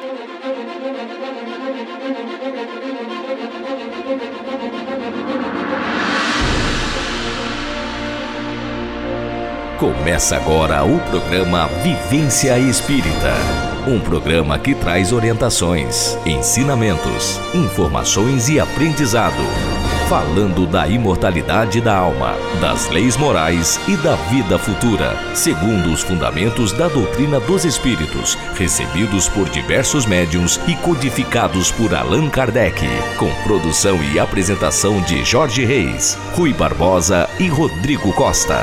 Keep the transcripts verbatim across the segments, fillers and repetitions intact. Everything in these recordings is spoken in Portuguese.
Começa agora o programa Vivência Espírita. Um programa que traz orientações, ensinamentos, informações e aprendizado. Falando da imortalidade da alma, das leis morais e da vida futura, segundo os fundamentos da doutrina dos espíritos, recebidos por diversos médiuns e codificados por Allan Kardec, com produção e apresentação de Jorge Reis, Rui Barbosa e Rodrigo Costa.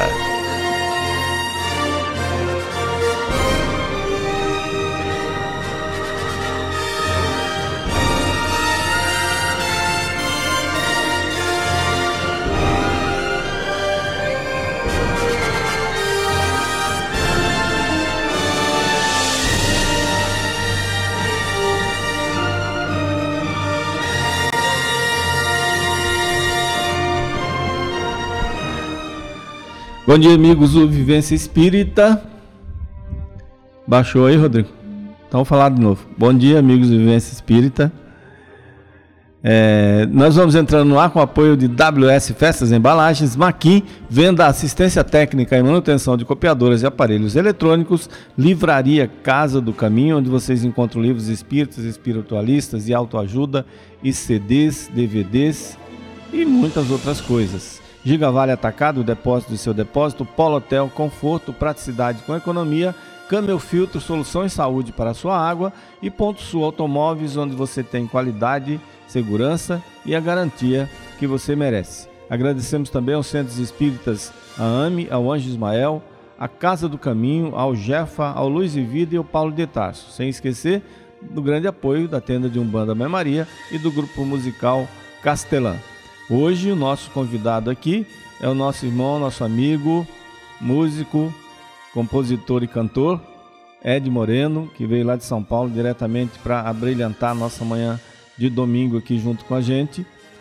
Bom dia, amigos do Vivência Espírita. Baixou aí, Rodrigo? Então, vou falar de novo. Bom dia, amigos do Vivência Espírita. É, nós vamos entrando no ar com o apoio de W S Festas e Embalagens, Maquin, venda, assistência técnica e manutenção de copiadoras e aparelhos eletrônicos, Livraria Casa do Caminho, onde vocês encontram livros espíritas, espiritualistas e autoajuda, e C Ds, D V Ds e muitas outras coisas. Gigavale Atacado, o depósito do seu depósito, Polo Hotel, conforto, praticidade com economia, Camel Filtro, solução em saúde para a sua água, e Ponto Sul Automóveis, onde você tem qualidade, segurança e a garantia que você merece. Agradecemos também aos Centros Espíritas, a AME, ao Anjo Ismael, a Casa do Caminho, ao Jefa, ao Luz e Vida e ao Paulo de Tarso, sem esquecer do grande apoio da tenda de Umbanda Mãe Maria e do grupo musical Castelã. Hoje o nosso convidado aqui é o nosso irmão, nosso amigo, músico, compositor e cantor, Ed Moreno, que veio lá de São Paulo diretamente para abrilhantar a nossa manhã de domingo aqui junto com a gente.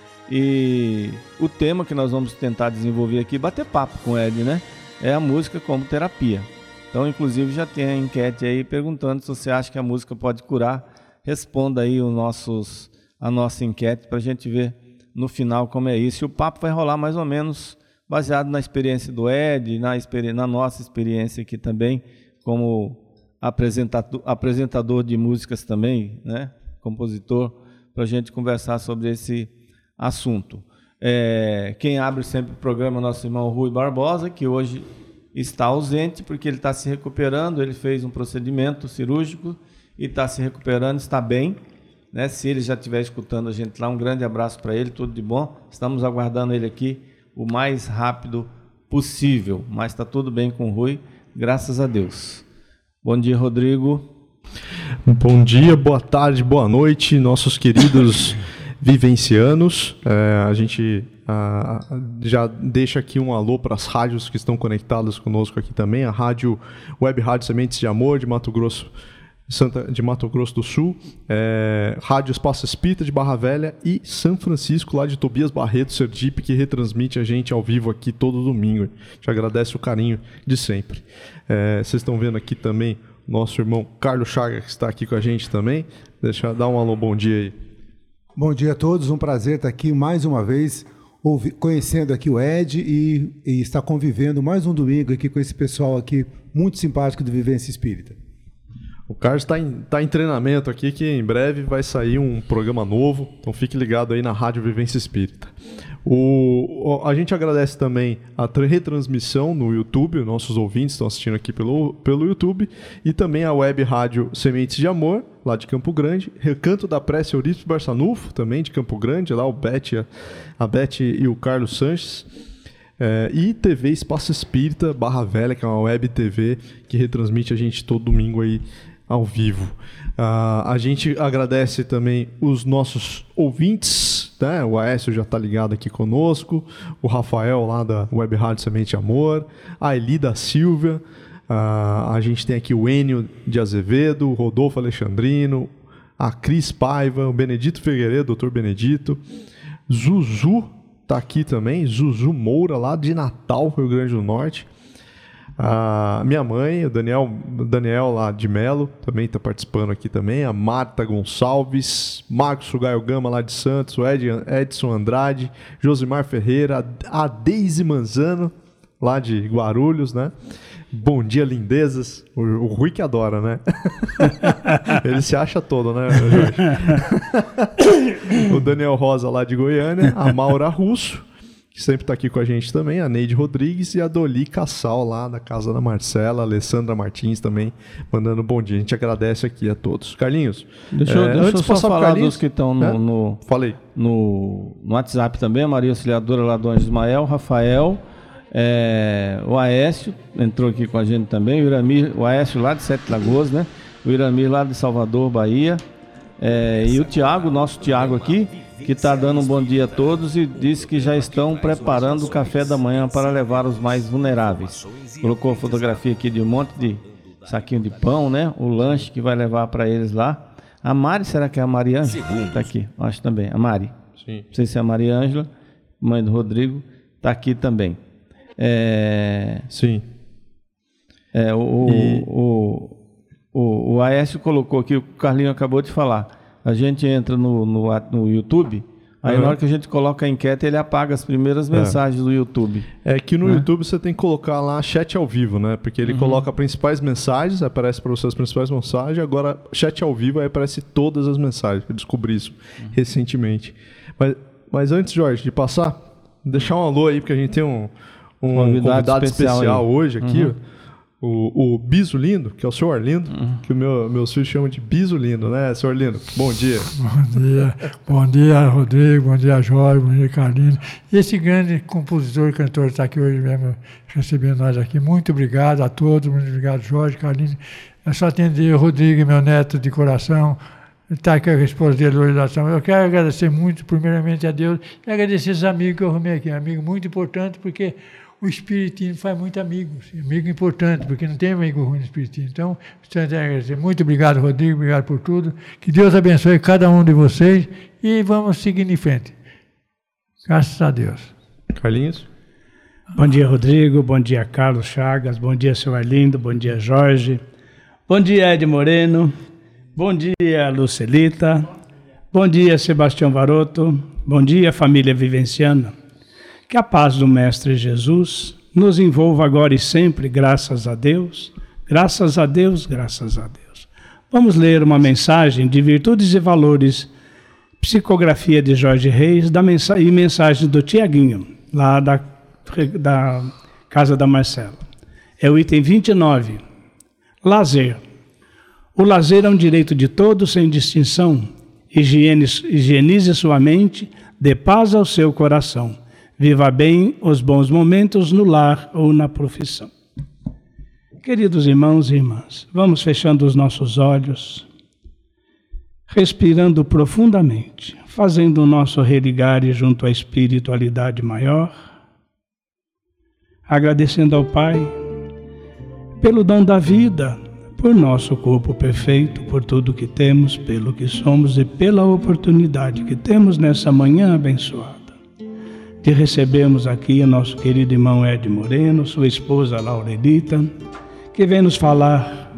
E o tema que nós vamos tentar desenvolver aqui, bater papo com o Ed, né? É a música como terapia. Então, inclusive, já tem a enquete aí perguntando se você acha que a música pode curar. Responda aí os nossos, a nossa enquete para a gente ver no final como é isso. E o papo vai rolar mais ou menos baseado na experiência do Ed, na, experi- na nossa experiência aqui também, como apresentador, apresentador de músicas também, né? Compositor, para a gente conversar sobre esse assunto. É, quem abre sempre o programa é o nosso irmão Rui Barbosa, que hoje está ausente porque ele está se recuperando, ele fez um procedimento cirúrgico e está se recuperando, está bem. Né? Se ele já estiver escutando a gente lá, um grande abraço para ele, tudo de bom. Estamos aguardando ele aqui o mais rápido possível, mas está tudo bem com o Rui, graças a Deus. Bom dia, Rodrigo. Bom dia, boa tarde, boa noite, nossos queridos vivencianos. É, a gente a, já deixa aqui um alô para as rádios que estão conectadas conosco aqui também, a rádio Web Rádio Sementes de Amor de Mato Grosso, Santa, de Mato Grosso do Sul, é, Rádio Espaço Espírita de Barra Velha e São Francisco, lá de Tobias Barreto, Sergipe, que retransmite a gente ao vivo aqui todo domingo. Te agradece o carinho de sempre. É, vocês estão vendo aqui também nosso irmão Carlos Chaga, que está aqui com a gente também. Deixa eu dar um alô, bom dia aí. Bom dia a todos, um prazer estar aqui mais uma vez, ouvi, conhecendo aqui o Ed e, e estar convivendo mais um domingo aqui com esse pessoal aqui muito simpático do Vivência Espírita. O Carlos está em, tá em treinamento aqui, que em breve vai sair um programa novo, então fique ligado aí na Rádio Vivência Espírita. O, a gente agradece também a retransmissão no YouTube, nossos ouvintes estão assistindo aqui pelo, pelo YouTube, e também a Web Rádio Sementes de Amor, lá de Campo Grande, Recanto da Prece Eurípides Barçanufo, também de Campo Grande, lá o Beth, a, a Beth e o Carlos Sanches. É, e T V Espaço Espírita Barra Velha, que é uma web T V que retransmite a gente todo domingo aí ao vivo. Uh, a gente agradece também os nossos ouvintes, né? O Aécio já está ligado aqui conosco, o Rafael lá da Web Rádio Semente de Amor, a Elida Silvia, uh, a gente tem aqui o Enio de Azevedo, o Rodolfo Alexandrino, a Cris Paiva, o Benedito Figueiredo, doutor Benedito, Zuzu está aqui também, Zuzu Moura, lá de Natal, Rio Grande do Norte. A minha mãe, o Daniel, o Daniel lá de Melo, também está participando aqui também. A Marta Gonçalves, Marcos Sugaio Gama lá de Santos, o Ed, Edson Andrade, Josimar Ferreira, a Deise Manzano lá de Guarulhos, né? Bom dia, lindezas. O, o Rui que adora, né? Ele se acha todo, né, Jorge? O Daniel Rosa lá de Goiânia, a Maura Russo, que sempre está aqui com a gente também, a Neide Rodrigues e a Doli Cassal lá da casa da Marcela, a Alessandra Martins também mandando bom dia. A gente agradece aqui a todos. Carlinhos, deixa eu, é, deixa antes eu de só passar falar Carlinhos, dos que estão no, é? no, Falei. No, no WhatsApp também, a Maria Auxiliadora lá do Anjo Ismael, Rafael, é, o Aécio entrou aqui com a gente também, o Iramir, o Aécio lá de Sete Lagoas, né? O Iramir lá de Salvador, Bahia, é, e o Tiago, nosso Tiago aqui, que está dando um bom dia a todos e disse que já estão preparando o café da manhã para levar os mais vulneráveis. Colocou a fotografia aqui de um monte de saquinho de pão, né? O lanche que vai levar para eles lá. A Mari, será que é a Maria Ângela? Está aqui, acho também. A Mari. Sim. Não sei se é a Maria Ângela, mãe do Rodrigo, está aqui também. É... Sim. É, o, e... o, o, o Aécio colocou aqui, o Carlinho acabou de falar. A gente entra no, no, no YouTube, aí uhum. na hora que a gente coloca a enquete, ele apaga as primeiras mensagens é. do YouTube. É que no né? YouTube você tem que colocar lá chat ao vivo, né? Porque ele uhum. coloca principais mensagens, aparece para você as principais mensagens, agora chat ao vivo, aí aparece todas as mensagens. Eu descobri isso uhum. recentemente. Mas, mas antes, Jorge, de passar, deixar um alô aí, porque a gente tem um, um convidado, convidado especial, especial hoje aqui, uhum. O, o Biso Lindo, que é o senhor Arlindo, uhum. que o meu, meus filhos chamam de Biso Lindo, né, senhor Arlindo? Bom dia. Bom dia, bom dia, Rodrigo, bom dia, Jorge, bom dia, Carlinhos. E esse grande compositor e cantor está aqui hoje mesmo, recebendo nós aqui. Muito obrigado a todos, muito obrigado, Jorge, Carlinhos. É só atender o Rodrigo, meu neto de coração, está aqui a esposa dele hoje da ação. Eu quero agradecer muito, primeiramente, a Deus e agradecer os amigos que eu arrumei aqui. Amigo muito importante, porque o espiritismo faz muito amigos, amigo importante, porque não tem amigo ruim no espiritismo. Então, muito obrigado, Rodrigo, obrigado por tudo. Que Deus abençoe cada um de vocês e vamos seguir em frente. Graças a Deus. Carlinhos? Bom dia, Rodrigo. Bom dia, Carlos Chagas. Bom dia, seu Arlindo. Bom dia, Jorge. Bom dia, Ed Moreno. Bom dia, Lucelita. Bom dia, Sebastião Varoto. Bom dia, família vivenciana. Que a paz do Mestre Jesus nos envolva agora e sempre, graças a Deus, graças a Deus, graças a Deus. Vamos ler uma mensagem de Virtudes e Valores, psicografia de Jorge Reis da mensa- e mensagem do Tiaguinho, lá da, da casa da Marcela. É o item vinte e nove. Lazer. O lazer é um direito de todos sem distinção. Higienize, higienize sua mente, dê paz ao seu coração. Viva bem os bons momentos no lar ou na profissão. Queridos irmãos e irmãs, vamos fechando os nossos olhos, respirando profundamente, fazendo o nosso religare junto à espiritualidade maior, agradecendo ao Pai pelo dom da vida, por nosso corpo perfeito, por tudo que temos, pelo que somos e pela oportunidade que temos nessa manhã abençoada. De recebermos aqui o nosso querido irmão Ed Moreno, sua esposa Laurelita, que vem nos falar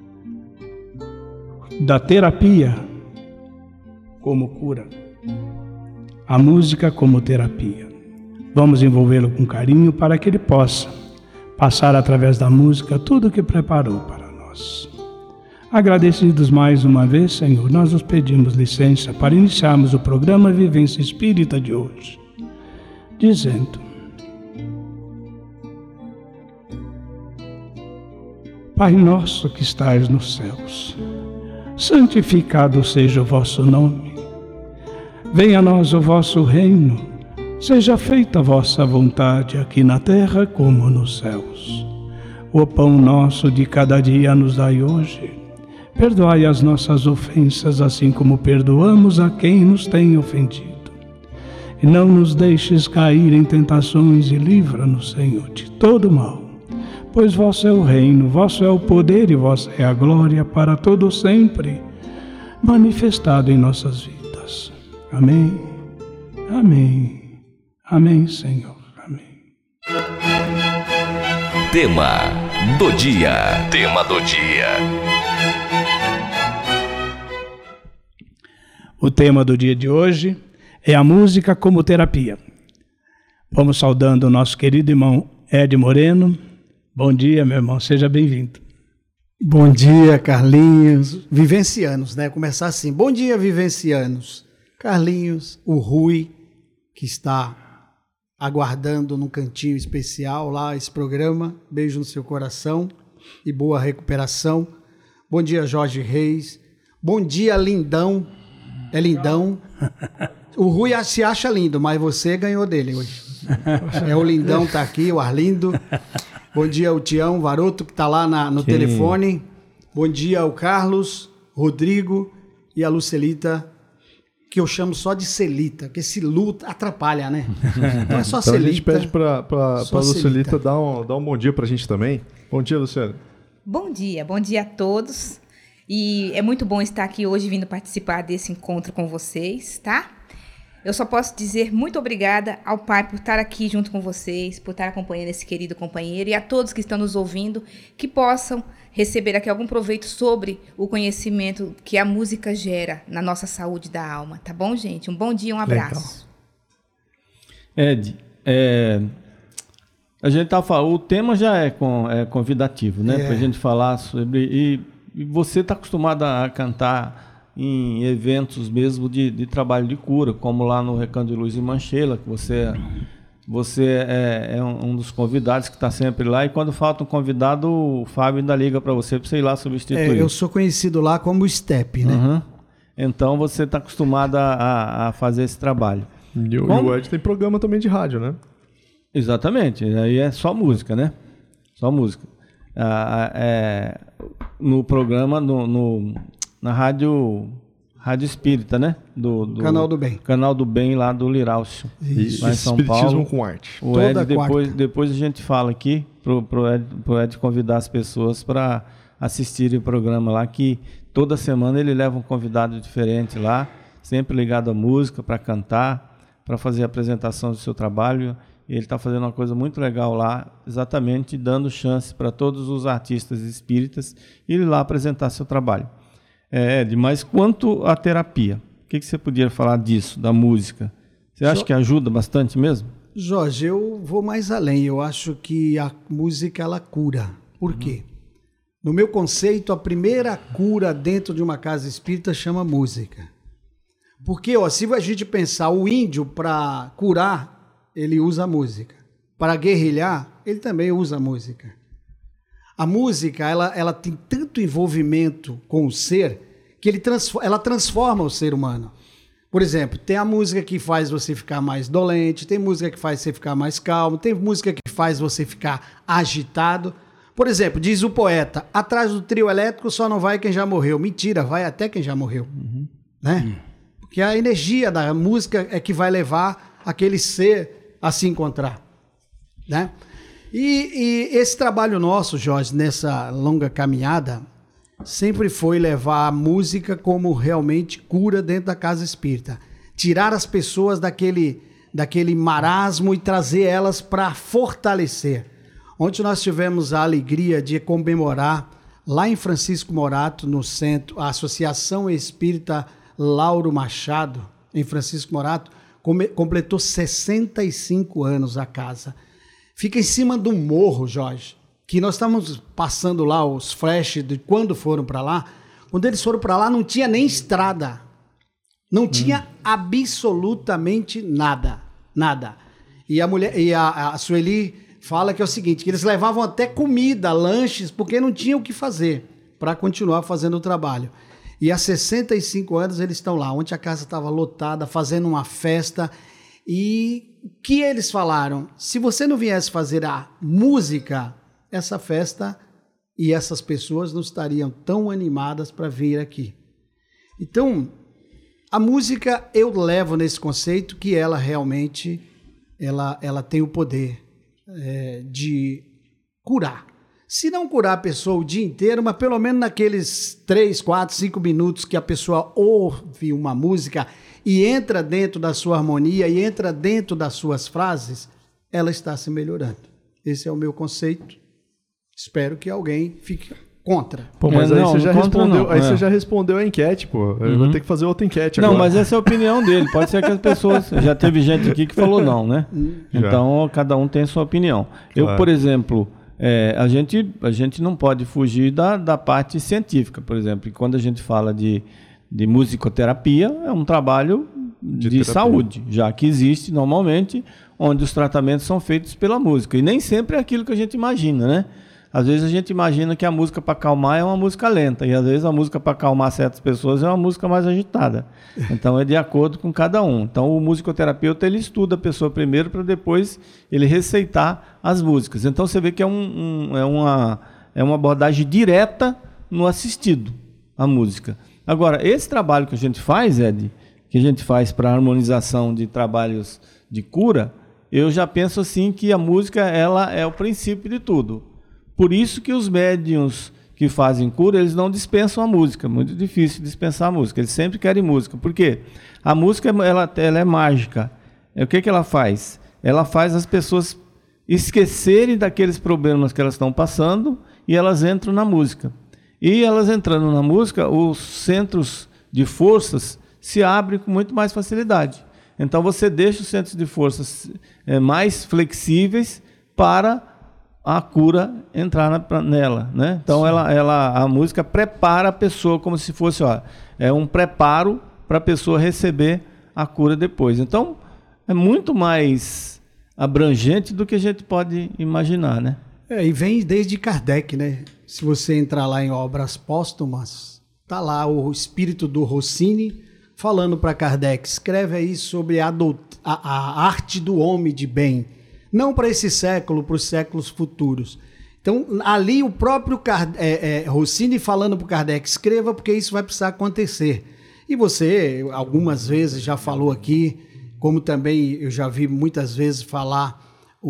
da terapia como cura, a música como terapia. Vamos envolvê-lo com carinho para que ele possa passar através da música tudo o que preparou para nós. Agradecidos mais uma vez, Senhor, nós nos pedimos licença para iniciarmos o programa Vivência Espírita de hoje, dizendo: Pai nosso que estais nos céus, santificado seja o vosso nome. Venha a nós o vosso reino, seja feita a vossa vontade, aqui na terra como nos céus. O pão nosso de cada dia nos dai hoje. Perdoai as nossas ofensas, assim como perdoamos a quem nos tem ofendido. E não nos deixes cair em tentações e livra-nos, Senhor, de todo mal. Pois vosso é o reino, vosso é o poder e vossa é a glória para todo sempre, manifestado em nossas vidas. Amém, amém, amém, Senhor, amém. Tema do dia. Tema do dia. O tema do dia de hoje é a música como terapia. Vamos saudando o nosso querido irmão Ed Moreno. Bom dia, meu irmão, seja bem-vindo. Bom dia, Carlinhos. Vivencianos, né? Começar assim. Bom dia, vivencianos. Carlinhos, o Rui, que está aguardando num cantinho especial lá esse programa. Beijo no seu coração e boa recuperação. Bom dia, Jorge Reis. Bom dia, Lindão. É Lindão. O Rui se acha lindo, mas você ganhou dele hoje. É o Lindão, tá aqui, o Arlindo. Bom dia, o Tião Varoto, que tá lá na, no Sim. telefone. Bom dia, o Carlos, Rodrigo e a Lucelita, que eu chamo só de Celita, porque esse Lu atrapalha, né? Então é só então Celita. A gente pede pra, pra, pra Lucelita dar um, dar um bom dia pra gente também. Bom dia, Luciana. Bom dia, bom dia a todos. E é muito bom estar aqui hoje vindo participar desse encontro com vocês, tá? Eu só posso dizer muito obrigada ao Pai por estar aqui junto com vocês, por estar acompanhando esse querido companheiro e a todos que estão nos ouvindo, que possam receber aqui algum proveito sobre o conhecimento que a música gera na nossa saúde da alma. Tá bom, gente? Um bom dia, um abraço. Legal. Ed, é, a gente tá falando, o tema já é, com, é convidativo, né? É. Para a gente falar sobre... E, e você está acostumado a cantar em eventos mesmo de, de trabalho de cura, como lá no Recanto de Luz e Manchela, que você, você é, é um dos convidados que está sempre lá, e quando falta um convidado, o Fábio ainda liga para você para você ir lá substituir. É, eu sou conhecido lá como Step, né? Uhum. Então você está acostumado a, a fazer esse trabalho. E o, como... e o Ed tem programa também de rádio, né? Exatamente, aí é só música, né? Só música. Ah, é, no programa, no... no na rádio, rádio Espírita, né? Do, do Canal do Bem. Canal do Bem lá do Liraucio. Isso, lá em São Espiritismo Paulo. com arte. O Ed, depois, depois a gente fala aqui pro, pro, Ed, pro Ed convidar as pessoas para assistirem o programa lá, que toda semana ele leva um convidado diferente lá, sempre ligado à música, para cantar, para fazer a apresentação do seu trabalho. Ele está fazendo uma coisa muito legal lá, exatamente dando chance para todos os artistas espíritas irem lá apresentar seu trabalho. É, Ed, mas quanto à terapia, o que, que você podia falar disso, da música? Você acha jo... que ajuda bastante mesmo? Jorge, eu vou mais além. Eu acho que a música, ela cura. Por uhum. quê? No meu conceito, a primeira cura dentro de uma casa espírita chama música. Porque, ó, se a gente pensar, o índio, para curar, ele usa música. Para guerrilhar, ele também usa música. A música, ela, ela tem tanto envolvimento com o ser, que ele transforma, ela transforma o ser humano. Por exemplo, tem a música que faz você ficar mais dolente, tem música que faz você ficar mais calmo, tem música que faz você ficar agitado. Por exemplo, diz o poeta, atrás do trio elétrico só não vai quem já morreu. Mentira, vai até quem já morreu. Uhum. Né? Uhum. Porque a energia da música é que vai levar aquele ser a se encontrar. Né? E, e esse trabalho nosso, Jorge, nessa longa caminhada, sempre foi levar a música como realmente cura dentro da casa espírita. Tirar as pessoas daquele, daquele marasmo e trazer elas para fortalecer. Ontem nós tivemos a alegria de comemorar, lá em Francisco Morato, no centro, a Associação Espírita Lauro Machado, em Francisco Morato, completou sessenta e cinco anos a casa. Fica em cima do morro, Jorge, que nós estávamos passando lá os flashes de quando foram para lá. Quando eles foram para lá, não tinha nem estrada. Não hum. tinha absolutamente nada. Nada. E a mulher, e a, a Sueli fala que é o seguinte, que eles levavam até comida, lanches, porque não tinham o que fazer para continuar fazendo o trabalho. E há sessenta e cinco anos eles estão lá. Ontem a casa estava lotada, fazendo uma festa. E o que eles falaram? Se você não viesse fazer a música, essa festa e essas pessoas não estariam tão animadas para vir aqui. Então, a música eu levo nesse conceito que ela realmente ela, ela tem o poder é, de curar. Se não curar a pessoa o dia inteiro, mas pelo menos naqueles três, quatro, cinco minutos que a pessoa ouve uma música e entra dentro da sua harmonia e entra dentro das suas frases, ela está se melhorando. Esse é o meu conceito Espero que alguém fique contra. Pô, mas É, aí, não, você, já não contra respondeu, não, aí é. você já respondeu a enquete, pô. Eu vou ter que fazer outra enquete Não, agora. mas essa é a opinião dele. Pode ser que as pessoas... Já teve gente aqui que falou não, né? Já. Então, cada um tem a sua opinião. Eu, Claro. por exemplo, é, a, gente, a gente não pode fugir da, da parte científica, por exemplo. E quando a gente fala de, de musicoterapia, é um trabalho de, De terapia. saúde, já que existe normalmente, onde os tratamentos são feitos pela música. E nem sempre é aquilo que a gente imagina, né? Às vezes a gente imagina que a música para acalmar é uma música lenta, e às vezes a música para acalmar certas pessoas é uma música mais agitada. Então é de acordo com cada um. Então o musicoterapeuta ele estuda a pessoa primeiro para depois ele receitar as músicas. Então você vê que é, um, um, é, uma, é uma abordagem direta no assistido à música. Agora, esse trabalho que a gente faz, Ed, que a gente faz para harmonização de trabalhos de cura, eu já penso assim que a música ela é o princípio de tudo. Por isso que os médiuns que fazem cura, eles não dispensam a música. Muito difícil dispensar a música. Eles sempre querem música. Por quê? A música ela, ela é mágica. O que, que ela faz? Ela faz as pessoas esquecerem daqueles problemas que elas estão passando e elas entram na música. E elas entrando na música, os centros de forças se abrem com muito mais facilidade. Então você deixa os centros de forças é, mais flexíveis para a cura entrar na, nela, né? Então ela, ela, a música prepara a pessoa como se fosse, ó, é um preparo para a pessoa receber a cura depois. Então é muito mais abrangente do que a gente pode imaginar, né? É, e vem desde Kardec, né? Se você entrar lá em obras póstumas, tá lá o espírito do Rossini falando para Kardec, escreve aí sobre a, do, a, a arte do homem de bem. Não para esse século, para os séculos futuros. Então, ali o próprio Kard- é, é, Rossini falando para o Kardec, escreva porque isso vai precisar acontecer. E você, algumas vezes, já falou aqui, como também eu já vi muitas vezes falar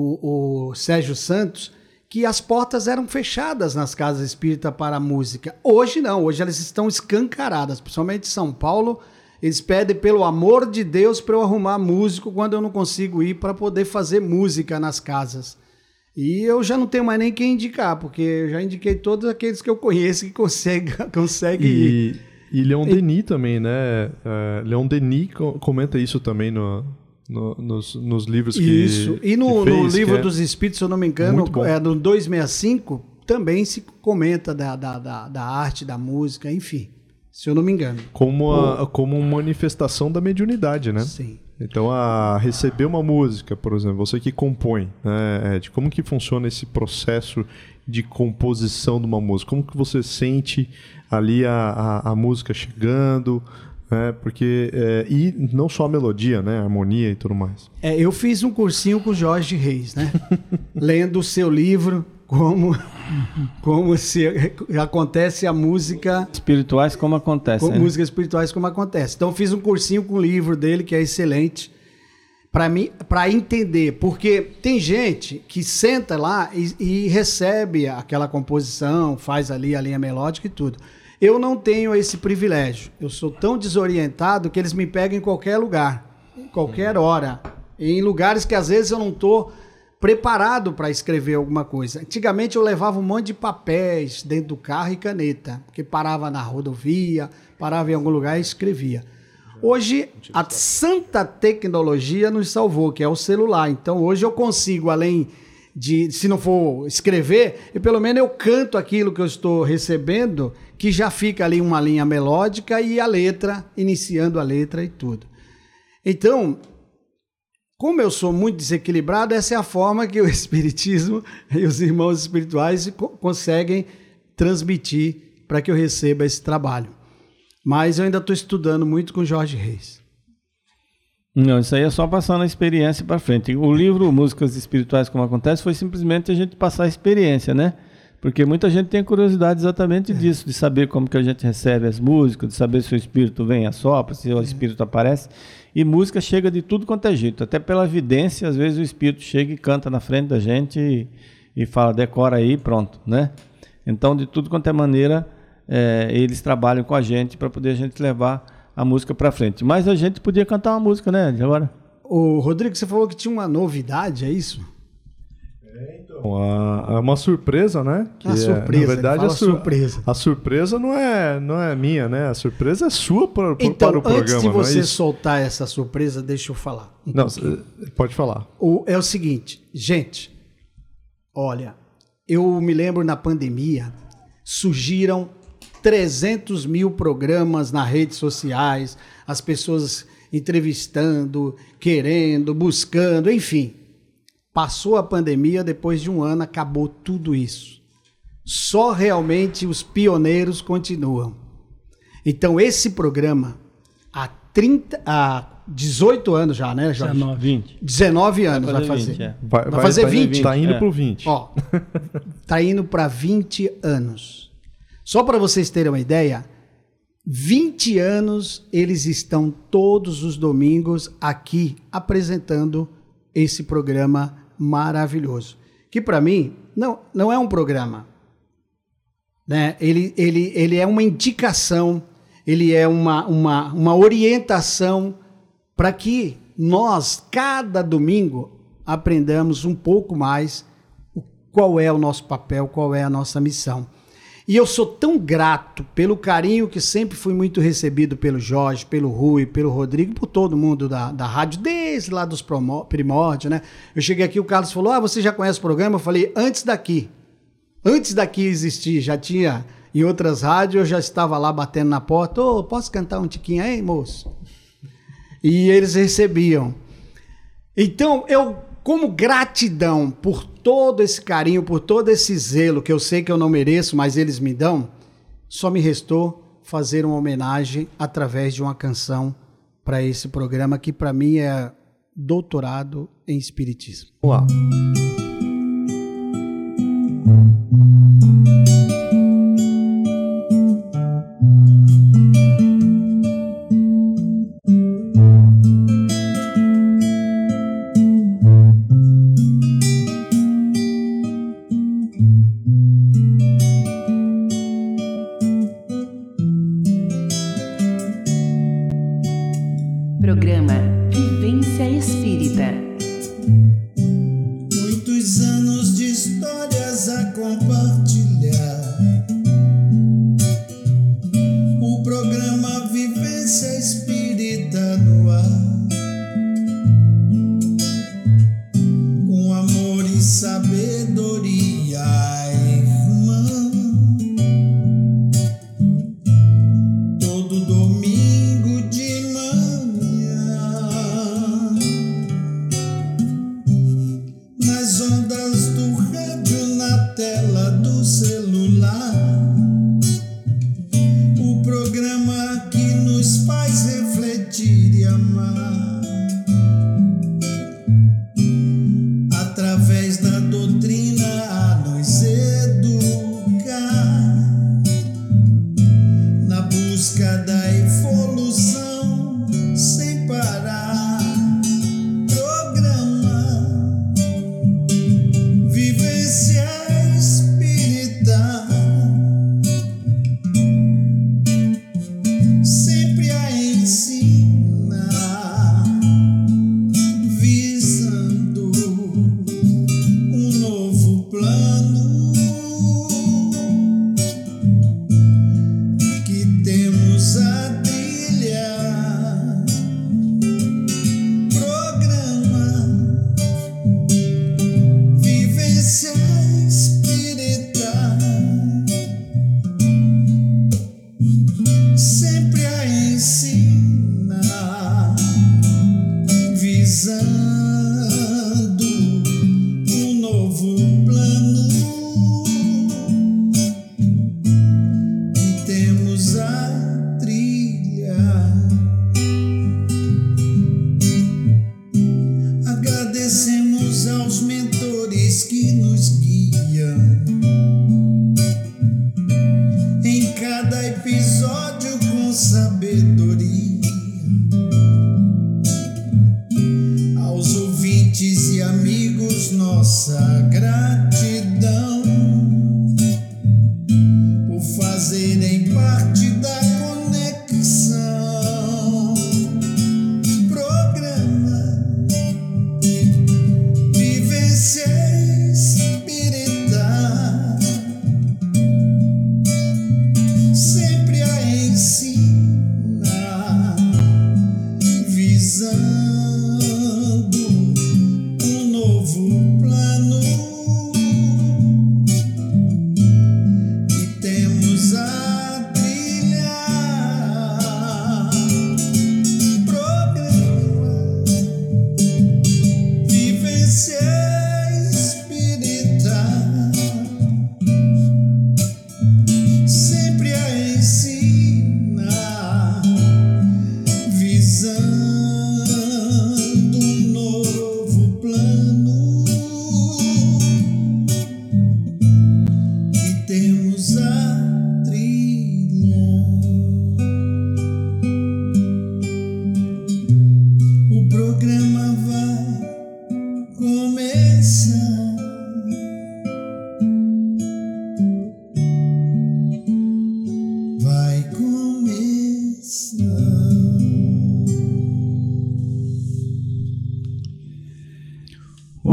o, o Sérgio Santos, que as portas eram fechadas nas casas espíritas para a música. Hoje não, hoje elas estão escancaradas, principalmente em São Paulo. Eles pedem, pelo amor de Deus, para eu arrumar músico quando eu não consigo ir para poder fazer música nas casas. E eu já não tenho mais nem quem indicar, porque eu já indiquei todos aqueles que eu conheço que conseguem consegue ir. E, e Leon Denis também, né? Uh, Leon Denis co- comenta isso também no, no, nos, nos livros que Isso. E no, que fez, no Livro que é dos Espíritos, se eu não me engano, muito bom. é, no duzentos e sessenta e cinco, também se comenta da, da, da, da arte, da música, enfim. Se eu não me engano. Como, a, como uma manifestação da mediunidade, né? Sim. Então, a receber uma música, por exemplo, você que compõe, né, Ed, como que funciona esse processo de composição de uma música? Como que você sente ali a, a, a música chegando, né? Porque, é, e não só a melodia, né? A harmonia e tudo mais. É, eu fiz um cursinho com o Jorge Reis, né? Lendo o seu livro, como, como se acontece a música... Espirituais como acontece, Com né? músicas espirituais como acontece. Então eu fiz um cursinho com o livro dele, que é excelente, para mim, para entender, porque tem gente que senta lá e, e recebe aquela composição, faz ali a linha melódica e tudo. Eu não tenho esse privilégio. Eu sou tão desorientado que eles me pegam em qualquer lugar, em qualquer hora, em lugares que às vezes eu não estou preparado para escrever alguma coisa. Antigamente eu levava um monte de papéis dentro do carro e caneta, porque parava na rodovia, parava em algum lugar e escrevia. Hoje, a santa tecnologia nos salvou, que é o celular. Então, hoje eu consigo, além de, se não for escrever, eu, pelo menos eu canto aquilo que eu estou recebendo, que já fica ali uma linha melódica e a letra, iniciando a letra e tudo. Então, como eu sou muito desequilibrado, essa é a forma que o Espiritismo e os irmãos espirituais co- conseguem transmitir para que eu receba esse trabalho. Mas eu ainda estou estudando muito com Jorge Reis. Não, isso aí é só passando a experiência para frente. O livro Músicas Espirituais Como Acontece foi simplesmente a gente passar a experiência, né? Porque muita gente tem curiosidade exatamente disso, de saber como que a gente recebe as músicas, de saber se o espírito vem e assopra, se o espírito aparece. E música chega de tudo quanto é jeito, até pela evidência, às vezes o espírito chega e canta na frente da gente e, e fala, decora aí, pronto, né? Então, de tudo quanto é maneira, é, eles trabalham com a gente para poder a gente levar a música para frente. Mas a gente podia cantar uma música, né, agora? Ô, Rodrigo, você falou que tinha uma novidade, é isso? É, então, É uma surpresa, né? Que a surpresa, é, na verdade, a, sur surpresa. a surpresa não é, não é minha, né? A surpresa é sua para, então, para o programa. Antes de você não é soltar essa surpresa, deixa eu falar. Um não, pouquinho. Pode falar. O, é o seguinte, gente, olha, eu me lembro na pandemia, surgiram trezentos mil programas nas redes sociais, as pessoas entrevistando, querendo, buscando, enfim. Passou a pandemia, depois de um ano acabou tudo isso. Só realmente os pioneiros continuam. Então esse programa, há, trinta, há dezoito anos já, né, Jorge? dezenove, vinte. dezenove anos vai fazer. vinte, é. Vai, Vai vai fazer tá vinte. Tá indo É. pro vinte. Ó, tá indo para vinte anos. Só para vocês terem uma ideia, vinte anos eles estão todos os domingos aqui apresentando esse programa maravilhoso. Que para mim não, não é um programa, né? Ele, ele, ele é uma indicação, ele é uma, uma, uma orientação para que nós, cada domingo, aprendamos um pouco mais qual é o nosso papel, qual é a nossa missão. E eu sou tão grato pelo carinho que sempre fui muito recebido pelo Jorge, pelo Rui, pelo Rodrigo, por todo mundo da, da rádio, desde lá dos primórdios, né? Eu cheguei aqui, o Carlos falou, ah, você já conhece o programa? Eu falei, antes daqui. Antes daqui existir, já tinha em outras rádios, eu já estava lá batendo na porta, ô, oh, posso cantar um tiquinho aí, moço? E eles recebiam. Então, eu, como gratidão por todo esse carinho, por todo esse zelo, que eu sei que eu não mereço, mas eles me dão, só me restou fazer uma homenagem através de uma canção para esse programa, que para mim é doutorado em Espiritismo. Vamos lá. Programa Vivência Espírita. Muitos anos de histórias a compartilhar. O programa Vivência Espírita no ar. Com amor e sabedoria, irmã. Todo domingo de nas ondas do rádio, na tela do celular, o programa que nos faz refletir e amar, através da doutrina a nos educar, na busca da evolução sem parar. Vivência Espírita, sempre a ensinar, visando um novo plano que temos a trilhar. Programa Vivência Espírita, sempre a ensinar, visando um novo plano que temos a trilhar. Agradecemos aos mentores que nos guiam em cada episódio com sabedoria, aos ouvintes e amigos nossa gratidão por fazerem parte da conexão. Programa Vivência Espírita,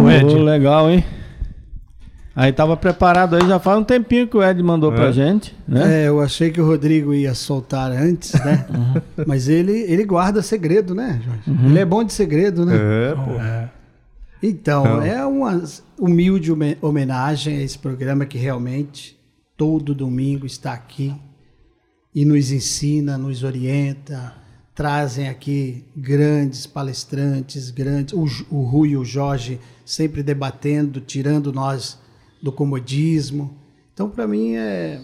não, Ed? Oh, legal, hein? Aí tava preparado aí, já faz um tempinho que o Ed mandou é. pra gente, né? É, eu achei que o Rodrigo ia soltar antes, né? Uhum. Mas ele, ele guarda segredo, né, Jorge? Uhum. Ele é bom de segredo, né? É, pô. É. Então, Não. é uma humilde homenagem a esse programa que realmente todo domingo está aqui e nos ensina, nos orienta, trazem aqui grandes palestrantes, grandes, o, o Rui e o Jorge sempre debatendo, tirando nós do comodismo. Então, para mim, é,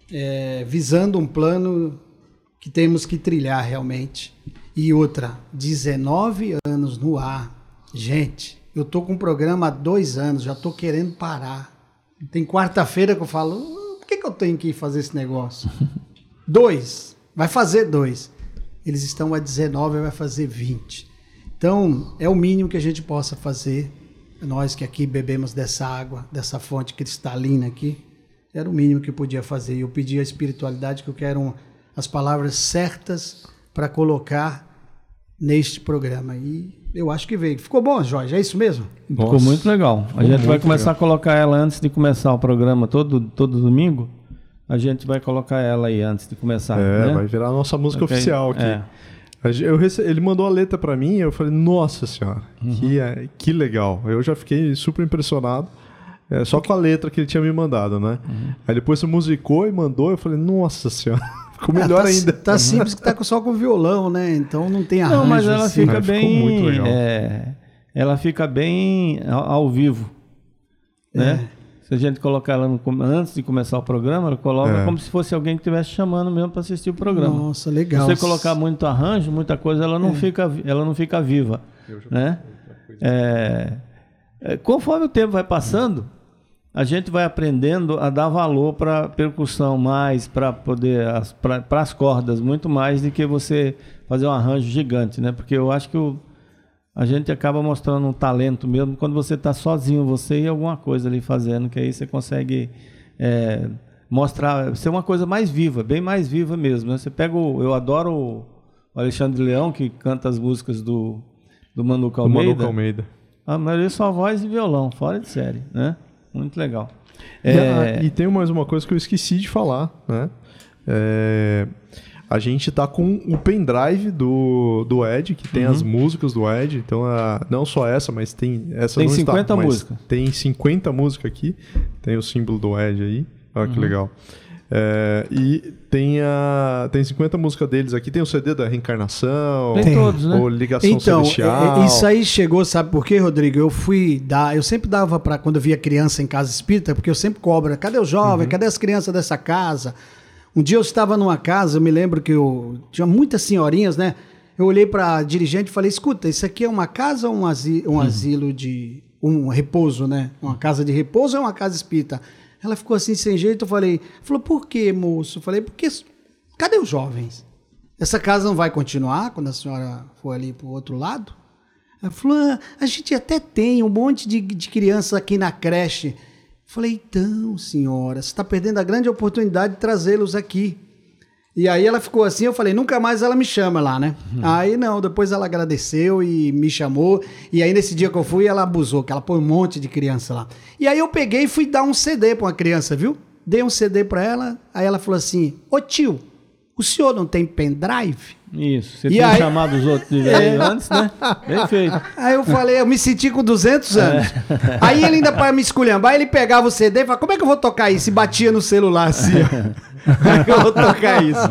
é visando um plano que temos que trilhar realmente. E outra, dezenove anos no ar. Gente, eu tô com um programa há dois anos, já tô querendo parar. Tem quarta-feira que eu falo, por que, que eu tenho que fazer esse negócio? Dois, vai fazer dois. Eles estão a dezenove, vai fazer vinte. Então, é o mínimo que a gente possa fazer. Nós que aqui bebemos dessa água, dessa fonte cristalina aqui, era o mínimo que eu podia fazer. Eu pedi à espiritualidade que eu quero as palavras certas para colocar neste programa. E eu acho que veio. Ficou bom, Jorge? É isso mesmo? Nossa. Ficou muito legal. A gente vai começar legal. a colocar ela antes de começar o programa, todo, todo domingo. A gente vai colocar ela aí antes de começar. É, né? vai virar a nossa música okay. oficial aqui. É. Eu rece... Ele mandou a letra pra mim e eu falei, nossa senhora, uhum. que, que legal. Eu já fiquei super impressionado, é, só com a letra que ele tinha me mandado, né? Uhum. Aí depois você musicou e mandou, eu falei, nossa senhora, ficou melhor ah, tá, ainda. Tá simples que tá só com violão, né? Então não tem arranjo. Não, mas ela assim. fica mas bem... muito legal. É, ela fica bem ao, ao vivo, né? É. Se a gente colocar ela no, antes de começar o programa, ela coloca é. como se fosse alguém que estivesse chamando mesmo para assistir o programa. Nossa, legal. Se você colocar muito arranjo, muita coisa, ela não, é. fica, ela não fica viva. Né? É, é, conforme o tempo vai passando, a gente vai aprendendo a dar valor para a percussão mais, para poder para as cordas, muito mais do que você fazer um arranjo gigante, né? Porque eu acho que o a gente acaba mostrando um talento mesmo quando você está sozinho, você e alguma coisa ali fazendo, que aí você consegue é, mostrar, ser uma coisa mais viva, bem mais viva mesmo. Né? Você pega o, eu adoro o Alexandre Leão, que canta as músicas do, do Manuca Almeida. Manuca Almeida. A maioria só voz e violão, fora de série, né? Muito legal. É... E, a, e tem mais uma coisa que eu esqueci de falar, né? É... A gente tá com o pendrive do, do Ed, que tem uhum. as músicas do Ed. Então, a, não só essa, mas tem... Essa tem não cinquenta está, músicas. Tem cinquenta músicas aqui. Tem o símbolo do Ed aí. Olha uhum. que legal. É, e tem, a, tem cinquenta músicas deles aqui. Tem o C D da Reencarnação. Tem todos, né? Ou Ligação então, Celestial. É, isso aí chegou, sabe por quê, Rodrigo? Eu fui dar... Eu sempre dava para quando eu via criança em casa espírita, porque eu sempre cobro. Cadê o jovem? Uhum. Cadê as crianças dessa casa? Um dia eu estava numa casa, eu me lembro que eu tinha muitas senhorinhas, né? Eu olhei para a dirigente e falei, escuta, isso aqui é uma casa ou um asilo, um asilo de... um repouso, né? Uma casa de repouso ou uma casa espírita? Ela ficou assim, sem jeito, eu falei... Falou, por quê, moço? Eu falei, porque... Cadê os jovens? Essa casa não vai continuar quando a senhora for ali para o outro lado? Ela falou, ah, a gente até tem um monte de, de crianças aqui na creche... Falei, então, senhora, você está perdendo a grande oportunidade de trazê-los aqui. E aí ela ficou assim, eu falei, nunca mais ela me chama lá, né? Uhum. Aí não, depois ela agradeceu e me chamou. E aí nesse dia que eu fui, ela abusou, que ela põe um monte de criança lá. E aí eu peguei e fui dar um C D para uma criança, viu? Dei um C D para ela, aí ela falou assim, ô tio, o senhor não tem pendrive? Isso, você tinha chamado os outros de velho antes, né? Bem feito. Aí eu falei, eu me senti com duzentos anos. É. Aí ele ainda para me esculhambar, ele pegava o C D e falava, como é que eu vou tocar isso? E batia no celular assim, ó. Como é que eu vou tocar isso?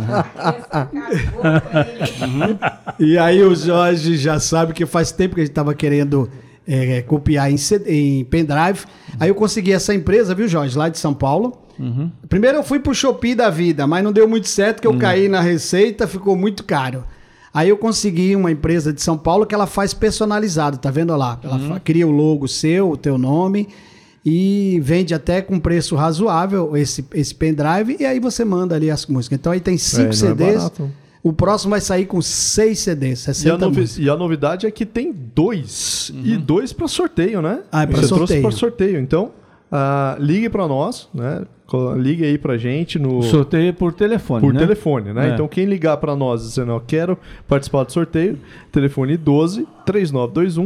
Uhum. E aí o Jorge já sabe que faz tempo que a gente estava querendo é, copiar em, C D, em pendrive. Aí eu consegui essa empresa, viu, Jorge, lá de São Paulo. Uhum. Primeiro eu fui pro Shopee da vida, mas não deu muito certo, que eu uhum. caí na receita, ficou muito caro. Aí eu consegui uma empresa de São Paulo que ela faz personalizado, tá vendo lá? Ela uhum. cria o logo seu, o teu nome e vende até com preço razoável esse, esse pendrive e aí você manda ali as músicas. Então aí tem cinco é, C Ds, é o próximo vai sair com seis C Ds, sessenta e a, novi- e a novidade é que tem dois, uhum. e dois para sorteio, né? Ah, é para sorteio. trouxe para sorteio, então uh, ligue para nós, né? Ligue aí pra gente no... Sorteio por telefone, Por né? telefone, né? É. Então quem ligar pra nós dizendo, eu quero participar do sorteio, telefone doze, três nove dois um,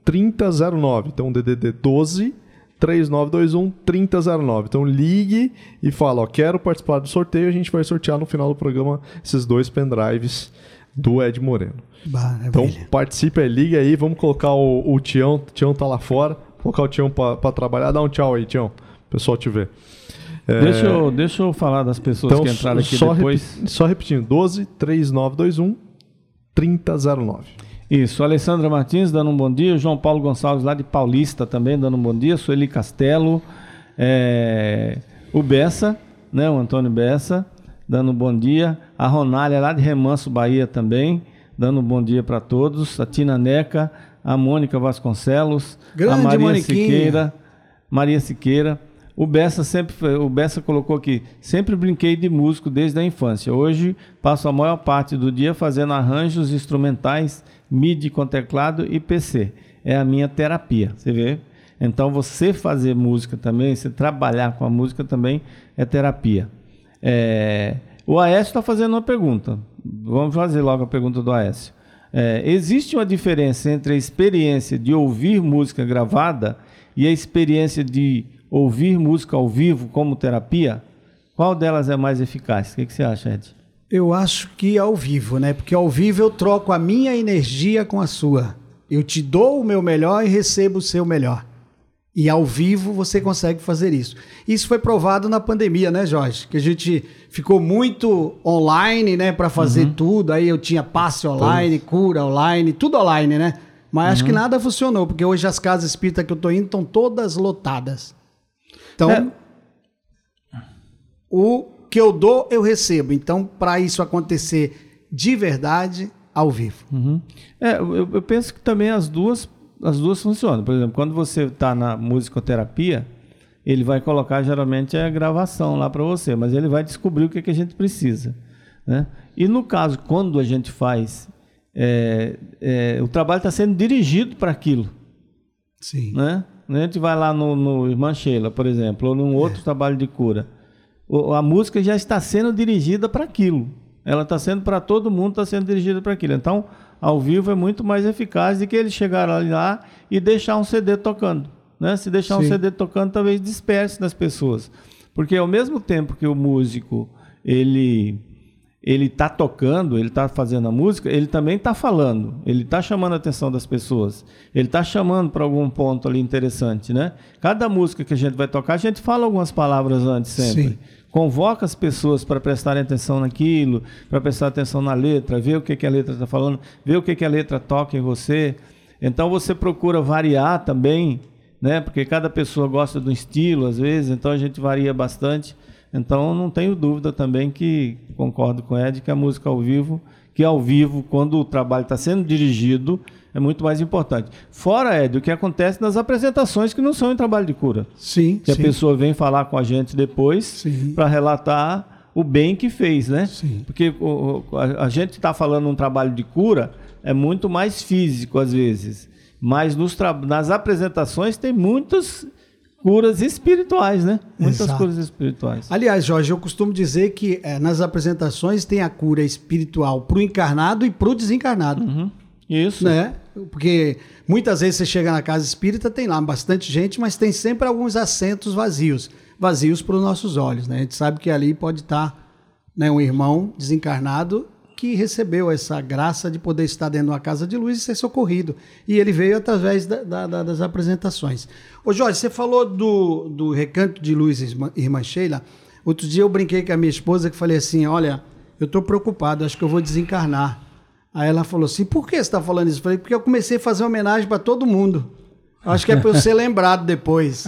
trinta zero nove. Então, D D D doze, três nove dois um, trinta zero nove. Então, ligue e fala, ó, quero participar do sorteio. A gente vai sortear no final do programa esses dois pendrives do Ed Moreno. Maravilha. Então, participe aí, liga aí. Vamos colocar o, o Tião. O Tião tá lá fora. Vou colocar o Tião para trabalhar. Dá um tchau aí, Tião. O pessoal te vê. É... Deixa, eu, deixa eu falar das pessoas então, que entraram aqui só depois. Repi- só repetindo, doze, três nove dois um, trinta zero nove. Isso, Alessandra Martins dando um bom dia, João Paulo Gonçalves lá de Paulista também dando um bom dia, Sueli Castelo, é... o Bessa, né, o Antônio Bessa, dando um bom dia, a Ronália lá de Remanso, Bahia também, dando um bom dia para todos, a Tina Neca, a Mônica Vasconcelos, Grande a Maria Moniquinha. Siqueira, Maria Siqueira. O Bessa sempre, foi- o Bessa colocou aqui, sempre brinquei de músico desde a infância. Hoje passo a maior parte do dia fazendo arranjos instrumentais, M I D I com teclado e P C. É a minha terapia, você vê? Então você fazer música também, você trabalhar com a música também é terapia. É, o Aécio está fazendo uma pergunta. Vamos fazer logo a pergunta do Aécio. É, existe uma diferença entre a experiência de ouvir música gravada e a experiência de ouvir música ao vivo como terapia? Qual delas é mais eficaz? O que, que você acha, Ed? Eu acho que ao vivo, né? Porque ao vivo eu troco a minha energia com a sua. Eu te dou o meu melhor e recebo o seu melhor. E ao vivo você consegue fazer isso. Isso foi provado na pandemia, né, Jorge? Que a gente ficou muito online, né, para fazer Uhum. tudo. Aí eu tinha passe online, cura online, tudo online, né? Mas Uhum. acho que nada funcionou, porque hoje as casas espíritas que eu tô indo estão todas lotadas. Então, É. o que eu dou, eu recebo. Então, para isso acontecer de verdade, ao vivo. Uhum. É, eu, eu penso que também as duas, as duas funcionam. Por exemplo, quando você está na musicoterapia, ele vai colocar geralmente a gravação lá para você, mas ele vai descobrir o que, que a gente precisa, né? E no caso, quando a gente faz, é, é, o trabalho está sendo dirigido para aquilo, Sim. né? A gente vai lá no, no Irmã Sheila, por exemplo, ou num outro trabalho de cura. O, a música já está sendo dirigida para aquilo. Ela está sendo para todo mundo, está sendo dirigida para aquilo. Então, ao vivo é muito mais eficaz do que ele chegar ali lá e deixar um C D tocando, né? Se deixar Sim. um C D tocando, talvez disperse das pessoas. Porque ao mesmo tempo que o músico, ele... ele está tocando, ele está fazendo a música, ele também está falando, ele está chamando a atenção das pessoas, ele está chamando para algum ponto ali interessante, né? Cada música que a gente vai tocar, a gente fala algumas palavras antes sempre. Sim. Convoca as pessoas para prestarem atenção naquilo, para prestar atenção na letra, ver o que, que a letra está falando, ver o que, que a letra toca em você. Então você procura variar também, né? Porque cada pessoa gosta de um estilo, às vezes, então a gente varia bastante. Então, não tenho dúvida também que, concordo com o Ed, que a música ao vivo, que ao vivo, quando o trabalho está sendo dirigido, é muito mais importante. Fora, Ed, o que acontece nas apresentações que não são em trabalho de cura. Sim, Que sim. a pessoa vem falar com a gente depois Sim. para relatar o bem que fez, né? Sim. Porque o, o, a, a gente está falando um trabalho de cura, é muito mais físico às vezes. Mas nos tra- nas apresentações tem muitas curas espirituais, né? Muitas Exato. curas espirituais. Aliás, Jorge, eu costumo dizer que eh, nas apresentações tem a cura espiritual para o encarnado e para o desencarnado. Uhum. Isso. Né? Porque muitas vezes você chega na casa espírita, tem lá bastante gente, mas tem sempre alguns assentos vazios. Vazios para os nossos olhos, né? A gente sabe que ali pode estar, né, um irmão desencarnado que recebeu essa graça de poder estar dentro de uma casa de luz e ser socorrido. E ele veio através da, da, da, das apresentações. Ô Jorge, você falou do, do Recanto de Luz, irmã, irmã Sheila. Outro dia eu brinquei com a minha esposa que falei assim, olha, eu estou preocupado, acho que eu vou desencarnar. Aí ela falou assim, por que você está falando isso? Eu falei, porque eu comecei a fazer homenagem para todo mundo. Acho que é para eu ser lembrado depois.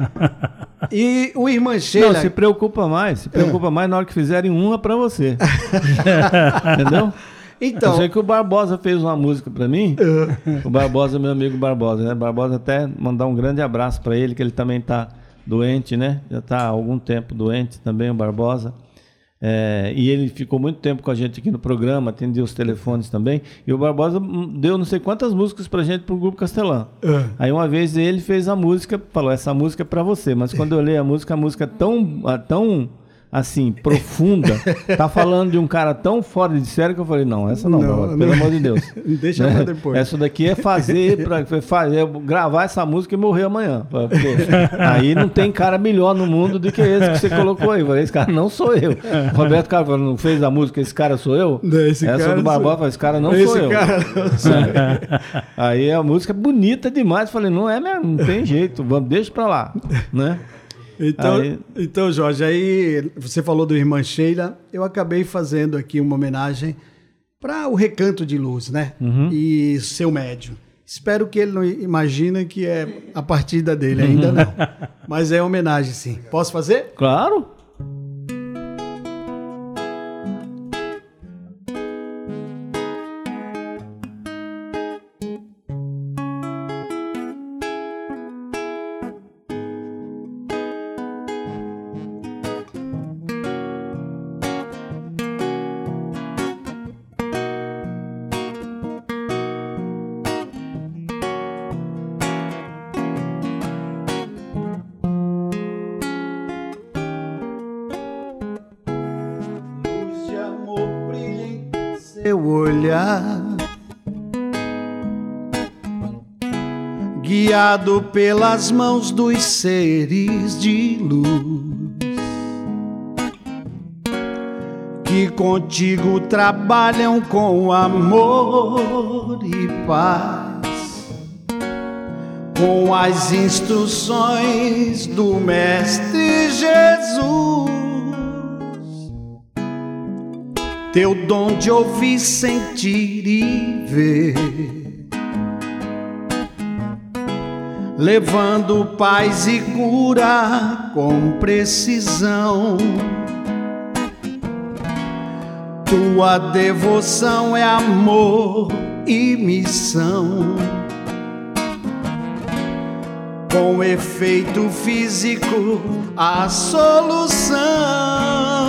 E o Irmã Sheila... Não, se preocupa mais, se preocupa é. mais na hora que fizerem uma para você. Entendeu? Então, eu sei que o Barbosa fez uma música para mim. O Barbosa, meu amigo Barbosa, né? Barbosa, até mandar um grande abraço para ele, que ele também está doente, né? Já está há algum tempo doente também, o Barbosa. É, e ele ficou muito tempo com a gente aqui no programa, atendia os telefones também. E o Barbosa deu não sei quantas músicas pra gente pro Grupo Castelã. É. Aí uma vez ele fez a música, falou, essa música é pra você. Mas quando eu olhei a música, a música é tão, tão assim, profunda, tá falando de um cara tão fora de série que eu falei, não, essa não, Não, Barbosa, não. pelo amor de Deus. Deixa Né? pra depois. Essa daqui é fazer, pra, fazer, gravar essa música e morrer amanhã. Porque aí não tem cara melhor no mundo do que esse que você colocou aí. Eu falei, esse cara não sou eu. O Roberto Carlos não fez a música, esse cara sou eu? Esse essa cara do Barbosa, falei, esse cara não esse sou eu. Cara não sou eu. Aí a música é bonita demais. Falei, não é mesmo, não tem jeito, vamos, deixa pra lá, né? Então, Aí- então, Jorge, aí você falou do Irmã Sheila, eu acabei fazendo aqui uma homenagem para o Recanto de Luz, né? E seu médium. Espero que ele não imagine que é a partida dele, ainda não. Mas é homenagem, sim. Posso fazer? Claro. Luz de amor brilha em seu olhar, guiado pelas mãos dos seres de luz, que contigo trabalham com amor e paz, com as instruções do Mestre Jesus. Teu dom de ouvir, sentir e ver, levando paz e cura com precisão. Tua devoção é amor e missão, com efeito físico a solução.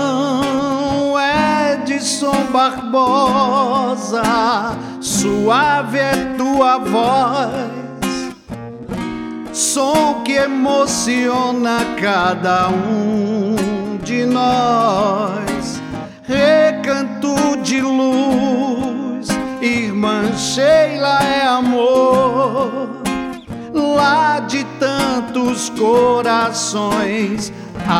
Edson Barbosa, suave é tua voz, som que emociona cada um de nós. Recanto de luz, Irmã Sheila é amor, lá de tantos corações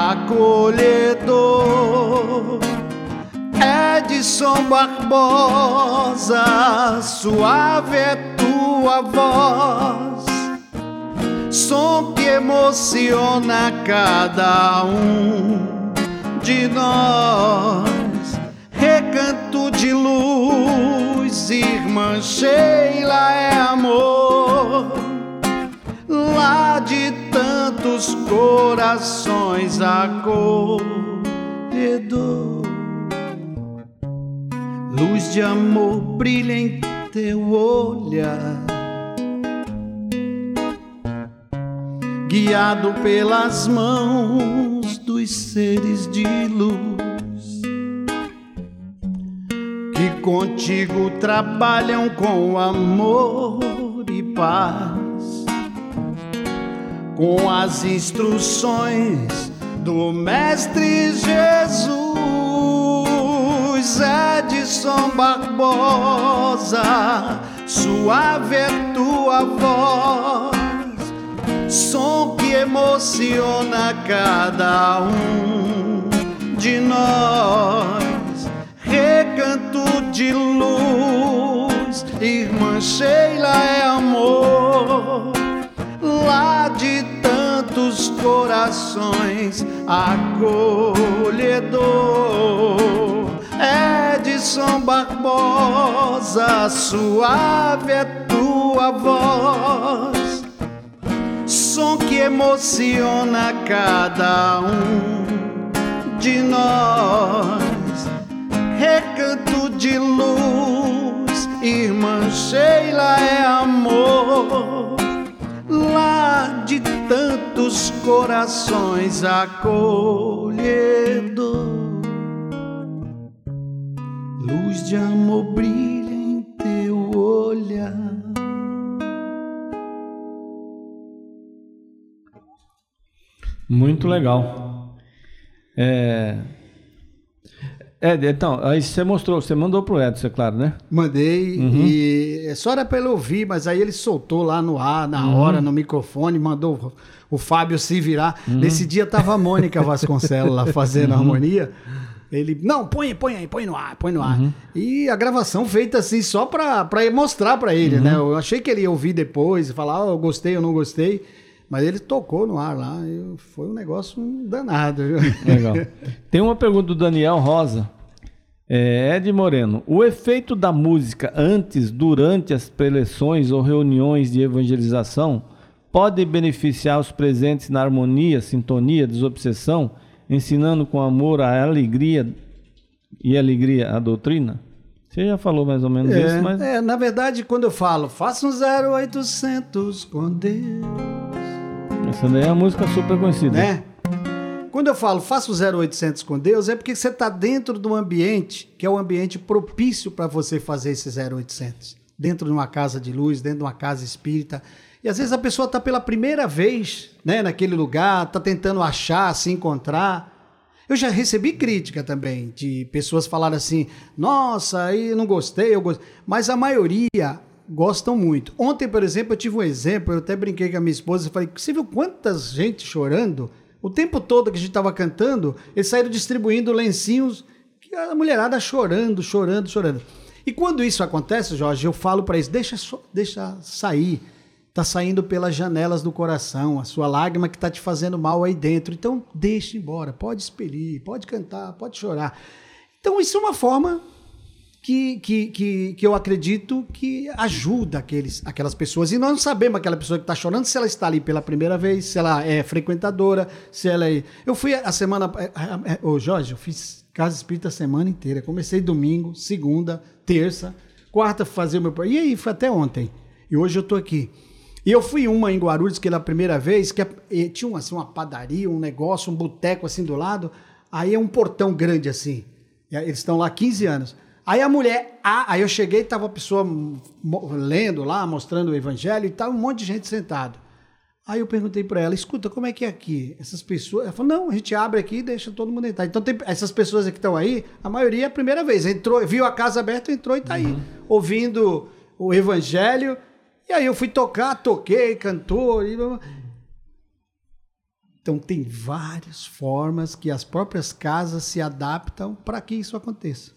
acolhedor. Edson Barbosa, suave é tua voz, som que emociona cada um de nós. Recanto de luz, Irmã Sheila é amor, lá de tantos corações acolhedor. Luz de amor brilha em teu olhar, guiado pelas mãos dos seres de luz, que contigo trabalham com amor e paz, com as instruções do Mestre Jesus. Edson Barbosa, suave é tua voz, som que emociona cada um de nós. Recanto de luz, Irmã Sheila é amor, lá de tantos corações acolhedor. Edson Barbosa, suave é tua voz, som que emociona cada um de nós. Recanto de luz, Irmã Sheila é amor, lá de tantos corações acolhedor. Luz de amor brilha em teu olhar. Muito legal. É... É, então, aí você mostrou, você mandou pro Edson, é claro, né? Mandei, Uhum. e só era para ele ouvir, mas aí ele soltou lá no ar, na Uhum. hora, no microfone, mandou o Fábio se virar. Uhum. Nesse dia tava a Mônica Vasconcelos lá fazendo a Uhum. harmonia. Ele, não, põe, põe aí, põe no ar, põe no ar. Uhum. E a gravação feita assim, só pra, pra mostrar pra ele, Uhum. né? Eu achei que ele ia ouvir depois e falar, oh, eu gostei, eu não gostei. Mas ele tocou no ar lá, e foi um negócio danado. Viu? Legal. Tem uma pergunta do Daniel Rosa. É, Ed Moreno, o efeito da música antes, durante as preleções ou reuniões de evangelização pode beneficiar os presentes na harmonia, sintonia, desobsessão, ensinando com amor a alegria e alegria a doutrina? Você já falou mais ou menos É, isso, mas... é, na verdade, quando eu falo, faça um zero oitocentos com Deus... Essa daí é a música super conhecida. Né? Quando eu falo faça o zero oitocentos com Deus, é porque você está dentro de um ambiente que é um ambiente propício para você fazer esse zero oitocentos. Dentro de uma casa de luz, dentro de uma casa espírita. E às vezes a pessoa está pela primeira vez, né, naquele lugar, está tentando achar, se encontrar. Eu já recebi crítica também de pessoas falarem assim, nossa, aí não gostei, eu gostei. Mas a maioria gostam muito. Ontem, por exemplo, eu tive um exemplo, eu até brinquei com a minha esposa e falei, você viu quantas gente chorando? O tempo todo que a gente estava cantando, eles saíram distribuindo lencinhos, que a mulherada chorando, chorando, chorando. E quando isso acontece, Jorge, eu falo para eles, deixa, deixa sair. Está saindo pelas janelas do coração, a sua lágrima que está te fazendo mal aí dentro. Então, deixa embora, pode expelir, pode cantar, pode chorar. Então, isso é uma forma que, que, que, que eu acredito que ajuda aqueles, aquelas pessoas. E nós não sabemos aquela pessoa que está chorando se ela está ali pela primeira vez, se ela é frequentadora, se ela é... Eu fui a semana... Ô, Jorge, eu fiz Casa Espírita a semana inteira. Comecei domingo, segunda, terça, quarta fazer o meu... E aí, foi até ontem. E hoje eu estou aqui. E eu fui uma em Guarulhos, que era a primeira vez, que tinha assim, uma padaria, um negócio, um boteco assim do lado. Aí é um portão grande assim. Eles estão lá há quinze anos. Aí a mulher, ah, aí eu cheguei e tava a pessoa lendo lá, mostrando o evangelho e tal, um monte de gente sentado. Aí eu perguntei para ela, escuta, como é que é aqui? Essas pessoas... Ela falou, não, a gente abre aqui e deixa todo mundo entrar. Então tem essas pessoas que estão aí, a maioria é a primeira vez. Entrou, viu a casa aberta, entrou e tá aí, ouvindo o evangelho. E aí eu fui tocar, toquei, cantor. E... Então tem várias formas que as próprias casas se adaptam para que isso aconteça.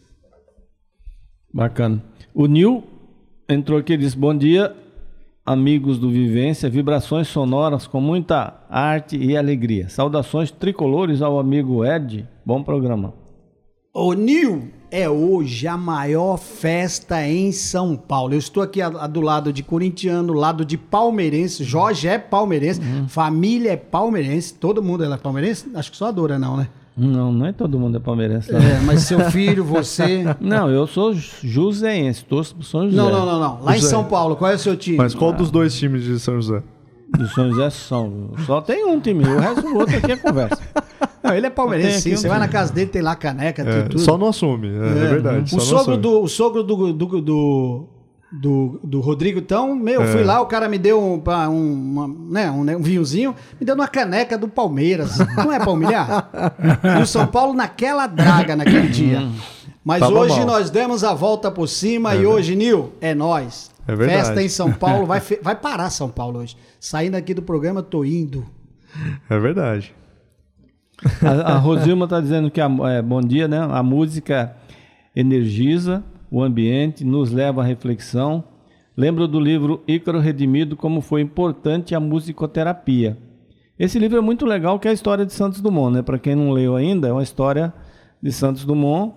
Bacana. O Nil entrou aqui e disse, bom dia, amigos do Vivência, vibrações sonoras com muita arte e alegria. Saudações tricolores ao amigo Ed, bom programa. Ô Nil, é hoje a maior festa em São Paulo. Eu estou aqui a, a, do lado de corintiano, lado de palmeirense, Jorge é palmeirense, uhum. Família é palmeirense, todo mundo é palmeirense? Acho que só a Dora não, né? Não, não é todo mundo é palmeirense. Não. É, mas seu filho, você... Não, eu sou joseense, torço pro São José. Não, não, não, não. Lá José. Em São Paulo, qual é o seu time? Mas qual ah. dos dois times de São José? Do São José são. Só tem um time, o resto do outro aqui é conversa. Não, ele é palmeirense, sim. Um você time. Vai na casa dele, tem lá caneca, é, tudo. Só não assume, é, é. é verdade. O sogro, do, o sogro do... do, do... Do, do Rodrigo, então, meu, é. fui lá, o cara me deu um, um, uma, né, um, um vinhozinho, me deu uma caneca do Palmeiras. Não é pra humilhar? E o São Paulo naquela draga naquele dia. Mas Tava hoje mal. Nós demos a volta por cima é e hoje, Nil, é nós. É verdade. Festa em São Paulo, vai, vai parar São Paulo hoje. Saindo aqui do programa, tô indo. É verdade. A, a Rosilma tá dizendo que, a, é, bom dia, né? A música energiza o ambiente, nos leva à reflexão. Lembro do livro Ícaro Redimido, como foi importante a musicoterapia. Esse livro é muito legal, que é a história de Santos Dumont, né? Para quem não leu ainda, é uma história de Santos Dumont.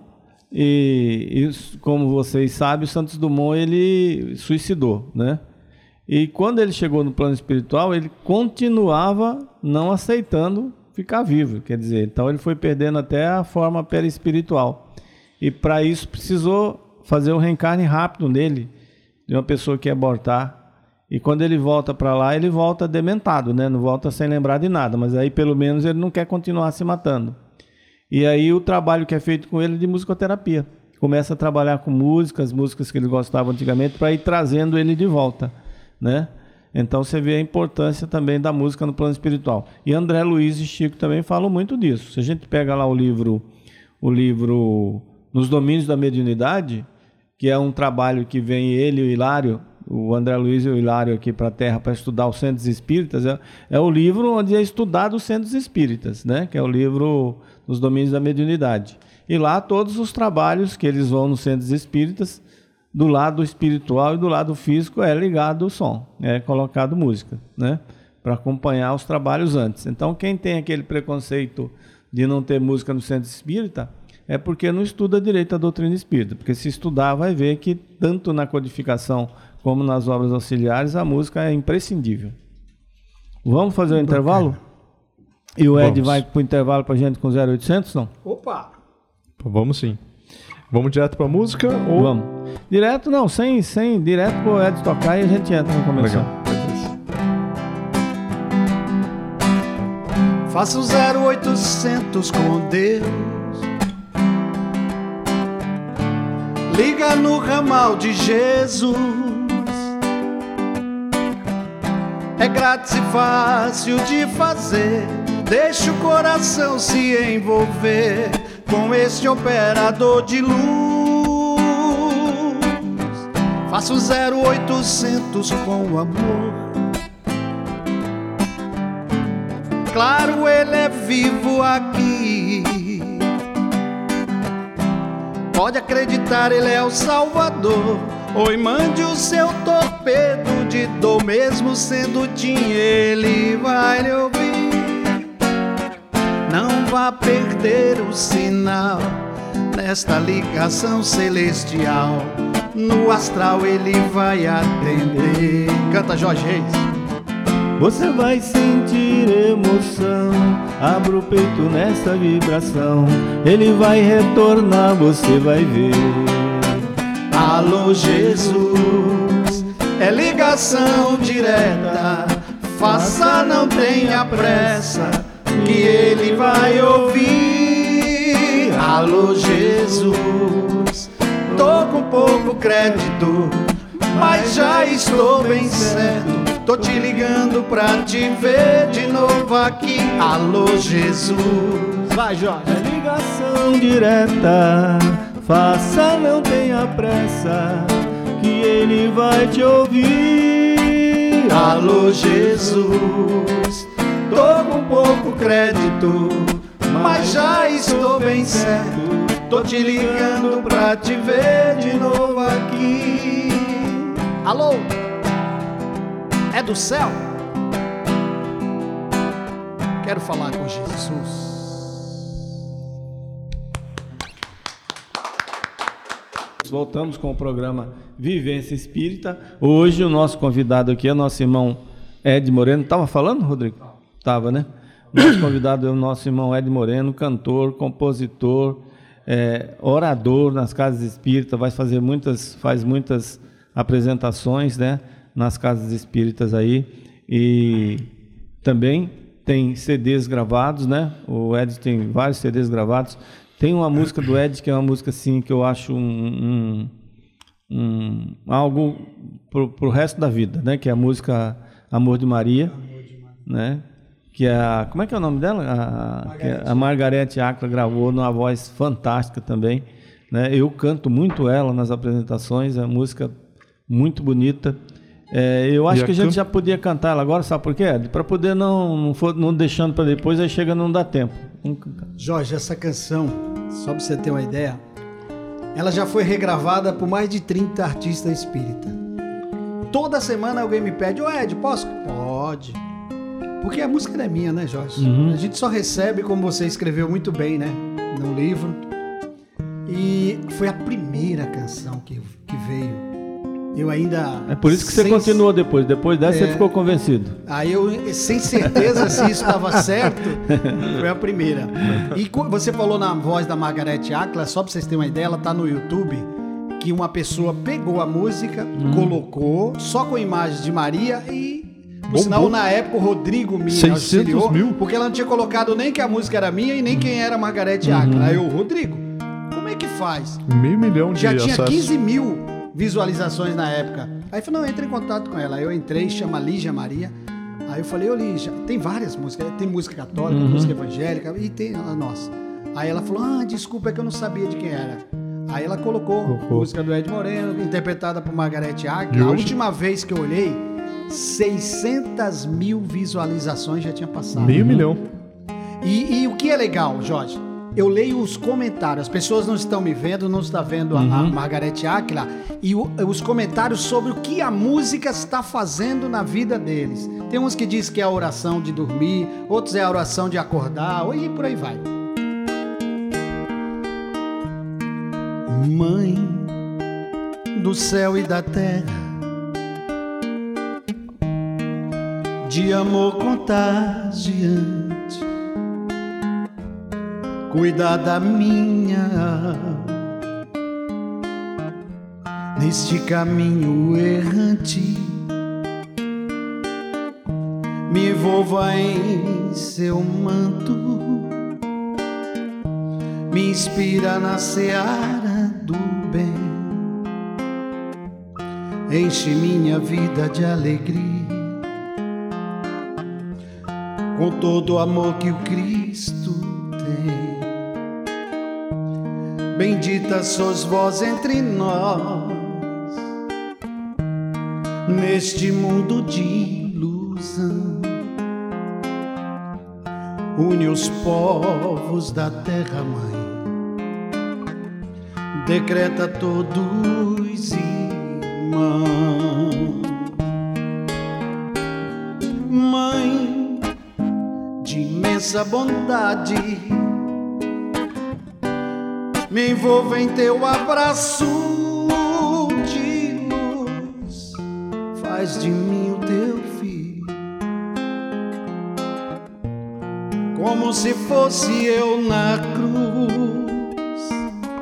E, e como vocês sabem, o Santos Dumont ele suicidou, né? E quando ele chegou no plano espiritual, ele continuava não aceitando ficar vivo, quer dizer, então ele foi perdendo até a forma perispiritual. E para isso precisou fazer o reencarne rápido nele, de uma pessoa que ia abortar. E quando ele volta para lá, ele volta dementado, né? Não volta sem lembrar de nada, mas aí pelo menos ele não quer continuar se matando. E aí o trabalho que é feito com ele é de musicoterapia. Começa a trabalhar com músicas, músicas que ele gostava antigamente, para ir trazendo ele de volta, né? Então você vê a importância também da música no plano espiritual. E André Luiz e Chico também falam muito disso. Se a gente pega lá o livro, o livro Nos Domínios da Mediunidade, que é um trabalho que vem ele e o Hilário, o André Luiz e o Hilário aqui para a Terra para estudar os centros espíritas, é, é o livro onde é estudado os centros espíritas, né? Que é o livro Nos Domínios da Mediunidade. E lá todos os trabalhos que eles vão nos centros espíritas, do lado espiritual e do lado físico é ligado o som, é colocado música, né? Para acompanhar os trabalhos antes. Então quem tem aquele preconceito de não ter música no centro espírita é porque não estuda direito a doutrina espírita, porque se estudar vai ver que tanto na codificação como nas obras auxiliares a música é imprescindível. Vamos fazer o intervalo? E o Ed Vamos. vai para o intervalo para a gente com zero oitocentos, não? Opa! Vamos sim. Vamos direto pra música ou... Vamos. Direto não, sem, sem direto pro Ed tocar e a gente entra no começo. Legal. Faça o zero oitocentos com Deus. Liga no ramal de Jesus. É grátis e fácil de fazer. Deixa o coração se envolver com este operador de luz. Faça o zero oitocentos com amor. Claro, ele é vivo aqui. Pode acreditar, ele é o Salvador. Oi, mande o seu torpedo de dor, mesmo sendo Tim, ele vai lhe ouvir. Não vá perder o sinal nesta ligação celestial. No astral ele vai atender. Canta Jorge Reis. Você vai sentir emoção, abra o peito nessa vibração. Ele vai retornar, você vai ver. Alô Jesus, é ligação direta. Faça, não tenha pressa, que ele vai ouvir. Alô Jesus, tô com pouco crédito, mas já estou bem certo. Tô te ligando pra te ver de novo aqui. Alô Jesus. Vai, Jorge. É ligação direta, faça, não tenha pressa, que ele vai te ouvir. Alô Jesus, tô com pouco crédito, mas já estou bem certo. Tô te ligando pra te ver de novo aqui. Alô? É do céu? Quero falar com Jesus. Voltamos com o programa Vivência Espírita. Hoje o nosso convidado aqui é nosso irmão Ed Moreno. Estava falando, Rodrigo? Estava, né? Nosso convidado é o nosso irmão Ed Moreno, cantor, compositor, é, orador nas casas espíritas, vai fazer muitas, faz muitas apresentações, né, nas casas espíritas aí, e também tem C Ds gravados, né? O Ed tem vários C Ds gravados. Tem uma música do Ed que é uma música assim que eu acho um, um, um algo pro, pro resto da vida, né? Que é a música Amor de Maria, né? Que é a, como é que é o nome dela? A, que a Margarete Áquila gravou numa voz fantástica também, né? Eu canto muito ela nas apresentações, é uma música muito bonita. É, eu acho que a gente já podia cantar ela agora, sabe por quê? Para poder não, não, for, não deixando para depois, aí chega não dá tempo. Jorge, essa canção, só para você ter uma ideia, ela já foi regravada por mais de trinta artistas espíritas. Toda semana alguém me pede, ô Ed, posso? Pode. Porque a música não é minha, né, Jorge? Uhum. A gente só recebe, como você escreveu muito bem, né, no livro. E foi a primeira canção que, que veio. Eu ainda... É por isso que você sem... continuou depois. Depois dessa é... você ficou convencido. Aí eu, sem certeza se isso estava certo, foi a primeira. E você falou na voz da Margarete Áquila, só para vocês terem uma ideia, ela está no YouTube, que uma pessoa pegou a música, hum. colocou, só com imagens de Maria e, por bom, sinal, bom. Na época o Rodrigo me auxiliou, mil. Porque ela não tinha colocado nem que a música era minha e nem hum. quem era Margarete Áquila. Uhum. Aí eu, Rodrigo, como é que faz? Meio milhão de Já tinha acessos. quinze mil visualizações na época. Aí eu falei, não, entre em contato com ela. Aí eu entrei, chama Lígia Maria. Aí eu falei, ô Lígia, tem várias músicas, tem música católica, Uhum. música evangélica e tem a nossa. Aí ela falou, ah, desculpa, é que eu não sabia de quem era. Aí ela colocou, Colocou. música do Ed Moreno, interpretada por Margarete E Águila. A hoje? última vez que eu olhei, seiscentas mil visualizações já tinha passado. Meio milhão. E, e o que é legal, Jorge? Eu leio os comentários. As pessoas não estão me vendo, não estão vendo a, a Margarete Águila. E o- os comentários sobre o que a música está fazendo na vida deles. Tem uns que dizem que é a oração de dormir, outros é a oração de acordar, e por aí vai. Mãe do céu e da terra, de amor contagiante, cuida da minha neste caminho errante, me envolva em seu manto, me inspira na seara do bem, enche minha vida de alegria, com todo o amor que o Cristo tem. Bendita sois vós entre nós, neste mundo de ilusão. Une os povos da terra, mãe, decreta todos irmãos. Mãe de imensa bondade, me envolva em teu abraço de luz, faz de mim o teu filho, como se fosse eu na cruz.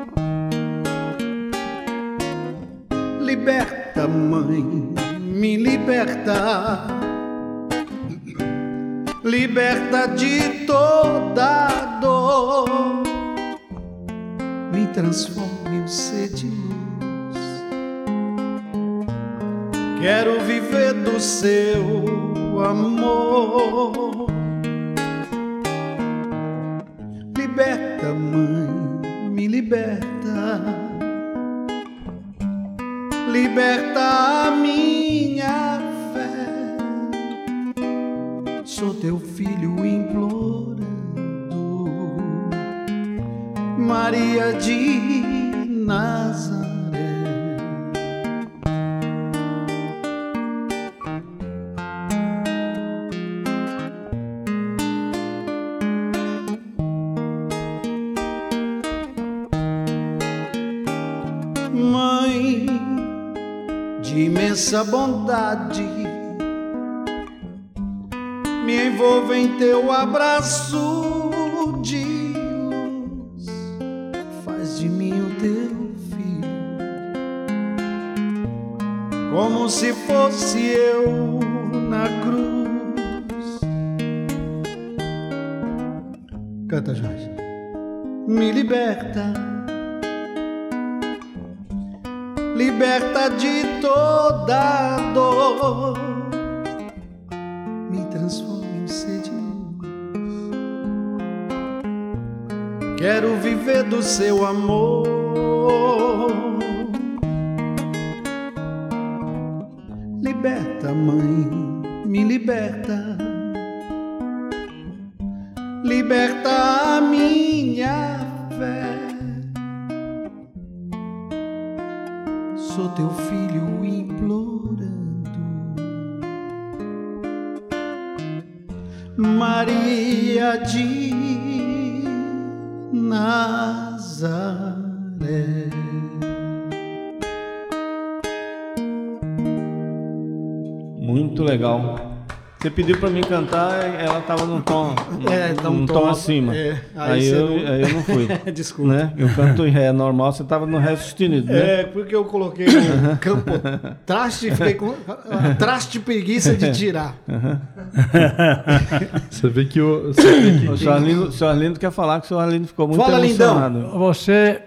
Liberta, mãe, me liberta, liberta de toda dor, me transforme em ser de luz. Quero viver do seu amor. Liberta, mãe, me liberta, liberta a minha fé. Sou teu filho implorando, Maria de Nazaré. Mãe de imensa bondade, me envolva em teu abraço de luz, faz de mim o teu filho, como se fosse eu na cruz. Canta, Jorge. Me liberta, liberta de toda dor, me transforma em ser de luz. Quero viver do seu amor. Liberta, mãe, me liberta, liberta a minha fé. Sou teu filho implorando, Maria de Nazaré. Muito legal. Você pediu pra mim cantar, ela tava num tom, É, tá um num tom- tom acima. é, aí aí, você eu, não- aí eu não fui. Desculpa. Né? Eu canto em ré normal, você tava no ré sustenido, né? É, porque eu coloquei o campo traste e fiquei com traste preguiça de tirar. Você vê que o. Você vê que O senhor Arlindo, o senhor Arlindo quer falar que o senhor Arlindo ficou muito Fala, emocionado. Você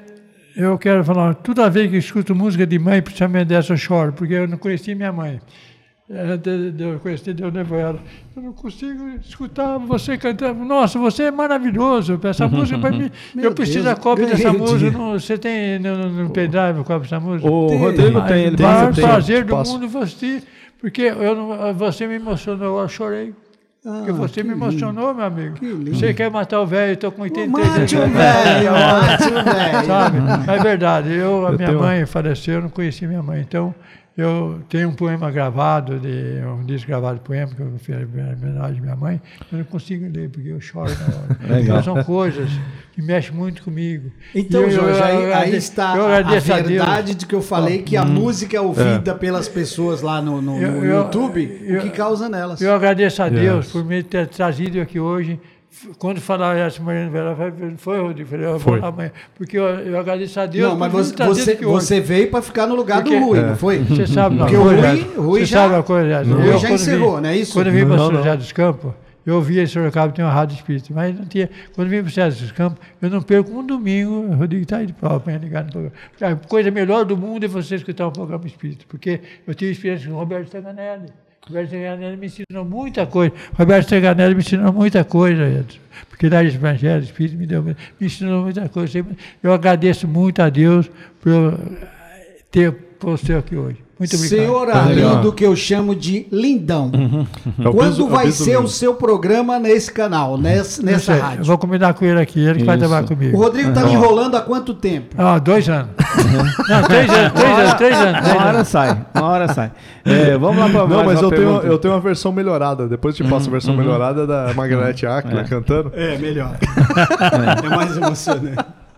eu quero falar, toda vez que eu escuto música de mãe, principalmente dessa, eu choro, porque eu não conheci minha mãe. De, de, eu conheci, eu levo ela. Eu não consigo escutar você cantando. Nossa, você é maravilhoso. Essa música para mim. Eu preciso da cópia dessa música. Não, você tem no, no pendrive a cópia dessa música? O tem, Rodrigo tem. tem ele tem. O maior tem, prazer do passo. mundo você, porque eu não, você me emocionou, eu chorei. Ah, porque você me emocionou, lindo. Meu amigo. Que você quer matar o velho, eu estou com oitenta e três anos. velho, mate o velho. Sabe? É verdade. Eu, a eu minha tenho... mãe faleceu, eu não conheci minha mãe. Então, eu tenho um poema gravado, de, um disco gravado de poema, que eu fiz em homenagem à minha mãe. Eu não consigo ler, porque eu choro na hora. Legal. Então, são coisas que mexem muito comigo. Então, eu, Jorge, eu, aí, eu, aí eu, está eu a, a verdade Deus. de que eu falei, que a hum. música é ouvida é. pelas pessoas lá no, no, eu, no eu, YouTube, eu, o que causa nelas. Eu agradeço a Deus yes. por me ter trazido aqui hoje. Quando falaram essa Mariana Vera, foi, Rodrigo? Falei, eu foi. vou lá amanhã. Porque eu, eu agradeço a Deus. Não, mas você, você, você veio para ficar no lugar porque, do Rui, é. não foi? Você sabe uma porque coisa. Porque o Rui, Rui já, sabe uma coisa, Rui eu, já encerrou, vi, não é isso? Quando eu vim para não, São José não. dos Campos, eu ouvia em Sorocaba, tem uma rádio espírita, mas não tinha. Quando eu vim para São José dos Campos, eu não perco um domingo, o Rodrigo está aí de prova para ligar no programa. A coisa melhor do mundo é você escutar um programa espírita, porque eu tive experiência com o Roberto Steganelli. Roberto Steganelli me ensinou muita coisa. Roberto Steganelli me ensinou muita coisa, Edson. Porque lá de Evangelho, Espírito me deu, me ensinou muita coisa. Eu agradeço muito a Deus por ter você aqui hoje. Muito obrigado. Senhor Arlindo, que eu chamo de Lindão. Uhum. Quando vai ser o seu programa nesse canal, nessa, nessa rádio? Eu vou combinar com ele aqui, ele que vai trabalhar comigo. O Rodrigo está me enrolando há quanto tempo? Ah, dois anos. Não, três anos, três anos, três anos. Uma hora sai, uma hora sai. É, vamos lá para Não, mas eu tenho, pergunta. eu tenho uma versão melhorada. Depois eu te passo a versão uhum. melhorada da Margarete Áquila é. cantando. É, melhor. É, é mais emocionante.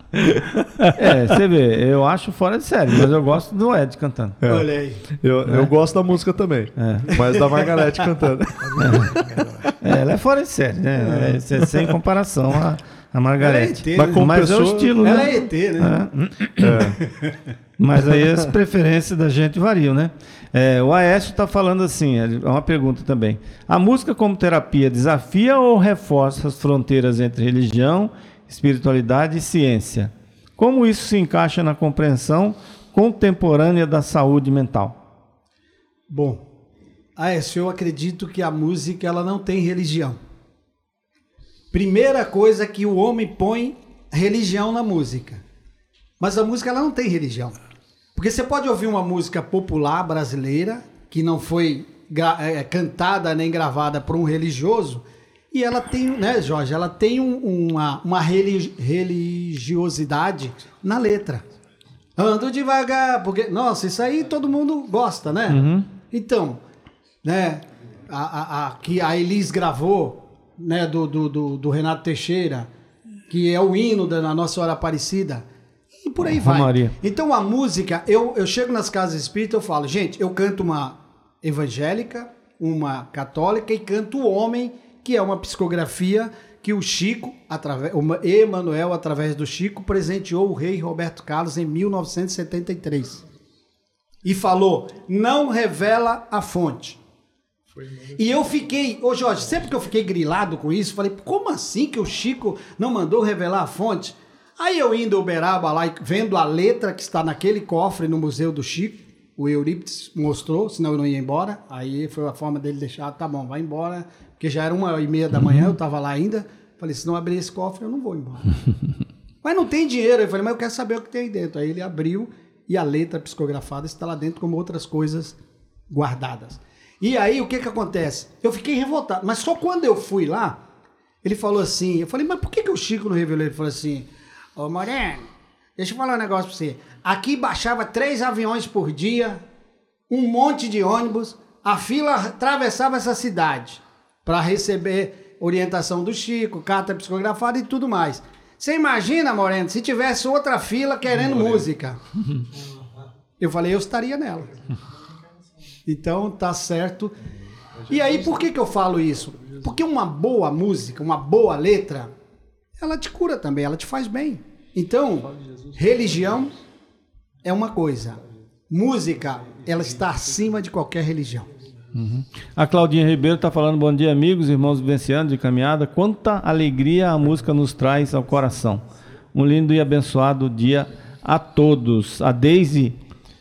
É, você vê, eu acho fora de série, mas eu gosto do Ed cantando. É. Olha aí. Eu, é. eu gosto da música também, é. mas da Margarete cantando. É, ela é fora de série, né? É. É sem comparação a, a Margarete. É mas, mas pessoa, é o estilo, ela né? Ela é E T, né? É. É. Mas aí as preferências da gente variam, né? É, o Aécio está falando assim, é uma pergunta também. A música como terapia desafia ou reforça as fronteiras entre religião, espiritualidade e ciência? Como isso se encaixa na compreensão contemporânea da saúde mental? Bom, Aécio, eu acredito que a música ela não tem religião. Primeira coisa que o homem põe religião na música. Mas a música ela não tem religião. Porque você pode ouvir uma música popular brasileira, que não foi é, cantada nem gravada por um religioso, e ela tem, né, Jorge, ela tem um, uma, uma religiosidade na letra. Ando devagar, porque, nossa, isso aí todo mundo gosta, né? Uhum. Então, né, a, a, a, que a Elis gravou, né, do, do, do, do Renato Teixeira, que é o hino da Nossa Senhora Aparecida, e por aí vai. Maria. Então a música, eu, eu chego nas casas espíritas, eu falo, gente, eu canto uma evangélica, uma católica e canto o homem, que é uma psicografia que o Chico, através, o Emanuel, através do Chico, presenteou o rei Roberto Carlos em mil novecentos e setenta e três. E falou, não revela a fonte. E eu fiquei, ô Jorge, sempre que eu fiquei grilado com isso, falei, como assim que o Chico não mandou revelar a fonte? Aí eu indo Uberaba lá, vendo a letra que está naquele cofre no Museu do Chico, o Eurípides mostrou, senão eu não ia embora. Aí foi a forma dele deixar, tá bom, vai embora, porque já era uma e meia da manhã, eu estava lá ainda. Falei, se não abrir esse cofre, eu não vou embora. Mas não tem dinheiro. Eu falei, mas eu quero saber o que tem aí dentro. Aí ele abriu e a letra psicografada está lá dentro, como outras coisas guardadas. E aí, o que que acontece? Eu fiquei revoltado, mas só quando eu fui lá, ele falou assim, eu falei, mas por que que o Chico não revelou? Ele falou assim, ô Moreno, deixa eu falar um negócio pra você. Aqui baixava três aviões por dia, um monte de ônibus, a fila atravessava essa cidade para receber orientação do Chico, carta psicografada e tudo mais. Você imagina, Moreno, se tivesse outra fila querendo Moreno. música? Eu falei, eu estaria nela. Então, tá certo. E aí, por que que eu falo isso? Porque uma boa música, uma boa letra, ela te cura também, ela te faz bem. Então, religião é uma coisa. Música, ela está acima de qualquer religião. Uhum. A Claudinha Ribeiro está falando, bom dia amigos, irmãos vivenciando de caminhada, quanta alegria a música nos traz ao coração. Um lindo e abençoado dia a todos. A Deise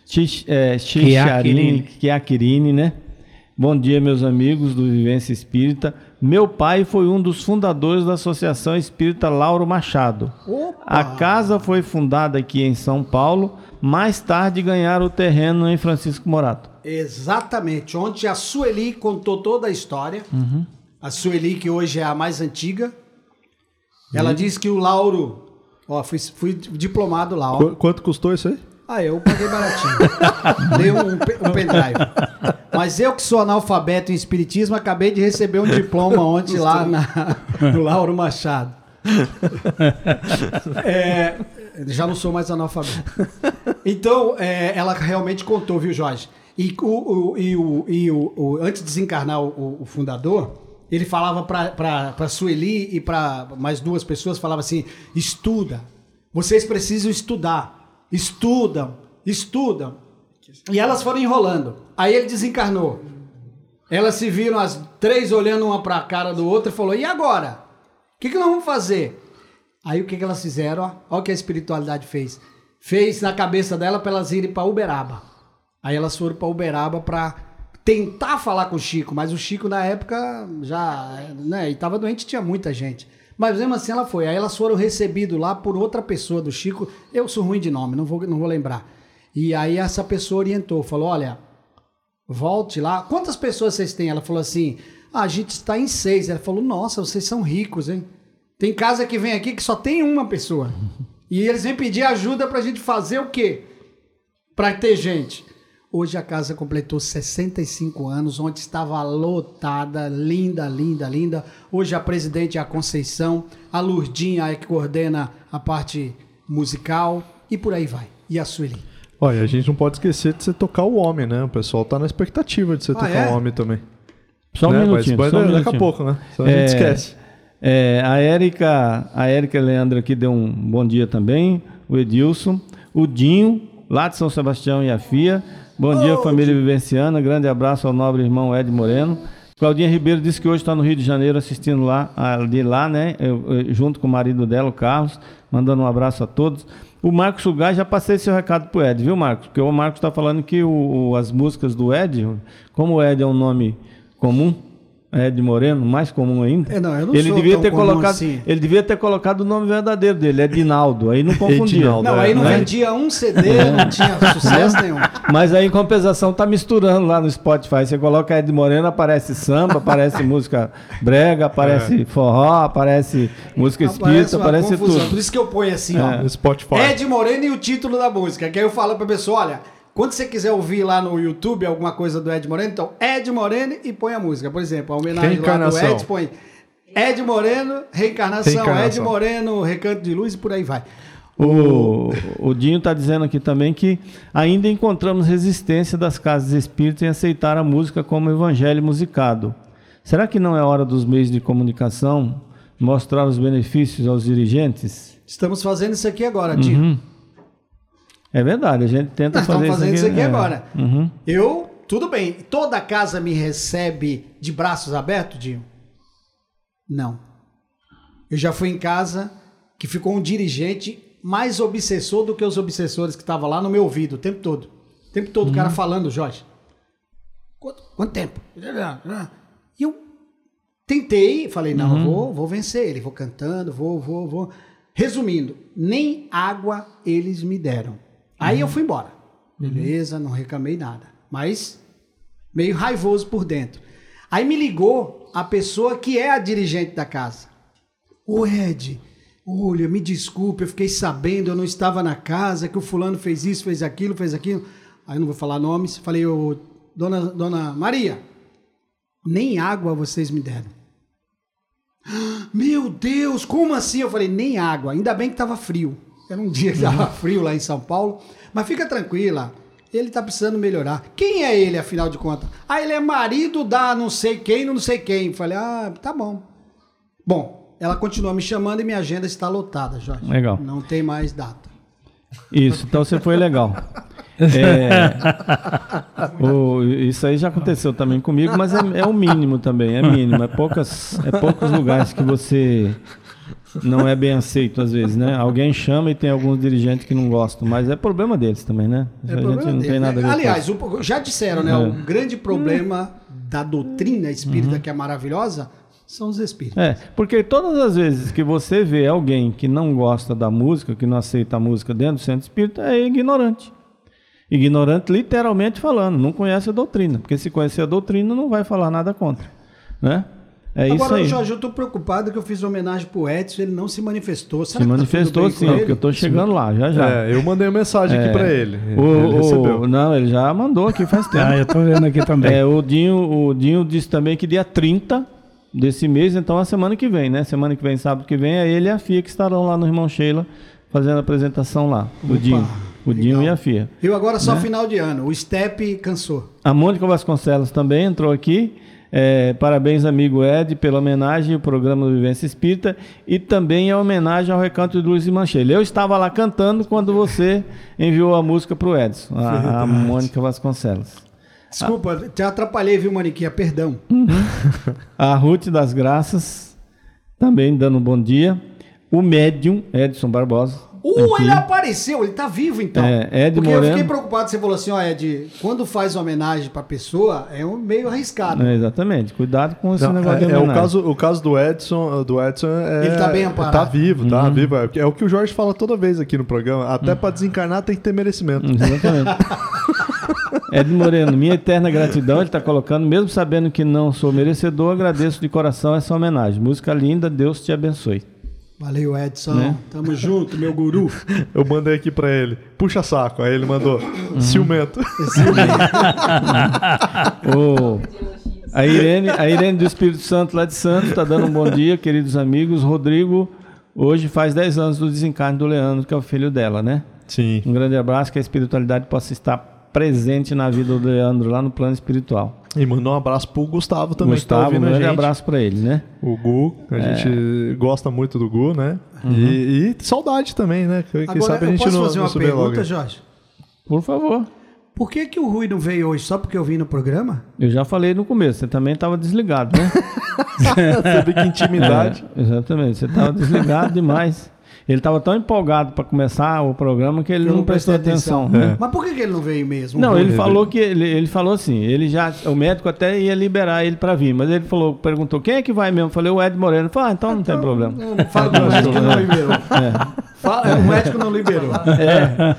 Chiaquirini, né? Bom dia, meus amigos do Vivência Espírita. Meu pai foi um dos fundadores da Associação Espírita Lauro Machado. Opa! A casa foi fundada aqui em São Paulo. Mais tarde ganharam o terreno em Francisco Morato. Exatamente. Ontem a Sueli contou toda a história. Uhum. A Sueli, que hoje é a mais antiga. Ela uhum. disse que o Lauro... Ó, fui, fui diplomado lá. Ó. Qu- quanto custou isso aí? Ah, eu paguei baratinho. Dei um, um pendrive. Mas eu que sou analfabeto em espiritismo, acabei de receber um diploma ontem lá na, no Lauro Machado. É, já não sou mais analfabeto. Então, é, ela realmente contou, viu, Jorge? E, o, o, e, o, e o, o, antes de desencarnar o, o fundador, ele falava para Sueli e para mais duas pessoas, falava assim, estuda, vocês precisam estudar. Estudam, estudam. E elas foram enrolando. Aí ele desencarnou. Elas se viram as três olhando uma para a cara do outro e falou, e agora? O que, que nós vamos fazer? Aí o que, que elas fizeram? Ó, olha o que a espiritualidade fez. Fez na cabeça dela para elas irem para Uberaba. Aí elas foram para Uberaba para tentar falar com o Chico. Mas o Chico na época já... né, e estava doente, tinha muita gente. Mas mesmo assim ela foi. Aí elas foram recebidas lá por outra pessoa do Chico. Eu sou ruim de nome, não vou, não vou lembrar. E aí essa pessoa orientou, falou, olha, volte lá. Quantas pessoas vocês têm? Ela falou assim, ah, a gente está em seis. Ela falou, nossa, vocês são ricos, hein? Tem casa que vem aqui que só tem uma pessoa. E eles vêm pedir ajuda pra gente fazer o quê? Pra ter gente. Hoje a casa completou sessenta e cinco anos, onde estava lotada, linda, linda, linda. Hoje a presidente é a Conceição, a Lurdinha é que coordena a parte musical e por aí vai. E a Sueli? Olha, a gente não pode esquecer de você tocar o homem, né? O pessoal tá na expectativa de você ah, tocar é? o homem também. Só um né? minutinho. Mas, só um mas minutinho. daqui a pouco, né? Senão é, a gente esquece. É, a Érica, a Érica Leandro aqui deu um bom dia também. O Edilson. O Dinho, lá de São Sebastião e a Fia. Bom dia, família vivenciana. Grande abraço ao nobre irmão Ed Moreno. Claudinha Ribeiro disse que hoje está no Rio de Janeiro assistindo lá, ali lá, né? Eu, eu, junto com o marido dela, o Carlos, mandando um abraço a todos. O Marcos Sugai, já passei seu recado pro Ed, viu, Marcos? Porque o Marcos está falando que o, o, as músicas do Ed, como o Ed é um nome comum, Ed Moreno, mais comum ainda. É, não, eu não ele sou devia tão ter comum colocado, assim. Ele devia ter colocado o nome verdadeiro dele, Edinaldo. Aí não confundia. Edinaldo, Não, aí não né? vendia um C D, não tinha sucesso nenhum. Mas aí, em compensação, tá misturando lá no Spotify. Você coloca Ed Moreno, aparece samba, aparece música brega, aparece é. forró, aparece música espírita, aparece, aparece tudo. Por isso que eu ponho assim, ó. É. Spotify. Ed Moreno e o título da música. Que aí eu falo pra pessoa, olha, quando você quiser ouvir lá no YouTube alguma coisa do Ed Moreno, então Ed Moreno e põe a música. Por exemplo, a homenagem lá do Ed, põe Ed Moreno, reencarnação, reencarnação. Ed Moreno, Recanto de Luz e por aí vai. O, o Dinho está dizendo aqui também que ainda encontramos resistência das casas espíritas em aceitar a música como evangelho musicado. Será que não é hora dos meios de comunicação mostrar os benefícios aos dirigentes? Estamos fazendo isso aqui agora, Dinho. Uhum. É verdade, a gente tenta Nós fazer estamos fazendo isso aqui, isso aqui é. agora. Uhum. Eu, tudo bem, toda casa me recebe de braços abertos, Dinho? Não. Eu já fui em casa que ficou um dirigente mais obsessor do que os obsessores que estavam lá no meu ouvido o tempo todo. O tempo todo uhum. o cara falando, Jorge. Quanto, quanto tempo? E eu tentei, falei, não, uhum. vou, vou vencer ele, vou cantando, vou, vou, vou. Resumindo, nem água eles me deram. Aí uhum. eu fui embora. Beleza, não reclamei nada. Mas meio raivoso por dentro. Aí me ligou a pessoa que é a dirigente da casa. Ô Ed, olha, me desculpe, eu fiquei sabendo, eu não estava na casa, que o fulano fez isso, fez aquilo, fez aquilo. Aí eu não vou falar nomes. Falei, ô, dona, dona Maria, nem água vocês me deram. Meu Deus, como assim? Eu falei, nem água. Ainda bem que estava frio. Era um dia que estava frio lá em São Paulo. Mas fica tranquila, ele está precisando melhorar. Quem é ele, afinal de contas? Ah, ele é marido da não sei quem, não sei quem. Eu falei, ah, tá bom. Bom, ela continua me chamando e minha agenda está lotada, Jorge. Legal. Não tem mais data. Isso, então você foi legal. É, o, isso aí já aconteceu também comigo, mas é, é o mínimo também, é mínimo, é, poucas, é poucos lugares que você não é bem aceito às vezes, né? Alguém chama e tem alguns dirigentes que não gostam, mas é problema deles também, né? É a gente problema não dele, tem nada né? a ver Aliás, com isso. o, já disseram, né? É. O grande problema da doutrina espírita, que é maravilhosa, são os espíritos. É, porque todas as vezes que você vê alguém que não gosta da música, que não aceita a música dentro do centro espírita, é ignorante. Ignorante literalmente falando, não conhece a doutrina, porque se conhecer a doutrina não vai falar nada contra, né? É Agora, isso aí. Jorge, eu estou preocupado que eu fiz homenagem pro Edson, ele não se manifestou. Será Se que tá manifestou tudo bem sim, com porque eu ele? estou chegando lá, já já. É, eu mandei uma mensagem É, aqui pra ele. O, ele recebeu. o, não, ele já mandou aqui faz tempo. Ah, eu tô vendo aqui também. É, o Dinho, o Dinho disse também que dia trinta desse mês, então a semana que vem, né? Semana que vem, sábado que vem, é ele e a Fia que estarão lá no Irmão Sheila fazendo a apresentação lá. O Dinho. O Dinho legal. e a Fia. Eu agora só Né? final de ano. O Step cansou. A Mônica Vasconcelos também entrou aqui. É, parabéns, amigo Ed, pela homenagem ao programa do Vivência Espírita e também a homenagem ao Recanto de Luz e Mancheira. Eu estava lá cantando quando você enviou a música para o Edson, a, a Mônica Vasconcelos. Desculpa, te atrapalhei, viu, Maniquinha? Perdão. Uhum. A Ruth das Graças, também dando um bom dia. O médium, Edson Barbosa. Uh, aqui. ele apareceu, ele tá vivo então. É, Ed Porque Moreno. eu fiquei preocupado, você falou assim, ó, Ed, quando faz homenagem pra pessoa, é um meio arriscado. É, exatamente, cuidado com esse Não, negócio é, de é o homenagem. caso, o caso do Edson, do Edson é, Ele tá bem amparado. Tá vivo, tá Uhum. vivo. É, é o que o Jorge fala toda vez aqui no programa. Até Uhum. pra desencarnar tem que ter merecimento. Exatamente. Ed Moreno, minha eterna gratidão, ele está colocando, mesmo sabendo que não sou merecedor, agradeço de coração essa homenagem. Música linda, Deus te abençoe. Valeu, Edson. Né? Tamo junto, meu guru. Eu mandei aqui pra ele, puxa saco. Aí ele mandou, ciumento. Ô, a Irene, a Irene do Espírito Santo lá de Santos está dando um bom dia, queridos amigos. Rodrigo, hoje faz dez anos do desencarne do Leandro, que é o filho dela, né? Sim. Um grande abraço, que a espiritualidade possa estar presente na vida do Leandro lá no plano espiritual. E mandou um abraço pro Gustavo também, Gustavo, que tá ouvindo um a grande gente. abraço para ele, né? O Gu, a É. gente gosta muito do Gu, né? Uhum. E, e saudade também, né? Quem Agora, sabe a eu gente posso não, fazer não uma souber logo. pergunta, Jorge? Por favor. Por que que o Rui não veio hoje? Só porque eu vim no programa? Eu já falei no começo, você também estava desligado, né? Você vê que intimidade. É, exatamente, você estava desligado demais. Ele estava tão empolgado para começar o programa que ele Eu não prestou prestei atenção. né? Mas por que que ele não veio mesmo? Não, Rui? ele falou que ele, ele falou assim, ele já, o médico até ia liberar ele para vir, mas ele falou, perguntou quem é que vai mesmo? Eu falei, o Ed Moreno. Falei, ah, então não tem problema. Não, não fala que o médico não liberou. É. Fala, o médico não liberou. É.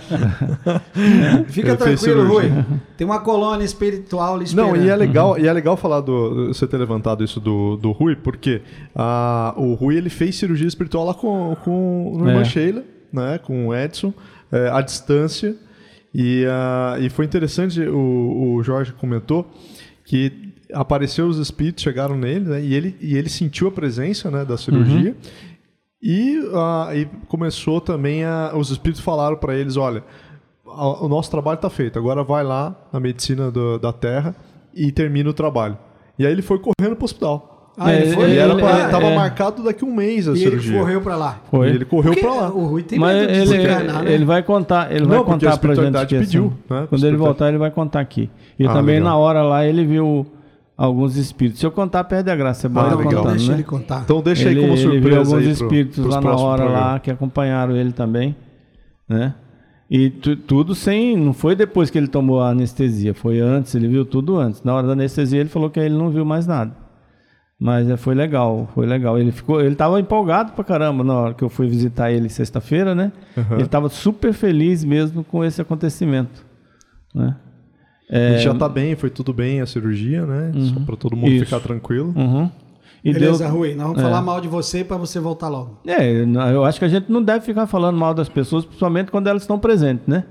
Fica Ele fez tranquilo, Rui. cirurgia. Tem uma colônia espiritual lhe esperando. Não, e é legal, e é legal falar do você ter levantado isso do, do Rui, porque ah, o Rui ele fez cirurgia espiritual lá com, com no irmã É. Sheila, né, com o Edson, é, à distância. E, ah, e foi interessante, o, o Jorge comentou que apareceu os espíritos, chegaram nele, né, e ele, e ele sentiu a presença, né, da cirurgia. Uhum. E, ah, e começou também a. Os espíritos falaram para eles: olha, a- o nosso trabalho está feito, agora vai lá na medicina do- da Terra e termina o trabalho. E aí ele foi correndo para o hospital. Ah, ele É, foi? E era pra, é, tava é. marcado daqui a um mês a E ele cirurgia. correu pra lá. Foi. E ele correu Porque para lá. o Rui tem Mas medo de ele, desencarnar, né? ele vai contar, ele vai Não, porque contar a pra gente. espiritualidade que, assim, pediu, né? Quando ele Espiritualidade. voltar, ele vai contar aqui. E Ah, também legal. na hora lá ele viu alguns espíritos. Se eu contar, perde a graça. É bom Ah, ele legal. Então contando, deixa né? ele contar. Então deixa ele, aí como ele surpresa viu alguns aí pro- espíritos pros lá na próximos hora programas. lá que acompanharam ele também, né? E tu- tudo sem, não foi depois que ele tomou a anestesia, foi antes, ele viu tudo antes. Na hora da anestesia ele falou que ele não viu mais nada. Mas é, foi legal, foi legal. Ele ficou, ele estava empolgado pra caramba na hora que eu fui visitar ele sexta-feira, né? Uhum. Ele estava super feliz mesmo com esse acontecimento, né? E já tá bem, foi tudo bem a cirurgia, né? Só para todo mundo Isso. ficar tranquilo. Uhum. E Beleza, deu- Rui. Nós vamos É. falar mal de você pra você voltar logo. É, eu acho que a gente não deve ficar falando mal das pessoas, principalmente quando elas estão presentes, né?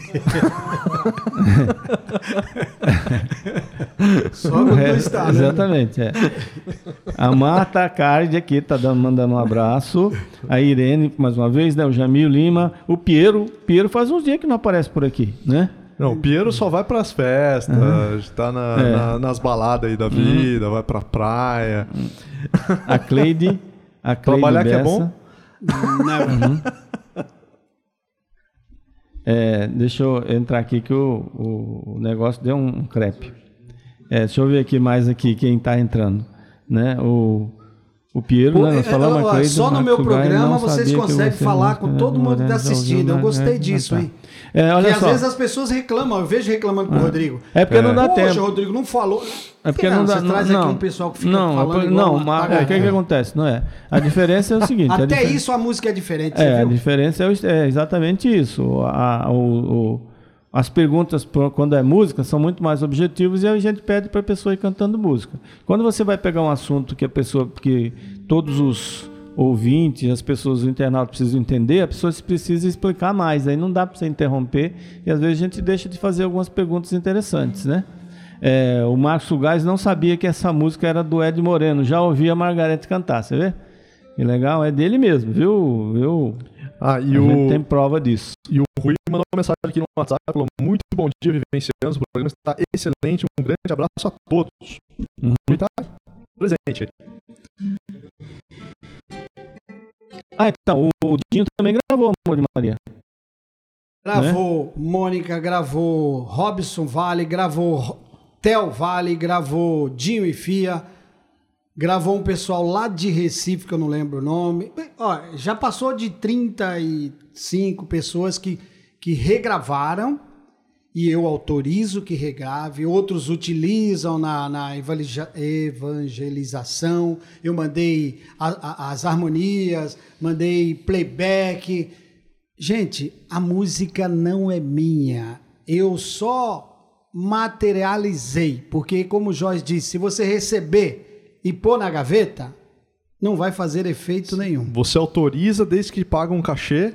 Só quando É, não está, né? exatamente, é. A Marta Cardi aqui tá dando, mandando um abraço. A Irene, mais uma vez, né? O Jamil Lima. O Piero. Piero faz uns dias que não aparece por aqui, né? Não, o Piero só vai pras festas, tá na- É. na- nas baladas aí da vida, vai pra praia. A Cleide. A Cleide Trabalhar que é Bessa. bom? Não. É, deixa eu entrar aqui que o, o, o negócio deu um crepe. É, deixa eu ver aqui mais aqui quem está entrando, né? O O Piero, né? Nós falamos ó, aqui só no meu programa vocês conseguem falar com todo mundo que está assistindo. Eu gostei disso, hein? É, olha Porque só. às vezes as pessoas reclamam, eu vejo reclamando com o Rodrigo. É porque não dá tempo. Poxa, o Rodrigo não falou. É porque não, não dá Você não, traz não, aqui um pessoal que fica não, falando não, igual não, mas é, o que, que acontece? Não é. A diferença é o seguinte. Até difer... isso a música é diferente, é, você viu? A diferença é, o, é exatamente isso. A, a, o, o, as perguntas, quando é música, são muito mais objetivas e a gente pede para a pessoa ir cantando música. Quando você vai pegar um assunto que a pessoa, que todos os ouvintes, as pessoas, o internauta precisam entender, a pessoa precisa explicar mais. Aí não dá para você interromper e às vezes a gente deixa de fazer algumas perguntas interessantes, né? É, o Marcos Gás não sabia que essa música era do Ed Moreno. Já ouvi a Margarete cantar, você vê? Que legal, é dele mesmo, viu? viu? Ah, e a o... gente tem prova disso. E o Rui mandou uma mensagem aqui no WhatsApp, falou: muito bom dia, vivencianos, o programa está excelente, um grande abraço a todos. Uhum. Rui tá presente aí. Ah, então, o, o Dinho também gravou Amor de Maria. Gravou, né? Mônica gravou, Robson Vale gravou, Theo Vale gravou, Dinho e Fia, gravou um pessoal lá de Recife, que eu não lembro o nome. Ó, já passou de trinta e cinco pessoas que, que regravaram, e eu autorizo que regrave, outros utilizam na, na evangelização, eu mandei a, a, as harmonias, mandei playback. Gente, a música não é minha, eu só materializei, porque como o Jorge disse, se você receber e pôr na gaveta, não vai fazer efeito nenhum. Você autoriza desde que paga um cachê?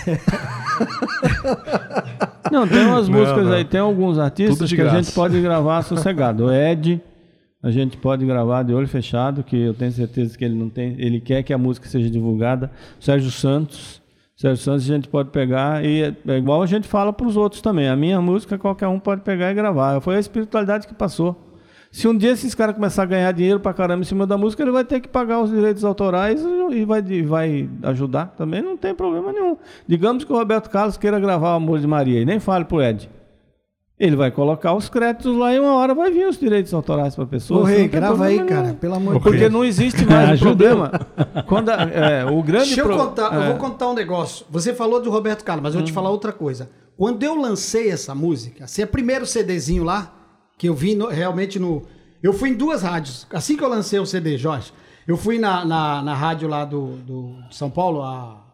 Não, tem umas não, músicas não. aí, tem alguns artistas que graça. a gente pode gravar sossegado. O Ed, a gente pode gravar de olho fechado, que eu tenho certeza que ele não tem, ele quer que a música seja divulgada. O Sérgio Santos, Sérgio Santos a gente pode pegar e é, é igual a gente fala para os outros também. A minha música qualquer um pode pegar e gravar. Foi a espiritualidade que passou. Se um dia esses caras começarem a ganhar dinheiro pra caramba em cima da música, ele vai ter que pagar os direitos autorais e vai, vai ajudar também, não tem problema nenhum. Digamos que o Roberto Carlos queira gravar o Amor de Maria e nem fale pro Ed. Ele vai colocar os créditos lá e uma hora vai vir os direitos autorais para a pessoa. Ô, Rei, grava aí, cara, nenhum. pelo amor de Deus. Porque não existe mais um problema. Quando a, é, o grande Deixa eu pro... contar, é. eu vou contar um negócio. Você falou do Roberto Carlos, mas eu vou te falar outra coisa. Quando eu lancei essa música, assim, é o primeiro CDzinho lá, que eu vi no, realmente no... Eu fui em duas rádios. Assim que eu lancei o C D, Jorge, eu fui na, na, na rádio lá do, do São Paulo, a...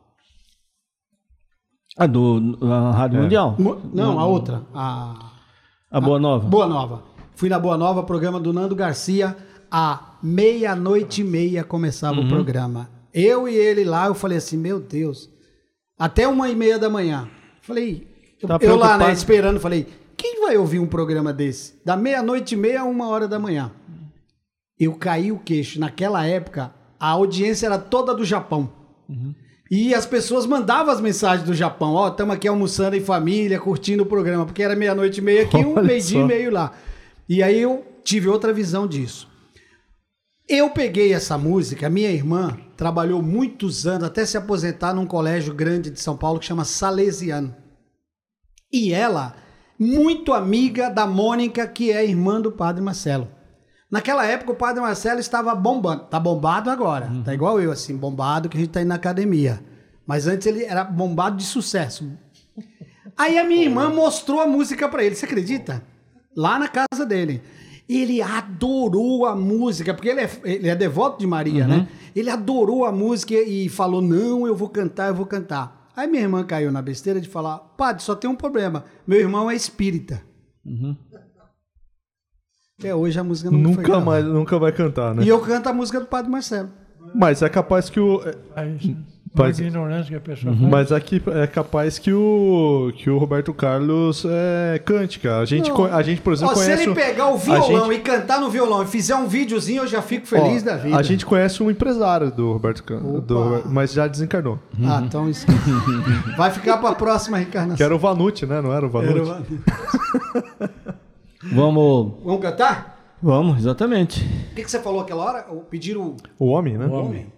A do a Rádio É. Mundial? Mo- Não, a outra. A, A Boa Nova? Boa Nova. Fui na Boa Nova, programa do Nando Garcia. À meia-noite e meia começava Uhum. o programa. Eu e ele lá, eu falei assim, meu Deus. Até uma e meia da manhã. Falei, eu, Tá eu lá, né, preocupado? esperando, falei, quem vai ouvir um programa desse? Da meia-noite e meia a uma hora da manhã. Eu caí o queixo. Naquela época, a audiência era toda do Japão. Uhum. E as pessoas mandavam as mensagens do Japão. Ó, estamos aqui almoçando em família, curtindo o programa. Porque era meia-noite e meia aqui, um Olha meio-dia só. e meio lá. E aí eu tive outra visão disso. Eu peguei essa música, minha irmã trabalhou muitos anos, até se aposentar num colégio grande de São Paulo que chama Salesiano. E ela, muito amiga da Mônica, que é irmã do Padre Marcelo. Naquela época o Padre Marcelo estava bombando. Tá bombado agora. Uhum. Tá igual eu, assim, bombado que a gente tá indo na academia. Mas antes ele era bombado de sucesso. Aí a minha irmã mostrou a música pra ele, você acredita? Lá na casa dele. Ele adorou a música, porque ele é, ele é devoto de Maria, Uhum. né? Ele adorou a música e falou, não, eu vou cantar, eu vou cantar. Aí minha irmã caiu na besteira de falar, padre, só tem um problema, meu irmão é espírita. Uhum. Até hoje a música não foi Nunca gravada. mais, nunca vai cantar, né? E eu canto a música do Padre Marcelo. Mas é capaz que o... Aí, Mas- uma ignorância que a pessoa Uhum. faz. Mas aqui é capaz que o, que o Roberto Carlos é, cante, cara. A gente, Não. co- a gente, por exemplo, Ó, se conhece... ele um- pegar o a violão gente- e cantar no violão e fizer um videozinho, eu já fico feliz Ó, da vida. A gente conhece um empresário do Roberto Carlos, Opa. mas já desencarnou. Ah, então isso... Vai ficar pra próxima reencarnação. Que era o Vanucci, né? Não era o Vanucci? Era o- Vamos. Vamos cantar? Vamos, exatamente. O que, que você falou aquela hora? Pedir o O homem, né? homem.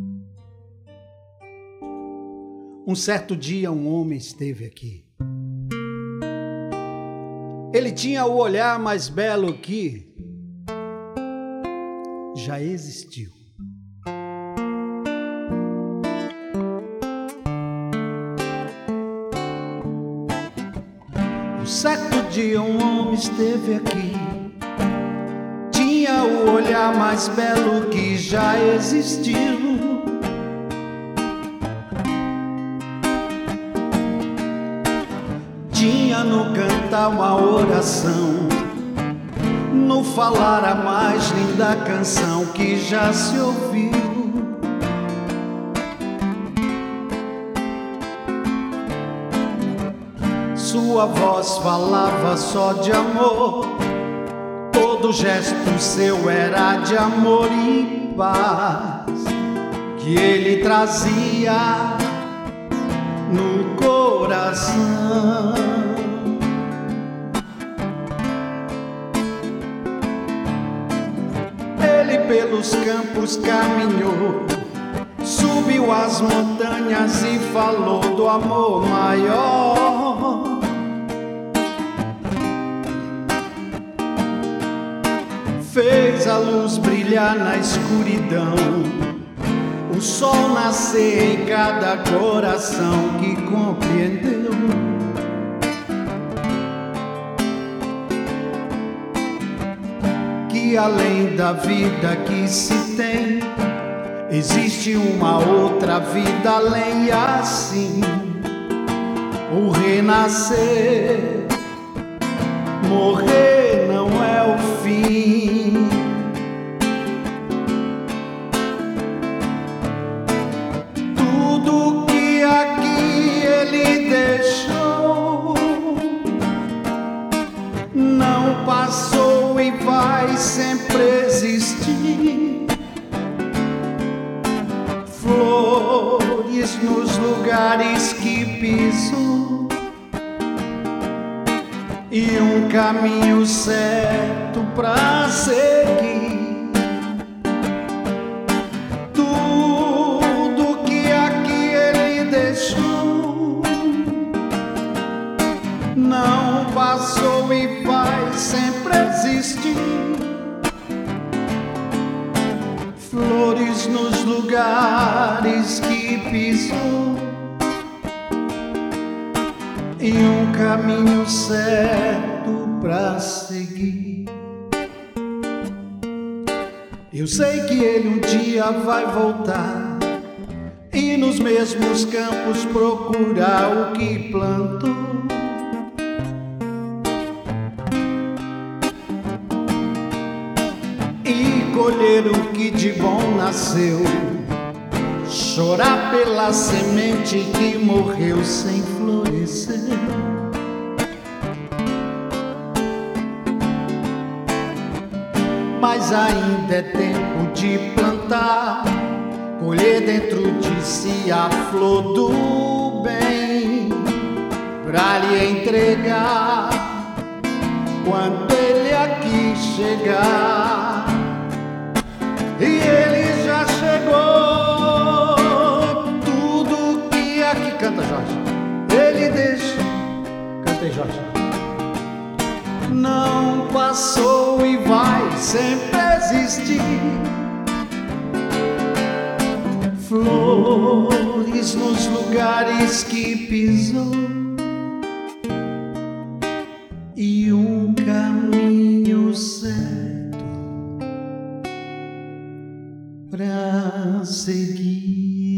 Um certo dia um homem esteve aqui. Ele tinha o olhar mais belo que já existiu. dia um homem esteve aqui. Tinha o olhar mais belo que já existiu. Tinha no cantar uma oração, no falar a mais linda canção que já se ouviu. Sua voz falava só de amor, todo gesto seu era de amor e paz, que ele trazia no coração. Ele pelos campos caminhou, subiu as montanhas e falou do amor maior. Fez a luz brilhar na escuridão, o sol nascer em cada coração que compreendeu. Que além da vida que se tem, existe uma outra vida além, e assim o renascer, morrer não é o fim. Tudo que aqui ele deixou não passou e vai sempre existir. Flores nos lugares que pisou e um caminho certo pra seguir. Tudo que aqui ele deixou não passou e vai sempre existir. Flores nos lugares que pisou e um caminho certo pra seguir. Eu sei que ele um dia vai voltar e nos mesmos campos procurar o que plantou. E colher o que de bom nasceu, chorar pela semente que morreu sem florescer. Mas ainda é tempo de plantar, colher dentro de si a flor do bem, pra lhe entregar quando ele aqui chegar. E ele já chegou. Tudo que aqui canta, Jorge, ele deixa. Canta aí, Jorge. Não passou e vai sempre existir. Flores nos lugares que pisou e um caminho certo pra seguir.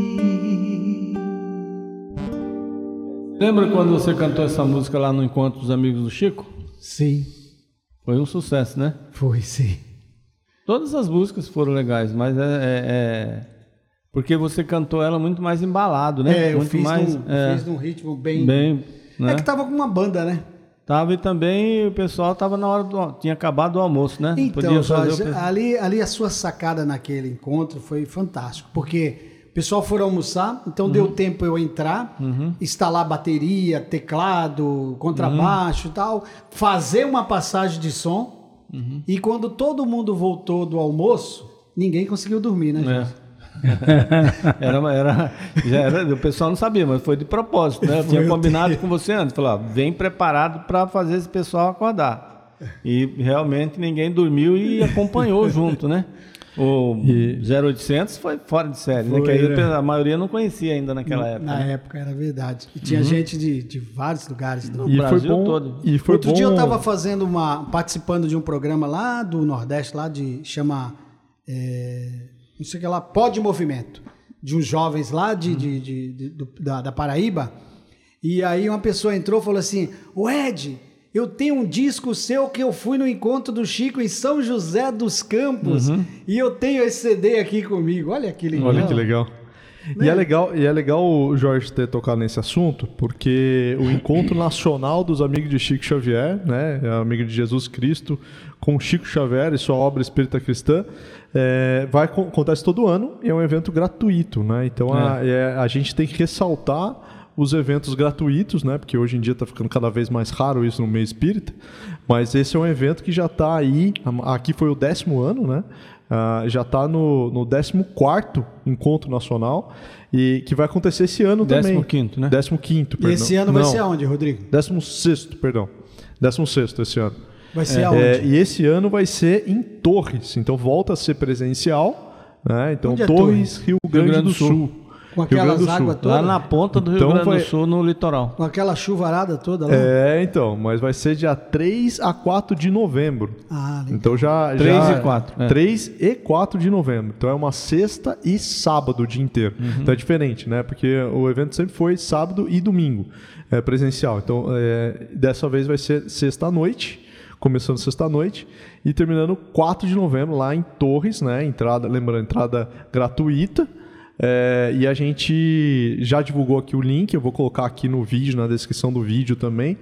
Lembra quando você cantou essa música lá no Encontro dos Amigos do Chico? Sim. Foi um sucesso, né? Foi, sim. Todas as músicas foram legais, mas é, é, é... porque você cantou ela muito mais embalado, né? É, eu muito fiz, mais, num, é, fiz num ritmo bem... bem, né? É que tava com uma banda, né? Tava, e também o pessoal tava na hora do... tinha acabado o almoço, né? Então, Podia Jorge, fazer o... ali, ali a sua sacada naquele encontro foi fantástico, porque o pessoal foi almoçar, então uhum. deu tempo eu entrar, uhum. instalar bateria, teclado, contrabaixo uhum. e tal, fazer uma passagem de som, uhum. e quando todo mundo voltou do almoço, ninguém conseguiu dormir, né, Jorge? É. era, era, já era, o pessoal não sabia, mas foi de propósito, né? Eu tinha combinado com você antes, falou, ó, vem preparado para fazer esse pessoal acordar. E realmente ninguém dormiu e acompanhou junto, né? O e... zero oitocentos foi fora de série, foi, né? Que aí né? a maioria não conhecia ainda naquela época. Na né? época, era verdade. E tinha uhum. gente de, de vários lugares do e Brasil foi bom, todo. E foi Outro bom... dia eu estava fazendo uma, participando de um programa lá do Nordeste, lá de chama, é, não sei o que lá, Pode Movimento, de uns jovens lá de, uhum. de, de, de, de, da, da Paraíba. E aí uma pessoa entrou e falou assim: "O Ed, eu tenho um disco seu que eu fui no encontro do Chico em São José dos Campos uhum. e eu tenho esse C D aqui comigo." Olha que legal. Olha que legal. Né? E é legal, e é legal o Jorge ter tocado nesse assunto, porque o Encontro Nacional dos Amigos de Chico Xavier, né, amigo de Jesus Cristo, com Chico Xavier e sua obra Espírita Cristã, é, vai, acontece todo ano e é um evento gratuito, né? Então é. A, é, a gente tem que ressaltar os eventos gratuitos, né? Porque hoje em dia está ficando cada vez mais raro isso no meio espírita, mas esse é um evento que já está aí, aqui foi o décimo ano, né? Uh, já está no, no décimo quarto Encontro Nacional e que vai acontecer esse ano também. décimo quinto, né? décimo quinto, perdão. E esse ano vai Não. ser aonde, Rodrigo? décimo sexto, perdão. décimo sexto esse ano. Vai ser é, aonde? É, e esse ano vai ser em Torres, então volta a ser presencial, né? Então onde é Torres, Torres, Rio Grande, Rio Grande do Sul. Sul. Com aquelas águas todas? Lá na ponta do então Rio Grande vai... do Sul, no litoral. Com aquela chuvarada toda lá? É, então, mas vai ser dia três a quatro de novembro. Ah, legal. Então já... três já... e quatro. É. três e quatro de novembro. Então é uma sexta e sábado o dia inteiro. Uhum. Então é diferente, né? Porque o evento sempre foi sábado e domingo é, presencial. Então é, dessa vez vai ser sexta à noite, começando sexta à noite e terminando quatro de novembro lá em Torres, né? Entrada, lembrando, entrada gratuita. É, e a gente já divulgou aqui o link, eu vou colocar aqui no vídeo, na descrição do vídeo também.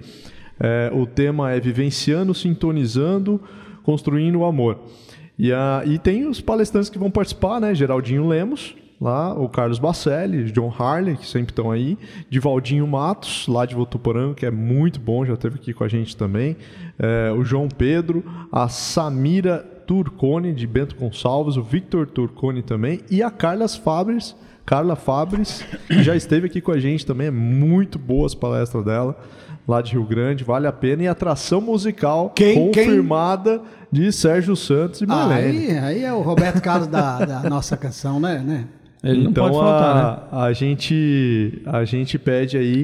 É, o tema é Vivenciando, Sintonizando, Construindo o Amor. E, a, e tem os palestrantes que vão participar, né? Geraldinho Lemos, lá, o Carlos Bacelli, John Harley, que sempre estão aí, Divaldinho Matos, lá de Votuporanga, que é muito bom, já esteve aqui com a gente também, é, o João Pedro, a Samira Turcone, de Bento Gonçalves, o Victor Turcone também, e a Carla Fabres, Carla Fabres, que já esteve aqui com a gente também, é muito boa as palestras dela, lá de Rio Grande, vale a pena, e atração musical quem, confirmada quem? de Sérgio Santos e Marlene. Aí, aí é o Roberto Carlos da, da nossa canção, né? né? Ele não então pode faltar, a, né? a, gente, a gente pede aí,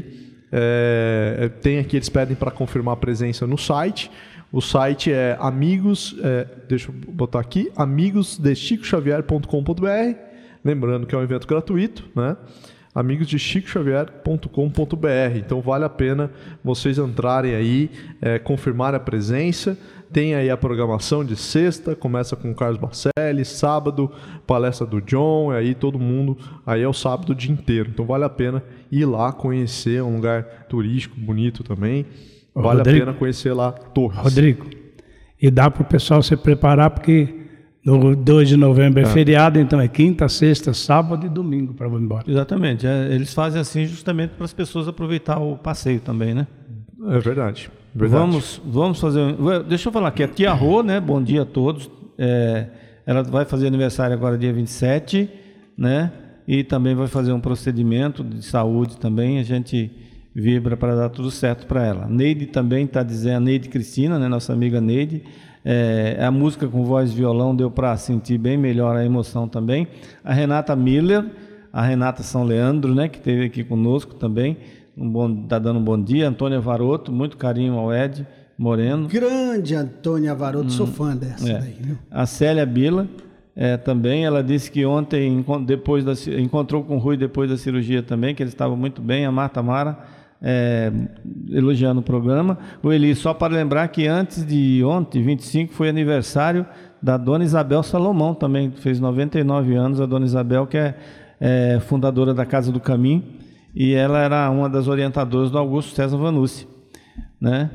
é, tem aqui, eles pedem para confirmar a presença no site. O site é amigos, é, deixa eu botar aqui, amigos de chico xavier ponto com ponto b r. Lembrando que é um evento gratuito, né? amigos de chico xavier ponto com ponto b r. Então vale a pena vocês entrarem aí, é, confirmar a presença. Tem aí a programação de sexta, começa com o Carlos Bacelli, sábado, palestra do John, e aí todo mundo, aí é o sábado o dia inteiro. Então vale a pena ir lá conhecer, é um lugar turístico, bonito também. Vale Rodrigo, a pena conhecer lá Torres. Rodrigo, e dá para o pessoal se preparar, porque no dois de novembro é, é feriado, então é quinta, sexta, sábado e domingo para ir embora. Exatamente, é, eles fazem assim justamente para as pessoas aproveitar o passeio também, né? É verdade. verdade. Vamos, vamos fazer. Deixa eu falar aqui, a Tia Rô, né? Bom dia a todos. É, ela vai fazer aniversário agora dia vinte e sete, né? E também vai fazer um procedimento de saúde também. A gente vibra para dar tudo certo para ela. Neide também está dizendo, a Neide Cristina, né, nossa amiga Neide, é, a música com voz e violão deu para sentir bem melhor a emoção também. A Renata Miller, a Renata São Leandro, né, que esteve aqui conosco também, um bom, tá dando um bom dia. Antônia Varoto, muito carinho ao Ed Moreno. Grande Antônia Varoto, hum, sou fã dessa é. daí. Viu? A Célia Bila, é, também, ela disse que ontem depois da, encontrou com o Rui depois da cirurgia também, que ele estava muito bem. A Marta Mara, É, elogiando o programa. O Eli, só para lembrar que antes de ontem, vinte e cinco, foi aniversário da Dona Isabel Salomão, também fez noventa e nove anos, a Dona Isabel, que é, é fundadora da Casa do Caminho, e ela era uma das orientadoras do Augusto César Vanucci, né?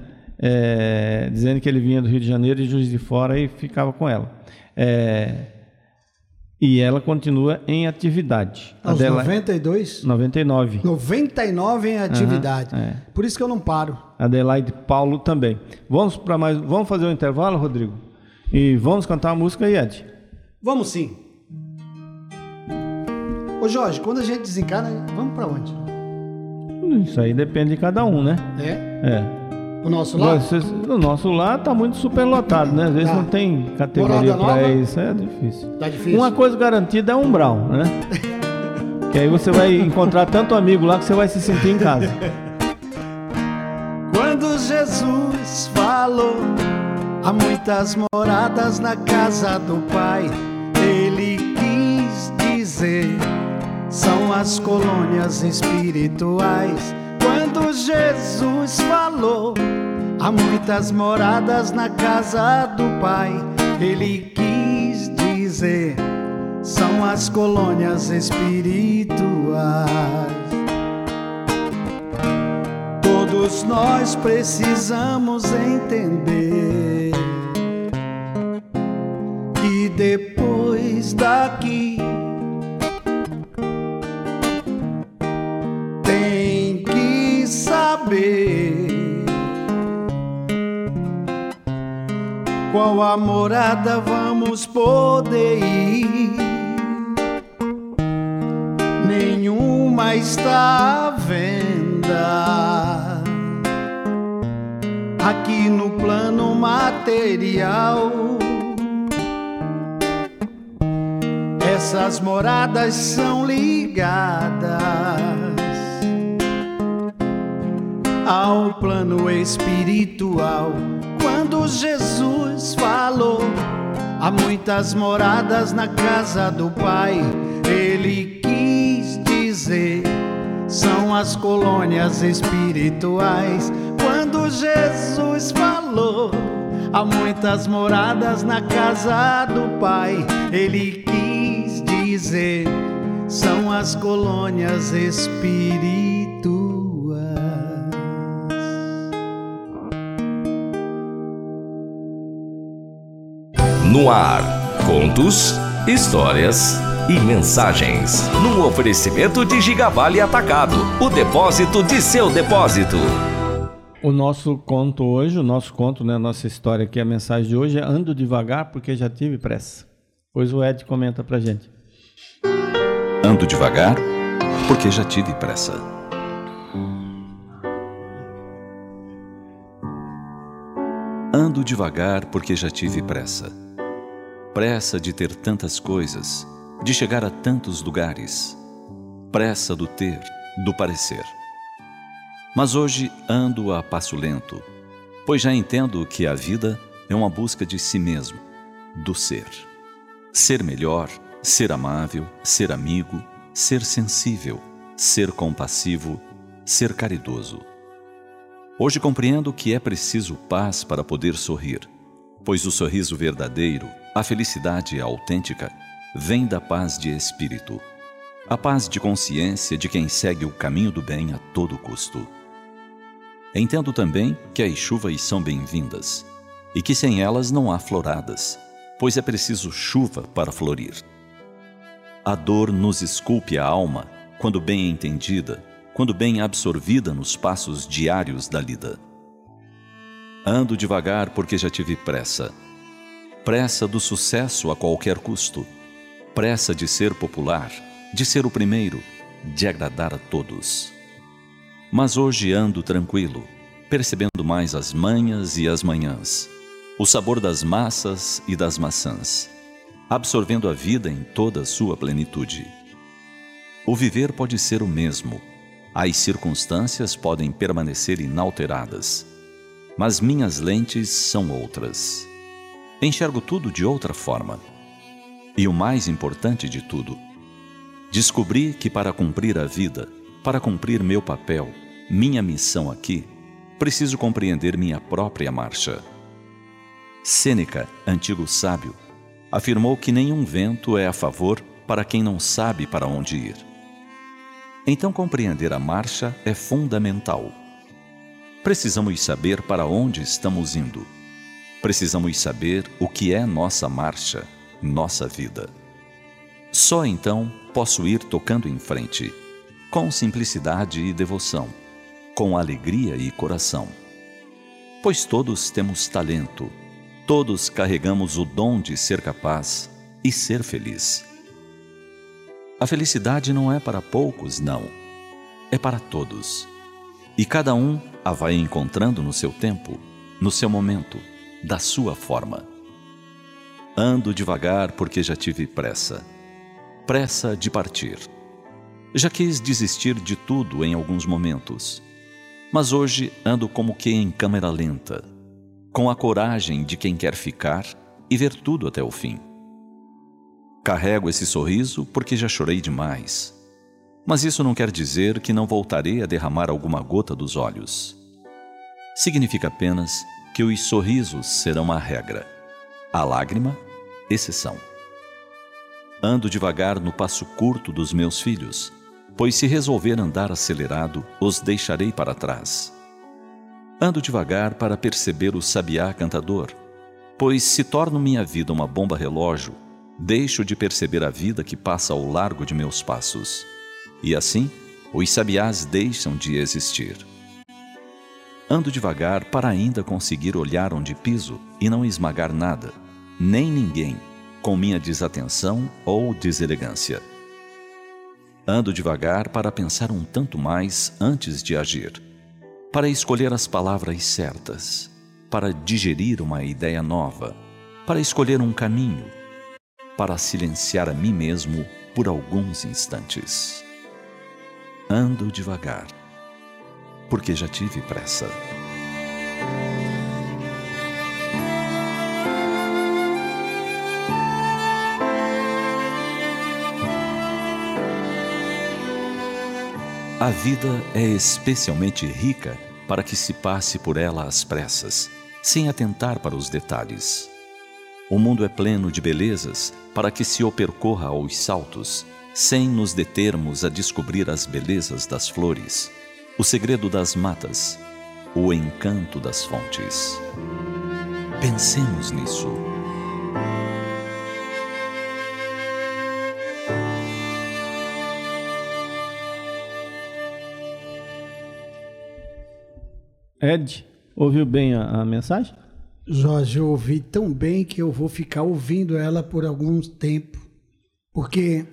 É, dizendo que ele vinha do Rio de Janeiro e Juiz de Fora e ficava com ela. É, E ela continua em atividade. Aos Adela... noventa e dois? noventa e nove. noventa e nove em atividade. Uhum, é. Por isso que eu não paro. Adelaide Paulo também. Vamos para mais. Vamos fazer um intervalo, Rodrigo? E vamos cantar a música aí, Ed? Vamos sim. Ô Jorge, quando a gente desencarna, vamos para onde? Isso aí depende de cada um, né? É? É. O nosso lar? Vocês, o nosso lar está muito superlotado, né? Às vezes Tá. não tem categoria Morada para nova? isso, é difícil. Tá difícil? Uma coisa garantida é umbral, né? Que aí você vai encontrar tanto amigo lá que você vai se sentir em casa. Quando Jesus falou, há muitas moradas na casa do Pai, ele quis dizer, são as colônias espirituais. Quando Jesus falou, há muitas moradas na casa do Pai, ele quis dizer, são as colônias espirituais. Todos nós precisamos entender que depois daqui tem que saber qual a morada vamos poder ir. Nenhuma está à venda aqui no plano material. Essas moradas são ligadas ao plano espiritual. Quando Jesus falou, há muitas moradas na casa do Pai, ele quis dizer, são as colônias espirituais. Quando Jesus falou, há muitas moradas na casa do Pai, ele quis dizer, são as colônias espirituais. No ar, contos, histórias e mensagens. No oferecimento de Gigavale Atacado, o depósito de seu depósito. O nosso conto hoje, o nosso conto, né, a nossa história aqui, a mensagem de hoje é ando devagar porque já tive pressa. Pois o Ed comenta pra gente. Ando devagar porque já tive pressa. Ando devagar porque já tive pressa. Pressa de ter tantas coisas, de chegar a tantos lugares. Pressa do ter, do parecer. Mas hoje ando a passo lento, pois já entendo que a vida é uma busca de si mesmo, do ser. Ser melhor, ser amável, ser amigo, ser sensível, ser compassivo, ser caridoso. Hoje compreendo que é preciso paz para poder sorrir, pois o sorriso verdadeiro, a felicidade autêntica, vem da paz de espírito, a paz de consciência de quem segue o caminho do bem a todo custo. Entendo também que as chuvas são bem-vindas e que sem elas não há floradas, pois é preciso chuva para florir. A dor nos esculpe a alma quando bem entendida, quando bem absorvida nos passos diários da lida. Ando devagar porque já tive pressa. Pressa do sucesso a qualquer custo. Pressa de ser popular, de ser o primeiro, de agradar a todos. Mas hoje ando tranquilo, percebendo mais as manhas e as manhãs, o sabor das massas e das maçãs, absorvendo a vida em toda a sua plenitude. O viver pode ser o mesmo, as circunstâncias podem permanecer inalteradas, mas minhas lentes são outras. Enxergo tudo de outra forma. E o mais importante de tudo, descobri que para cumprir a vida, para cumprir meu papel, minha missão aqui, preciso compreender minha própria marcha. Sêneca, antigo sábio, afirmou que nenhum vento é a favor para quem não sabe para onde ir. Então compreender a marcha é fundamental. Precisamos saber para onde estamos indo. Precisamos saber o que é nossa marcha, nossa vida. Só então posso ir tocando em frente, com simplicidade e devoção, com alegria e coração. Pois todos temos talento, todos carregamos o dom de ser capaz e ser feliz. A felicidade não é para poucos, não. É para todos. E cada um a vai encontrando no seu tempo, no seu momento, da sua forma. Ando devagar porque já tive pressa. Pressa de partir. Já quis desistir de tudo em alguns momentos, mas hoje ando como que em câmera lenta, com a coragem de quem quer ficar e ver tudo até o fim. Carrego esse sorriso porque já chorei demais, mas isso não quer dizer que não voltarei a derramar alguma gota dos olhos. Significa apenas que os sorrisos serão a regra, a lágrima, exceção. Ando devagar no passo curto dos meus filhos, pois se resolver andar acelerado, os deixarei para trás. Ando devagar para perceber o sabiá cantador, pois se torno minha vida uma bomba relógio, deixo de perceber a vida que passa ao largo de meus passos. E assim, os sabiás deixam de existir. Ando devagar para ainda conseguir olhar onde piso e não esmagar nada, nem ninguém, com minha desatenção ou deselegância. Ando devagar para pensar um tanto mais antes de agir, para escolher as palavras certas, para digerir uma ideia nova, para escolher um caminho, para silenciar a mim mesmo por alguns instantes. Ando devagar, porque já tive pressa. A vida é especialmente rica para que se passe por ela às pressas, sem atentar para os detalhes. O mundo é pleno de belezas para que se o percorra aos saltos, sem nos determos a descobrir as belezas das flores, o segredo das matas, o encanto das fontes. Pensemos nisso. Ed, ouviu bem a, a mensagem? Jorge, eu ouvi tão bem que eu vou ficar ouvindo ela por algum tempo, porque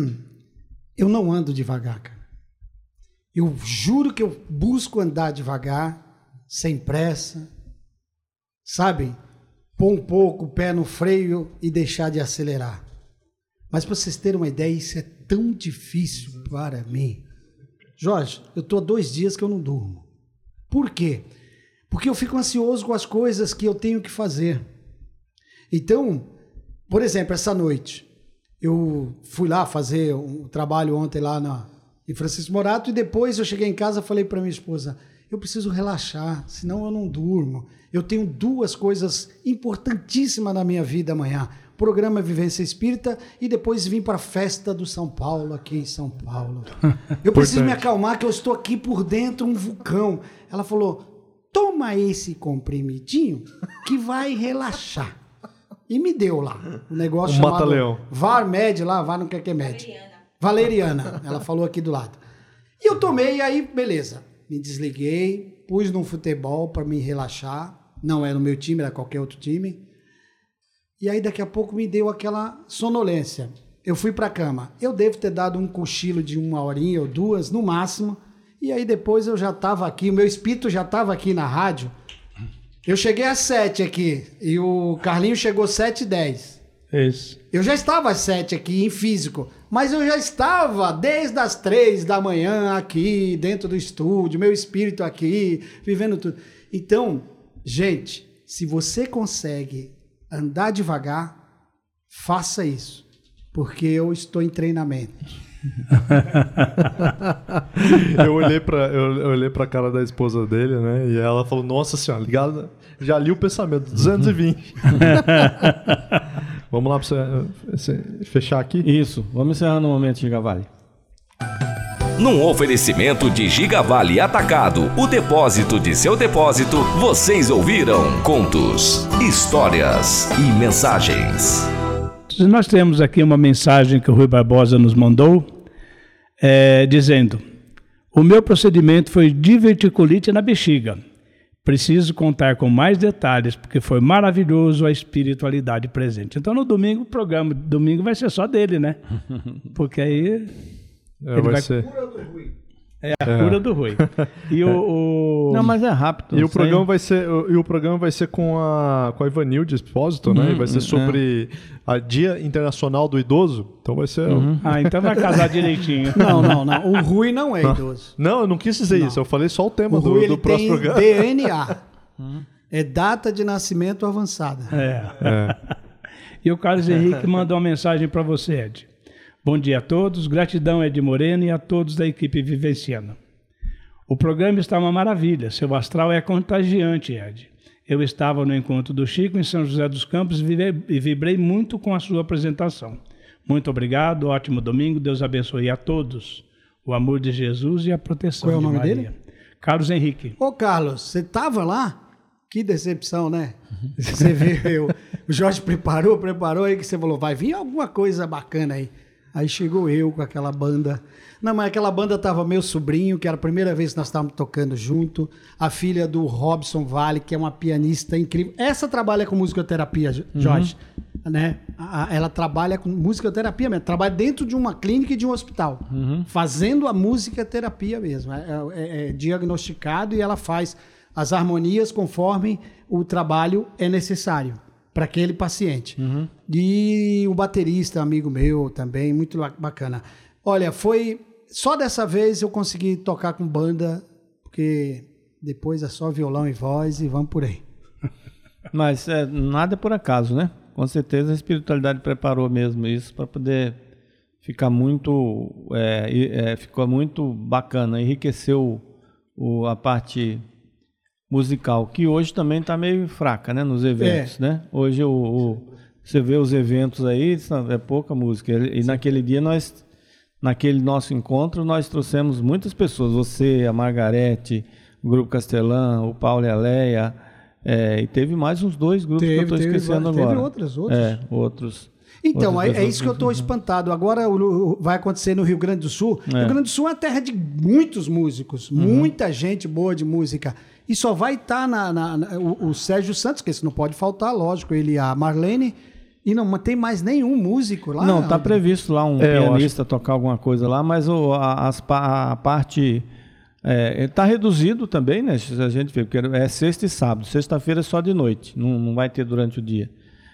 eu não ando devagar, cara. Eu juro que eu busco andar devagar, sem pressa, sabe? Pôr um pouco o pé no freio e deixar de acelerar. Mas para vocês terem uma ideia, isso é tão difícil para mim. Jorge, eu estou há dois dias que eu não durmo. Por quê? Porque eu fico ansioso com as coisas que eu tenho que fazer. Então, por exemplo, essa noite, eu fui lá fazer um trabalho ontem lá na, em Francisco Morato e depois eu cheguei em casa e falei para minha esposa, eu preciso relaxar, senão eu não durmo. Eu tenho duas coisas importantíssimas na minha vida amanhã. Programa Vivência Espírita e depois vim para a festa do São Paulo, aqui em São Paulo. Eu preciso me acalmar, que eu estou aqui por dentro, um vulcão. Ela falou, toma esse comprimidinho que vai relaxar. E me deu lá um negócio um chamado mata-leão. Varmed, lá, Var não quer que é med. Valeriana. Valeriana, ela falou aqui do lado. E eu tomei, aí beleza. Me desliguei, pus no futebol para me relaxar. Não era o meu time, era qualquer outro time. E aí daqui a pouco me deu aquela sonolência. Eu fui para a cama. Eu devo ter dado um cochilo de uma horinha ou duas, no máximo. E aí depois eu já estava aqui, o meu espírito já estava aqui na rádio. Eu cheguei às sete aqui e o Carlinho chegou às sete e dez. Isso. Eu já estava às sete aqui em físico, mas eu já estava desde as três da manhã aqui dentro do estúdio, meu espírito aqui, vivendo tudo. Então, gente, se você consegue andar devagar, faça isso, porque eu estou em treinamento. eu olhei para eu, eu olhei para a cara da esposa dele, né? E ela falou: "Nossa senhora, ligado, já li o pensamento duzentos e vinte". Vamos lá para você fechar aqui? Isso, vamos encerrar no momento, Gigavale. Num oferecimento de Gigavale Atacado, o depósito de seu depósito, vocês ouviram contos, histórias e mensagens. Nós temos aqui uma mensagem que o Rui Barbosa nos mandou, é, dizendo: o meu procedimento foi diverticulite na bexiga. Preciso contar com mais detalhes, porque foi maravilhoso a espiritualidade presente. Então, no domingo, o programa de domingo vai ser só dele, né? Porque aí... É, vai, vai ser. É a é. cura do Rui. E o, o... Não, mas é rápido. E o programa vai ser, e o programa vai ser com a com a Ivanilde Espósito, né? Hum, vai ser sobre é. a Dia Internacional do Idoso. Então vai ser. Uhum. Ah, então vai casar direitinho. Não, não, não. O Rui não é idoso. Não, eu não quis dizer não. isso. Eu falei só o tema o do, Rui, ele do próximo tem programa. D N A. É data de nascimento avançada. É. é. E o Carlos Henrique mandou uma mensagem para você, Ed. Bom dia a todos, gratidão Ed Moreno e a todos da equipe Vivenciana. O programa está uma maravilha, seu astral é contagiante, Ed. Eu estava no encontro do Chico em São José dos Campos e vibrei muito com a sua apresentação. Muito obrigado, ótimo domingo, Deus abençoe a todos. O amor de Jesus e a proteção de Maria. Qual é o nome dele? Carlos Henrique. Ô Carlos, você estava lá? Que decepção, né? Você viu, o Jorge preparou, preparou aí que você falou, vai vir alguma coisa bacana aí. Aí chegou eu com aquela banda. Não, mas aquela banda tava meu sobrinho, que era a primeira vez que nós estávamos tocando junto. A filha do Robson Vale, que é uma pianista incrível. Essa trabalha com musicoterapia, Jorge. Uhum. Né? Ela trabalha com musicoterapia mesmo. Trabalha dentro de uma clínica e de um hospital. Uhum. Fazendo a musicoterapia mesmo. É, é, é diagnosticado e ela faz as harmonias conforme o trabalho é necessário para aquele paciente. Uhum. E o baterista, amigo meu também, muito bacana. Olha, foi... Só dessa vez eu consegui tocar com banda, porque depois é só violão e voz e vamos por aí. Mas é, nada é por acaso, né? Com certeza a espiritualidade preparou mesmo isso para poder ficar muito... É, é, ficou muito bacana, enriqueceu o, a parte... musical, que hoje também está meio fraca, né, nos eventos, é. né? Hoje o, o, você vê os eventos aí, é pouca música. E Sim. naquele dia nós, naquele nosso encontro, nós trouxemos muitas pessoas. Você, a Margarete, o Grupo Castelã, o Paulo e a Leia, é, e teve mais uns dois grupos teve, que eu estou esquecendo teve, agora. Teve outros, outros. É, outros. Então, é, é isso que eu estou espantado. Agora o, vai acontecer no Rio Grande do Sul. É. O Rio Grande do Sul é uma terra de muitos músicos, uhum. muita gente boa de música. E só vai estar na, na, na, o, o Sérgio Santos, que esse não pode faltar, lógico, ele e a Marlene. E não tem mais nenhum músico lá. Não, está previsto lá um é, pianista acho... tocar alguma coisa lá, mas o, a, as, a parte... Está é, reduzido também, né? A gente vê, porque é sexta e sábado. Sexta-feira é só de noite, não, não vai ter durante o dia.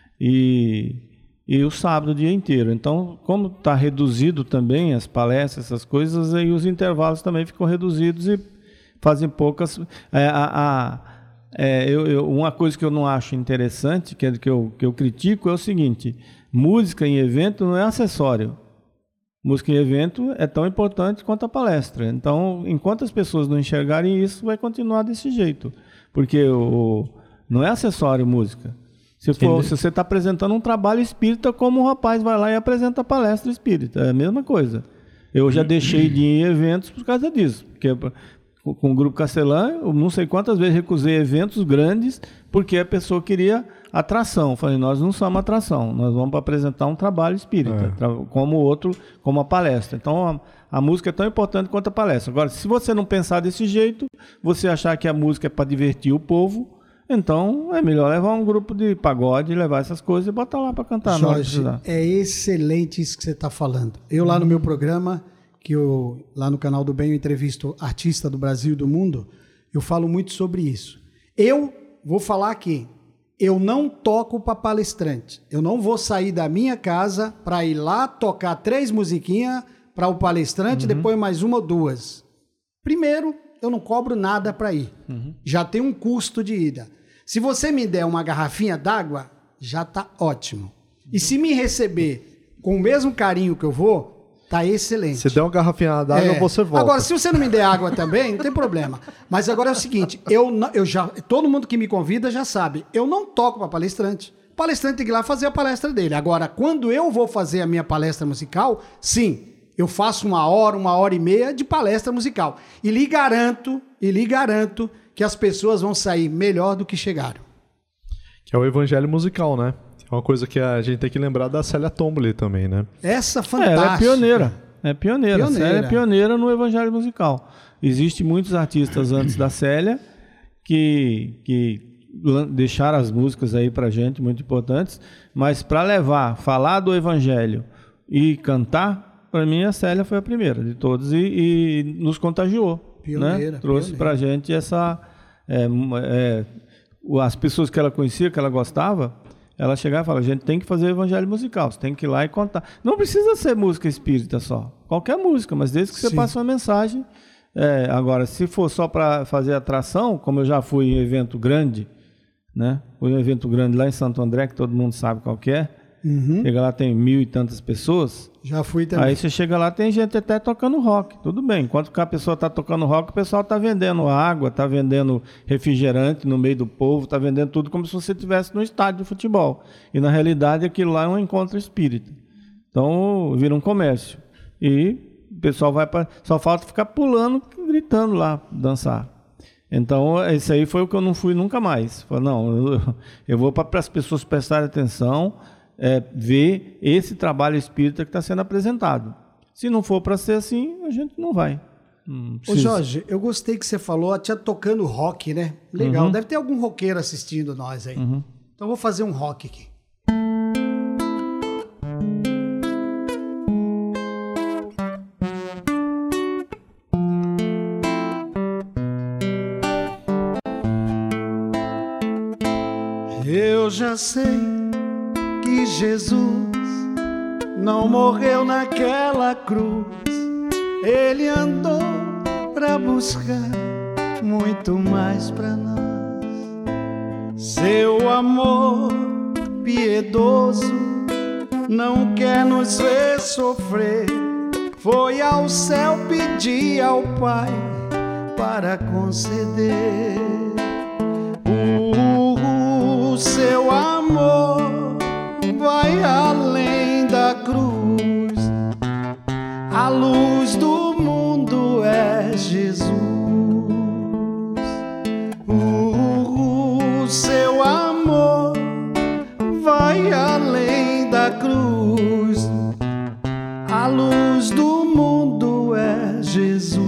E, e o sábado o dia inteiro. Então, como está reduzido também as palestras, essas coisas, aí os intervalos também ficam reduzidos e fazem poucas... É, a, a, é, eu, eu, uma coisa que eu não acho interessante, que, é, que, eu, que eu critico, é o seguinte: música em evento não é acessório. Música em evento é tão importante quanto a palestra. Então, enquanto as pessoas não enxergarem isso, vai continuar desse jeito. Porque o, não é acessório música. Se, for, se você está apresentando um trabalho espírita, como o rapaz vai lá e apresenta a palestra espírita. É a mesma coisa. Eu já deixei de ir em eventos por causa disso. Porque com o Grupo Castelã, eu não sei quantas vezes recusei eventos grandes porque a pessoa queria atração. Eu falei, nós não somos atração, nós vamos apresentar um trabalho espírita, é. como outro, como a palestra. Então, a, a música é tão importante quanto a palestra. Agora, se você não pensar desse jeito, você achar que a música é para divertir o povo, então é melhor levar um grupo de pagode, levar essas coisas e botar lá para cantar. Jorge, é excelente isso que você está falando. Eu lá no meu programa, que eu, lá no Canal do Bem, eu entrevisto artista do Brasil e do mundo, eu falo muito sobre isso. Eu vou falar aqui, eu não toco para palestrante. Eu não vou sair da minha casa para ir lá tocar três musiquinhas para o palestrante, uhum. depois mais uma ou duas. Primeiro, eu não cobro nada para ir. Uhum. Já tem um custo de ida. Se você me der uma garrafinha d'água, já está ótimo. E se me receber com o mesmo carinho que eu vou, tá excelente. Se der uma garrafinha d'água, é. você volta. Agora, se você não me der água também, não tem problema. Mas agora é o seguinte, eu, eu já, todo mundo que me convida já sabe, eu não toco para palestrante. O palestrante tem que ir lá fazer a palestra dele. Agora, quando eu vou fazer a minha palestra musical, sim, eu faço uma hora, uma hora e meia de palestra musical. E lhe garanto, e lhe garanto que as pessoas vão sair melhor do que chegaram. Que é o evangelho musical, né? É uma coisa que a gente tem que lembrar da Célia Tomboli também, né? Essa fantástica. É, ela é pioneira. É pioneira. pioneira. A Célia é pioneira no evangelho musical. Existem muitos artistas antes da Célia que, que deixaram as músicas aí pra gente, muito importantes, mas para levar, falar do evangelho e cantar, para mim a Célia foi a primeira de todos e, e nos contagiou. Pioneira, né? Trouxe para a gente essa... É, é, as pessoas que ela conhecia, que ela gostava, ela chegava e falava, a gente tem que fazer evangelho musical, você tem que ir lá e contar. Não precisa ser música espírita só, qualquer música, mas desde que você Sim. passe uma mensagem. É, agora, se for só para fazer atração, como eu já fui em evento grande, né? Fui em um evento grande lá em Santo André, que todo mundo sabe qual que é. Uhum. Chega lá, tem mil e tantas pessoas. Já fui também. Aí você chega lá, tem gente até tocando rock. Tudo bem. Enquanto que a pessoa está tocando rock, o pessoal está vendendo água, está vendendo refrigerante no meio do povo, está vendendo tudo como se você estivesse no estádio de futebol. E na realidade aquilo lá é um encontro espírita. Então vira um comércio. E o pessoal vai para. Só falta ficar pulando, gritando lá, dançar. Então, esse aí foi o que eu não fui nunca mais. Falei, não, eu, eu vou para as pessoas prestarem atenção. É, ver esse trabalho espírita que está sendo apresentado. Se não for para ser assim, a gente não vai. Hum, Ô Jorge, eu gostei que você falou, até tocando rock, né? Legal, uhum. Deve ter algum roqueiro assistindo nós aí. Uhum. Então eu vou fazer um rock aqui. Eu já sei que Jesus não morreu naquela cruz, ele andou para buscar muito mais para nós. Seu amor piedoso não quer nos ver sofrer, foi ao céu pedir ao Pai para conceder o, o seu amor. Vai além da cruz, a luz do mundo é Jesus. O, o seu amor vai além da cruz, a luz do mundo é Jesus.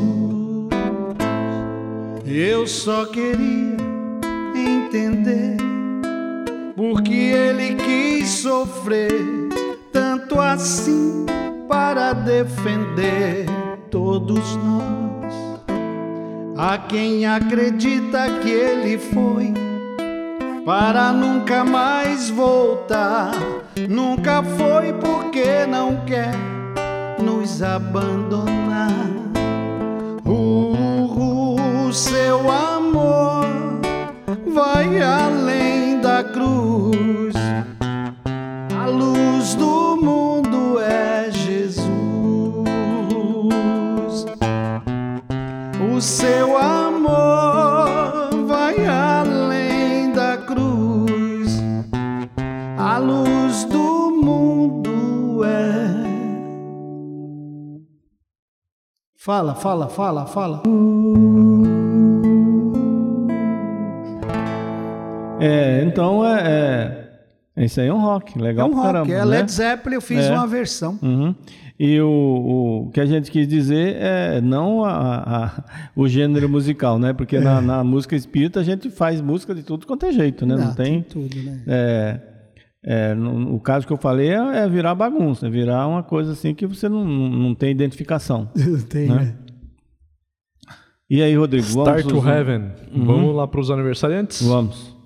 Eu só queria entender porque ele quis sofrer tanto assim para defender todos nós. Há quem acredita que ele foi para nunca mais voltar. Nunca foi porque não quer nos abandonar. O, o seu amor vai além da cruz, a luz do mundo é Jesus. O seu amor vai além da cruz, a luz do mundo é. Fala, fala, fala, fala. É, então é, é, isso aí é um rock, legal é um pra rock, caramba, é né? Led Zeppelin, eu fiz é. uma versão. Uhum. E o, o que a gente quis dizer é não a, a, o gênero musical, né? Porque é. na, na música espírita a gente faz música de tudo quanto é jeito, né? Não, não tem, tem tudo, né? É, é, no, o caso que eu falei é, é virar bagunça, é virar uma coisa assim que você não, não tem identificação. Não tem, né? né? E aí, Rodrigo? Star vamos to os... Heaven. Uhum. Vamos lá para os aniversariantes? Vamos.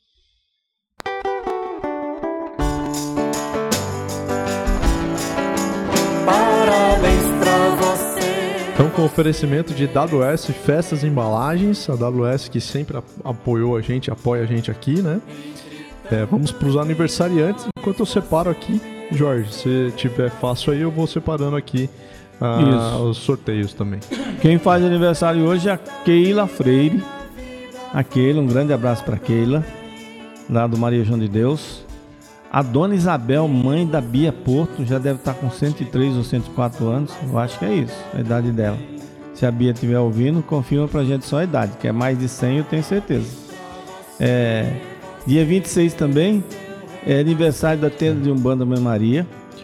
Então, com oferecimento de W S Festas e Embalagens, a W S que sempre apoiou a gente, apoia a gente aqui, né? É, vamos para os aniversariantes. Enquanto eu separo aqui, Jorge, se tiver fácil aí, eu vou separando aqui ah, os sorteios também. Quem faz aniversário hoje é a Keila Freire. A Keila, um grande abraço para Keila, lá do Maria João de Deus. A Dona Isabel, mãe da Bia Porto, já deve estar com cento e três ou cento e quatro anos. Eu acho que é isso, a idade dela. Se a Bia estiver ouvindo, confirma pra gente só a idade, que é mais de cem, eu tenho certeza. É, dia vinte e seis também é aniversário da tenda de Umbanda Mãe Maria.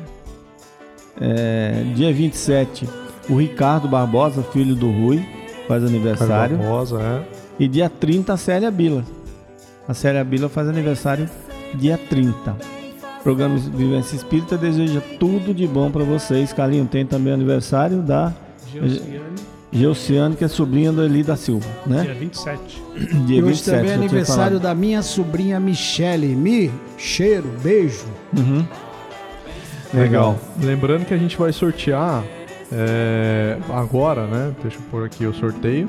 É, dia vinte e sete, o Ricardo Barbosa, filho do Rui, faz aniversário. Barbosa, é. E dia trinta, a Célia Bila. A Célia Bila faz aniversário dia trinta. programa Vivência Espírita deseja tudo de bom para vocês. Carlinho, tem também aniversário da Geuciane. Geuciane, que é sobrinha do Eli da Silva, né? Dia vinte e sete. Dia E hoje vinte e sete, também é eu tinha aniversário falado. da minha sobrinha Michele. Mi, cheiro, beijo. Uhum. Legal. Lembrando que a gente vai sortear é, agora, né? Deixa eu pôr aqui o sorteio.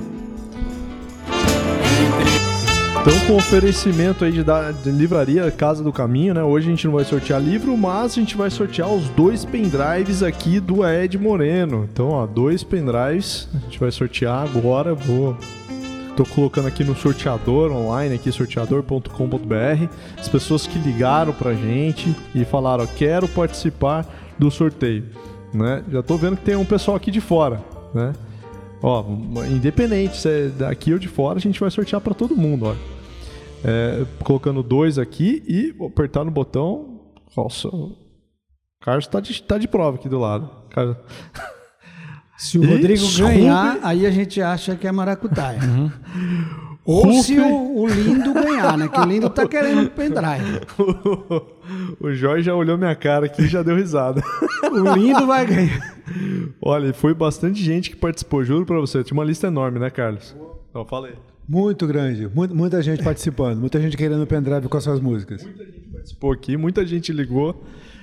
Então, com oferecimento aí de, da, de livraria Casa do Caminho, né? Hoje a gente não vai sortear livro, mas a gente vai sortear os dois pendrives aqui do Ed Moreno. Então, ó, dois pendrives a gente vai sortear agora. Vou... Tô colocando aqui no sorteador online, aqui sorteador ponto com ponto b r. As pessoas que ligaram pra gente e falaram, quero participar do sorteio, né? Já tô vendo que tem um pessoal aqui de fora, né? Ó, independente se é daqui ou de fora, a gente vai sortear pra todo mundo, ó. É, colocando dois aqui e apertar no botão. Nossa, o Carlos tá de, tá de prova aqui do lado. Carlos... Se o E Rodrigo Scooby- ganhar, aí a gente acha que é maracutaia. Uhum. Ou Rupi- se o, o Lindo ganhar, né? Que o Lindo tá querendo pendrive. O Jorge já olhou minha cara aqui e já deu risada. O Lindo vai ganhar. Olha, foi bastante gente que participou, juro pra você. Tinha uma lista enorme, né, Carlos? Então, falei. Muito grande, muita, muita gente participando, muita gente querendo pendrive com as suas músicas. Participou aqui, muita gente ligou.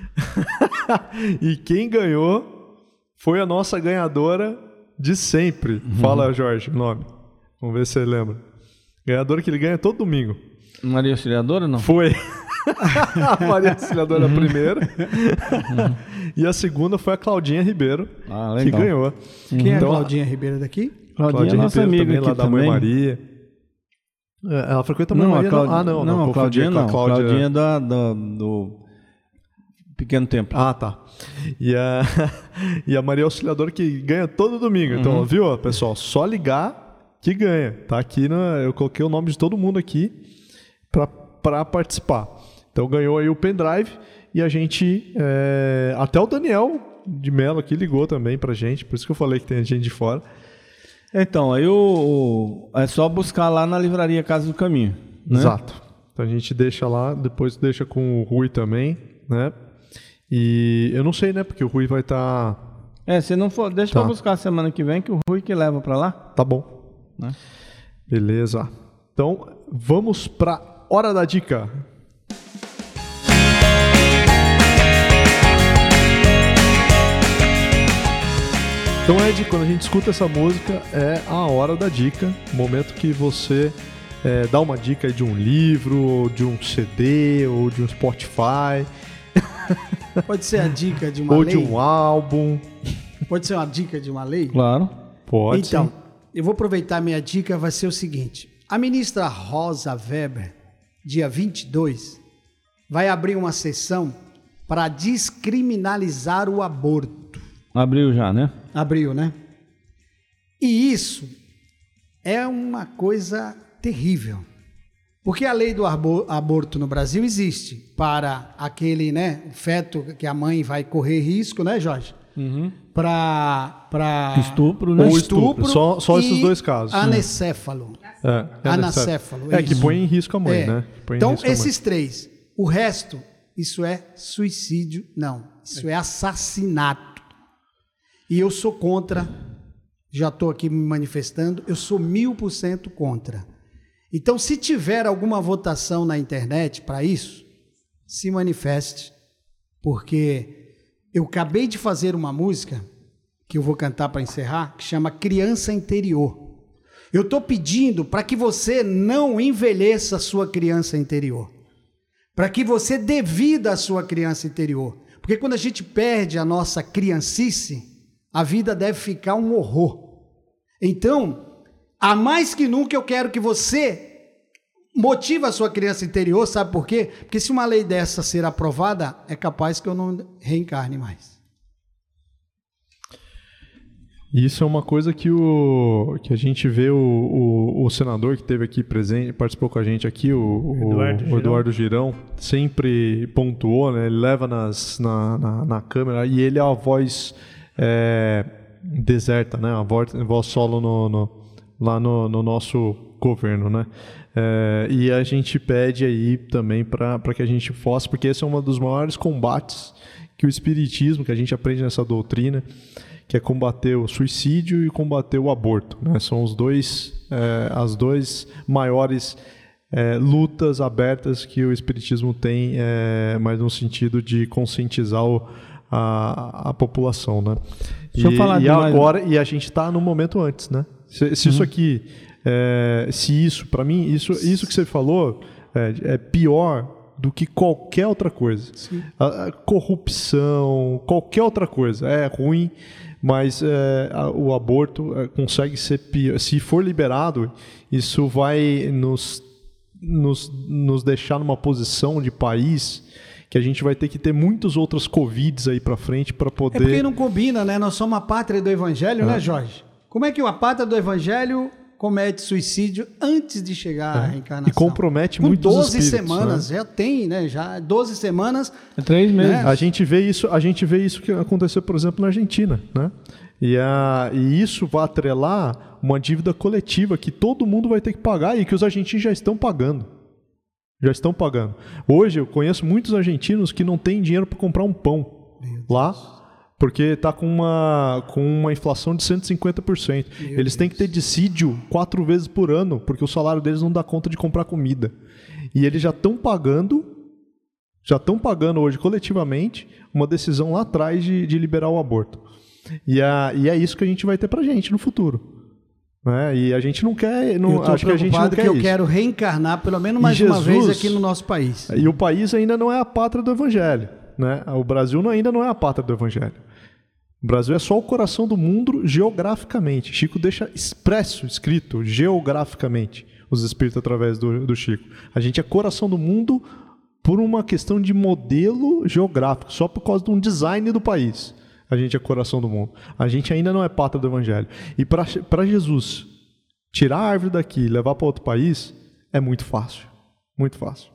E quem ganhou foi a nossa ganhadora de sempre. Uhum. Fala, Jorge, o nome. Vamos ver se você lembra. Ganhadora que ele ganha todo domingo. Maria Auxiliadora, não? Foi. A Maria Auxiliadora Uhum. a primeira. Uhum. E a segunda foi a Claudinha Ribeiro, Ah, que legal. ganhou. Quem é a Então, Claudinha Ribeiro daqui? Claudinha é nossa Ribeiro amiga também, lá aqui da Mãe também. Maria. É, ela frequenta a Mãe Não, Maria? a Claudinha, Ah, não, não, não, a Claudinha confundi com não. a Cláudia. Claudinha da, da- do Pequeno Templo. Ah, tá. E a, e a Maria Auxiliadora que ganha todo domingo. Então, Uhum. viu, pessoal? Só ligar que ganha. Tá aqui, na, eu coloquei o nome de todo mundo aqui pra, pra participar. Então, ganhou aí o pendrive e a gente... é, até o Daniel de Mello aqui ligou também pra gente. Por isso que eu falei que tem gente de fora. Então, aí o, o- é só buscar lá na livraria Casa do Caminho. Né? Exato. Então, a gente deixa lá, depois deixa com o Rui também, né? E eu não sei, né? Porque o Rui vai estar... Tá... É, se não for, deixa Tá. pra buscar semana que vem, que o Rui que leva pra lá. Tá bom. Né? Beleza. Então, vamos pra Hora da Dica. Então, Ed, quando a gente escuta essa música, é a Hora da Dica. Momento que você é, dá uma dica de um livro, ou de um C D, ou de um Spotify, Pode ser a dica de uma ou lei? de um álbum. Pode ser uma dica de uma lei? Claro. Pode. Então, sim. eu vou aproveitar minha dica, vai ser o seguinte. A ministra Rosa Weber, dia vinte e dois, vai abrir uma sessão para descriminalizar o aborto. Abriu já, né? Abriu, né? E isso é uma coisa terrível. Porque a lei do arbo- aborto no Brasil existe para aquele, né, feto que a mãe vai correr risco, né, Jorge? Uhum. Para para Estupro, né? Ou estupro. Só- só esses e dois casos. Anacéfalo. É, é Anacéfalo. É, que isso. põe em risco a mãe, É. né? Põe em Então, risco a mãe. esses três. O resto, isso é suicídio. Não, isso é assassinato. E eu sou contra, já estou aqui me manifestando, eu sou mil por cento contra. Então, se tiver alguma votação na internet para isso, se manifeste, porque eu acabei de fazer uma música, que eu vou cantar para encerrar, que chama Criança Interior. Eu estou pedindo para que você não envelheça a sua criança interior, para que você dê vida à sua criança interior, porque quando a gente perde a nossa criancice, a vida deve ficar um horror. Então, a mais que nunca eu quero que você motive a sua criança interior, sabe por quê? Porque se uma lei dessa ser aprovada, é capaz que eu não reencarne mais. Isso é uma coisa que, o, que a gente vê o, o, o senador que esteve aqui presente, participou com a gente aqui, o, o, Eduardo o Girão. Eduardo Girão, sempre pontuou, né? Ele leva nas, na, na, na câmera e ele é a voz é, deserta, né? A voz, a voz solo no, no, lá no, no nosso governo, né? É, e a gente pede aí também para que a gente possa, porque esse é um dos maiores combates que o Espiritismo, que a gente aprende nessa doutrina, que é combater o suicídio e combater o aborto, né? São os dois, é, as duas maiores é, lutas abertas que o Espiritismo tem, é, mas no sentido de conscientizar o, a, a população, né? Deixa e, eu falar e demais. agora, e a gente está no momento antes, né? Se, se uhum. isso aqui, é, se isso, para mim, isso, isso que você falou é, é pior do que qualquer outra coisa. A, a corrupção, qualquer outra coisa é ruim, mas é, a, o aborto é, consegue ser pior. Se for liberado, isso vai nos, nos, nos deixar numa posição de país que a gente vai ter que ter muitas outras covids aí para frente para poder... É porque não combina, né? Nós somos a pátria do evangelho, é. né, Jorge? Como é que a pátria do evangelho comete suicídio antes de chegar é. à reencarnação? E compromete Com muitos doze espíritos, semanas, né? já tem, né? Já doze semanas. É três meses. Né? A gente vê isso, a gente vê isso que aconteceu, por exemplo, na Argentina, né? E, a, e isso vai atrelar uma dívida coletiva que todo mundo vai ter que pagar e que os argentinos já estão pagando. Já estão pagando. Hoje eu conheço muitos argentinos que não têm dinheiro para comprar um pão lá, porque está com uma, com uma inflação de cento e cinquenta por cento. Meu Eles Deus. têm que ter dissídio quatro vezes por ano, porque o salário deles não dá conta de comprar comida. E eles já estão pagando, já estão pagando hoje coletivamente uma decisão lá atrás de, de liberar o aborto. E, a, e é isso que a gente vai ter pra gente no futuro. Né? E a gente não quer... Não, eu acho que a gente não quer que eu isso. quero reencarnar pelo menos mais Jesus, uma vez aqui no nosso país. E o país ainda não é a pátria do Evangelho. Né? O Brasil não, ainda não é a pátria do Evangelho. O Brasil é só o coração do mundo geograficamente. Chico deixa expresso, escrito, geograficamente, os espíritos através do, do Chico. A gente é coração do mundo por uma questão de modelo geográfico, só por causa de um design do país. A gente é coração do mundo. A gente ainda não é pátria do Evangelho. E para Jesus tirar a árvore daqui e levar para outro país é muito fácil. Muito fácil.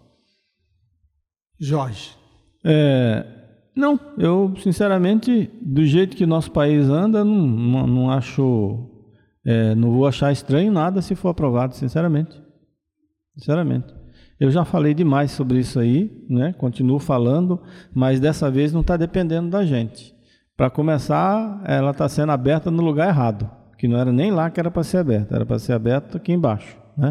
Jorge. É, não, eu sinceramente, do jeito que nosso país anda, não, não, não acho, é, não vou achar estranho nada se for aprovado, sinceramente. Sinceramente. Eu já falei demais sobre isso aí, né? Continuo falando, mas dessa vez não está dependendo da gente. Para começar, ela está sendo aberta no lugar errado, que não era nem lá que era para ser aberta, era para ser aberta aqui embaixo, né?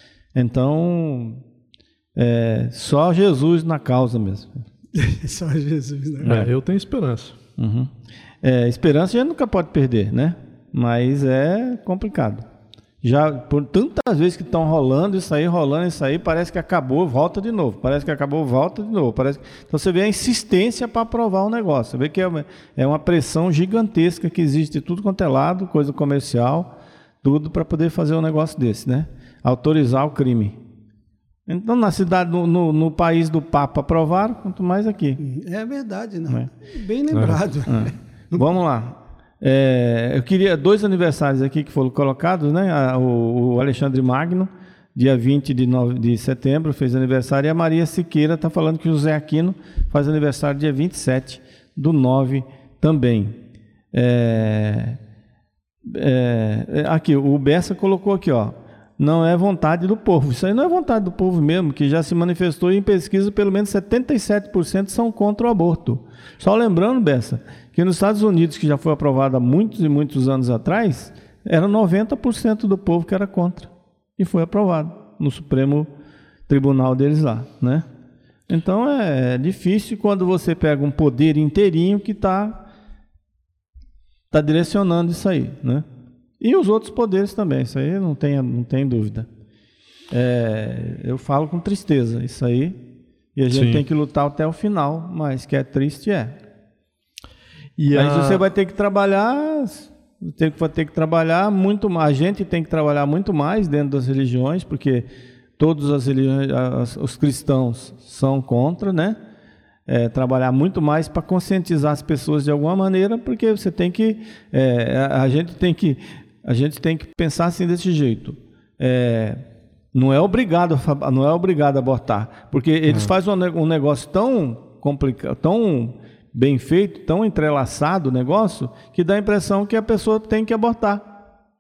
Então, é, só Jesus na causa mesmo. Só Jesus na causa. É, eu tenho esperança. Uhum. É, esperança a gente nunca pode perder, né? Mas é complicado. Já por tantas vezes que estão rolando isso aí, rolando isso aí, parece que acabou, volta de novo. Parece que acabou, volta de novo. Parece que... Então você vê a insistência para aprovar o negócio. Você vê que é uma, é uma pressão gigantesca que existe de tudo quanto é lado, coisa comercial, tudo para poder fazer um negócio desse, né? Autorizar o crime. Então, na cidade, no, no, no país do Papa aprovaram, quanto mais aqui. É verdade, não. É. Bem lembrado. É. É. Vamos lá. É, eu queria dois aniversários aqui que foram colocados, né? O, o Alexandre Magno, dia vinte de, nove, de setembro, fez aniversário, e a Maria Siqueira está falando que o José Aquino faz aniversário dia vinte e sete do nove também. É, é, aqui, o Bessa colocou aqui, ó. Não é vontade do povo. Isso aí não é vontade do povo mesmo, que já se manifestou em pesquisa, pelo menos setenta e sete por cento são contra o aborto. Só lembrando, Bessa, que nos Estados Unidos, que já foi aprovado há muitos e muitos anos atrás, era noventa por cento do povo que era contra. E foi aprovado no Supremo Tribunal deles lá, né? Então é difícil quando você pega um poder inteirinho que está tá direcionando isso aí, né? E os outros poderes também, isso aí não tem, não tem dúvida. É, eu falo com tristeza, isso aí, e a gente Sim. tem que lutar até o final, mas que é triste é. E mas a... você vai ter que trabalhar, tem que, vai ter que trabalhar muito mais, a gente tem que trabalhar muito mais dentro das religiões, porque todas as religiões, as, os cristãos são contra, né? É, trabalhar muito mais para conscientizar as pessoas de alguma maneira, porque você tem que, é, a, a gente tem que A gente tem que pensar assim desse jeito. É, não é obrigado, não é obrigado a abortar, porque eles é. fazem um, um negócio tão complicado, tão bem feito, tão entrelaçado o negócio, que dá a impressão que a pessoa tem que abortar.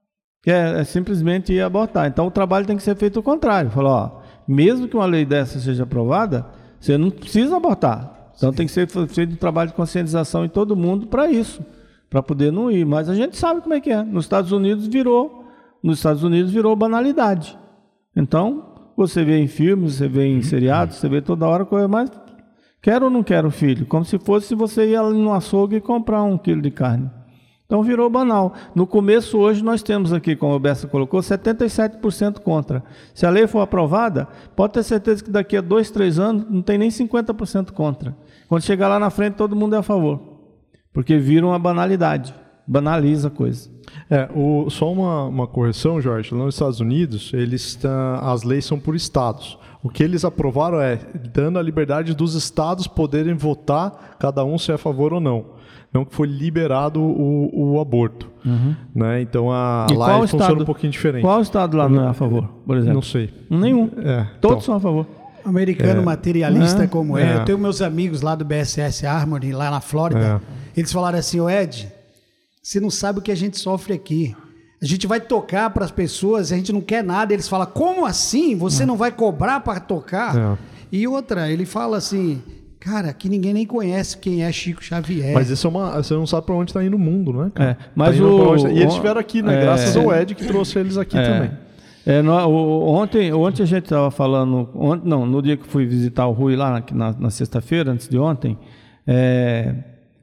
que é, é simplesmente ir abortar. Então o trabalho tem que ser feito ao contrário. Falar, ó, mesmo que uma lei dessa seja aprovada, você não precisa abortar. Então Sim. tem que ser feito um trabalho de conscientização em todo mundo para isso, para poder não ir. Mas a gente sabe como é que é. Nos Estados Unidos virou, nos Estados Unidos virou banalidade. Então, você vê em filmes, você vê em seriados, você vê toda hora coisa mais. Quero ou não quero filho? Como se fosse você ir ali no açougue e comprar um quilo de carne. Então virou banal. No começo, hoje, nós temos aqui, como o Bessa colocou, setenta e sete por cento contra. Se a lei for aprovada, pode ter certeza que daqui a dois, três anos não tem nem cinquenta por cento contra. Quando chegar lá na frente, todo mundo é a favor. Porque vira uma banalidade. Banaliza a coisa. É, o, só uma, uma correção, Jorge. Lá nos Estados Unidos, eles tá, as leis são por estados. O que eles aprovaram é dando a liberdade dos estados poderem votar, cada um se é a favor ou não. Não que foi liberado o, o aborto. Uhum. Né? Então a e lá funciona estado, um pouquinho diferente. Qual estado lá não é a favor, por exemplo? Não sei. Nenhum. É, Todos então. são a favor. Americano É. materialista É. como é. É. Eu tenho meus amigos lá do B S S Harmony, lá na Flórida. É. Eles falaram assim, ô Ed, você não sabe o que a gente sofre aqui. A gente vai tocar para as pessoas e a gente não quer nada. Eles falam, como assim? Você não vai cobrar para tocar? É. E outra, ele fala assim, cara, que ninguém nem conhece quem é Chico Xavier. Mas isso é uma. Você não sabe para onde está indo o mundo, né? Cara? É, mas Tá indo o- pra onde- E eles o- estiveram aqui, né? é. Graças ao Ed que trouxe eles aqui É. também. É, no- o- ontem, ontem a gente estava falando, ontem, não, no dia que fui visitar o Rui lá na, na, na sexta-feira, antes de ontem, é,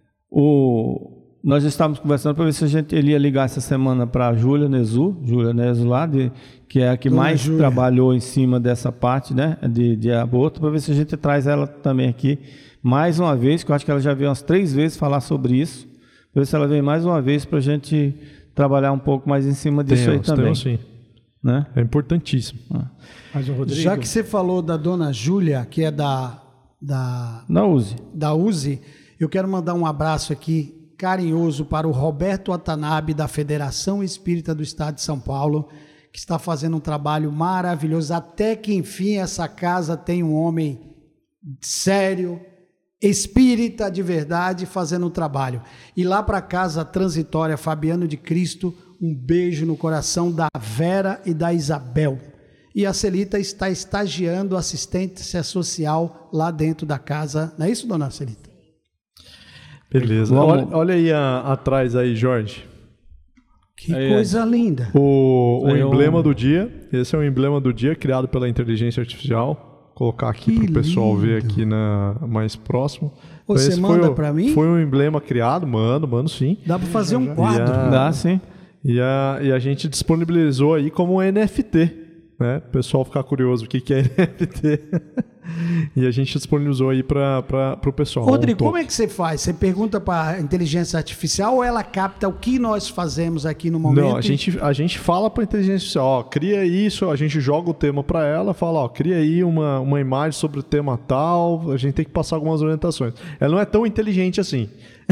o, nós estávamos conversando para ver se a gente ele ia ligar essa semana para a Júlia Nezu, Júlia Nezu lá, de, que é a que Dona mais Júlia. trabalhou em cima dessa parte, né, de, de aborto, para ver se a gente traz ela também aqui mais uma vez, que eu acho que ela já veio umas três vezes falar sobre isso, para ver se ela vem mais uma vez para a gente trabalhar um pouco mais em cima disso Temos, aí também. temos sim. Né? É importantíssimo. Mas o Rodrigo... Já que você falou da dona Júlia, que é da, da, Não use. da U Z I, eu quero mandar um abraço aqui carinhoso para o Roberto Watanabe, da Federação Espírita do Estado de São Paulo, que está fazendo um trabalho maravilhoso. Até que, enfim, essa casa tem um homem sério, espírita de verdade, fazendo um trabalho. E lá para a Casa Transitória Fabiano de Cristo, um beijo no coração da Vera e da Isabel. E a Celita está estagiando assistência social lá dentro da casa. Não é isso, dona Celita? Beleza. Vamos- Olha, olha aí a- atrás aí, Jorge. Que Aí, coisa linda. O, o Aí eu- emblema do dia. Esse é o emblema do dia criado pela inteligência artificial. Vou colocar aqui Que para o pessoal lindo. ver aqui na, mais próximo. Então, Você esse manda foi o- pra mim? Foi um emblema criado, mando, mando sim. Dá para fazer um quadro. E a- Dá sim. E a, e a gente disponibilizou aí como um N F T, né? O pessoal ficar curioso o que, que é N F T. E a gente disponibilizou aí para o pessoal. Rodrigo, um como é que você faz? Você pergunta para a inteligência artificial ou ela capta o que nós fazemos aqui no momento? Não, a gente, a gente fala para a inteligência artificial, ó, cria isso, a gente joga o tema para ela, fala, ó, cria aí uma, uma imagem sobre o tema tal, a gente tem que passar algumas orientações. Ela não é tão inteligente assim.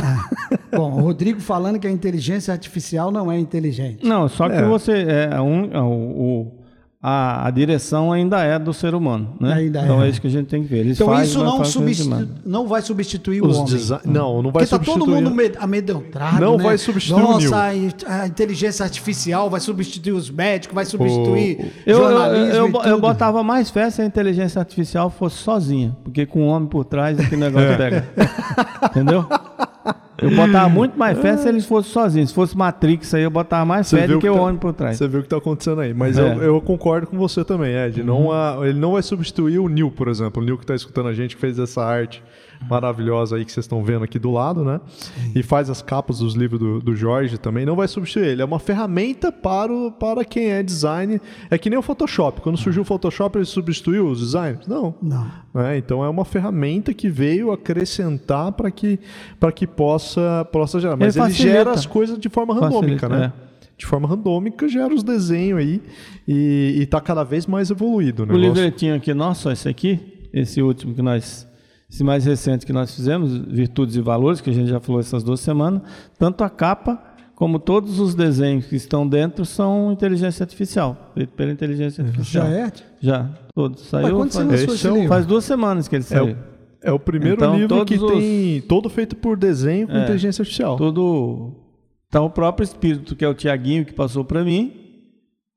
Bom, o Rodrigo falando que a inteligência artificial não é inteligente. Não, só que É. você é um, é o, o- a, a direção ainda é do ser humano, né? Ainda então é. é isso que a gente tem que ver. Eles Então fazem, isso mas não, fazem substitu- demais. não vai substituir Os o homem. desi- Não, não vai Porque tá todo substituir. mundo med- amedrontado, Não né? vai substituir o Nossa, Nil. a, a inteligência artificial vai substituir os médicos, vai substituir Eu, eu, jornalismo eu, e eu, tudo. botava mais fé se a inteligência artificial fosse sozinha, porque com o homem por trás aquele negócio pega. Entendeu? Eu botava muito mais fé se eles fossem sozinhos. Se fosse Matrix aí, eu botava mais Você fé vê do o que que o tá- homem por trás. Você vê o que está acontecendo aí. Mas É. eu, eu concordo com você também, Ed. Não há- ele não vai substituir o Nil, por exemplo. O Nil que está escutando a gente, que fez essa arte maravilhosa aí que vocês estão vendo aqui do lado, né? E faz as capas dos livros do, do Jorge também. Não vai substituir ele. É uma ferramenta para, o, para quem é design. É que nem o Photoshop. Quando surgiu o Photoshop, ele substituiu os designers? Não. Não. É, então é uma ferramenta que veio acrescentar para que, para que possa, possa gerar. Mas Ele ele, facilita. gera as coisas de forma randômica, Facilita, né? De forma randômica, gera os desenhos aí e, e tá cada vez mais evoluído. O negócio. livretinho aqui nosso, esse aqui, esse último que nós, esse mais recente que nós fizemos, Virtudes e Valores, que a gente já falou essas duas semanas, tanto a capa como todos os desenhos que estão dentro são inteligência artificial, feito pela inteligência artificial. Já é? Já, todos. Saiu quando você faz, lançou esse esse livro? faz duas semanas que ele É saiu. o, é o primeiro Então, livro que todos os- tem todo feito por desenho com É, inteligência artificial. Tudo. Então o próprio espírito, que é o Tiaguinho, que passou para mim,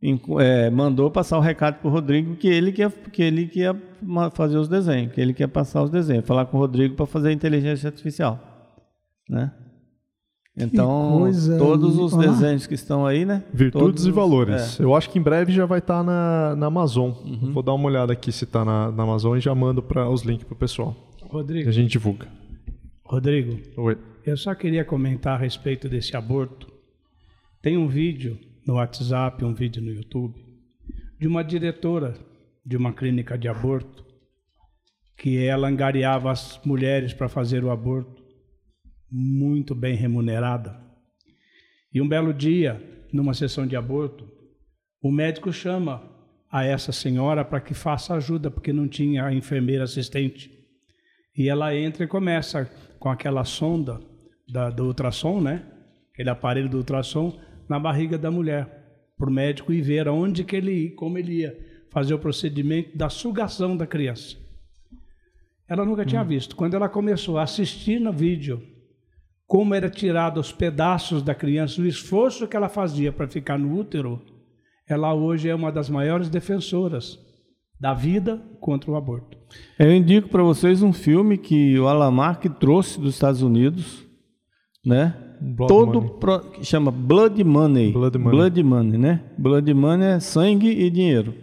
é, mandou passar o recado para o Rodrigo que ele que ia, que ele que ia fazer os desenhos, que ele que ia passar os desenhos, falar com o Rodrigo para fazer a inteligência artificial, né? Então, coisa... todos os ah. desenhos que estão aí, né? Virtudes todos, e valores. É. Eu acho que em breve já vai estar tá na, na Amazon. Uhum. Vou dar uma olhada aqui se está na, na Amazon e já mando pra, os links para o pessoal. Rodrigo. A gente divulga. Rodrigo. Oi. Eu só queria comentar a respeito desse aborto. Tem um vídeo no WhatsApp, um vídeo no YouTube, de uma diretora de uma clínica de aborto, que ela angariava as mulheres para fazer o aborto, muito bem remunerada. E um belo dia, numa sessão de aborto, o médico chama a essa senhora para que faça ajuda, porque não tinha a enfermeira assistente. E ela entra e começa com aquela sonda da, do ultrassom, né? Aquele aparelho do ultrassom na barriga da mulher, para o médico ir ver aonde que ele ia, como ele ia fazer o procedimento da sugação da criança. Ela nunca tinha visto. Quando ela começou a assistir no vídeo como era tirado os pedaços da criança, o esforço que ela fazia para ficar no útero, ela hoje é uma das maiores defensoras da vida contra o aborto. Eu indico para vocês um filme que o Alamark trouxe dos Estados Unidos, né? Blood Todo Money. pro, que chama Blood Money. Blood Money. Blood Money, né? Blood Money é sangue e dinheiro.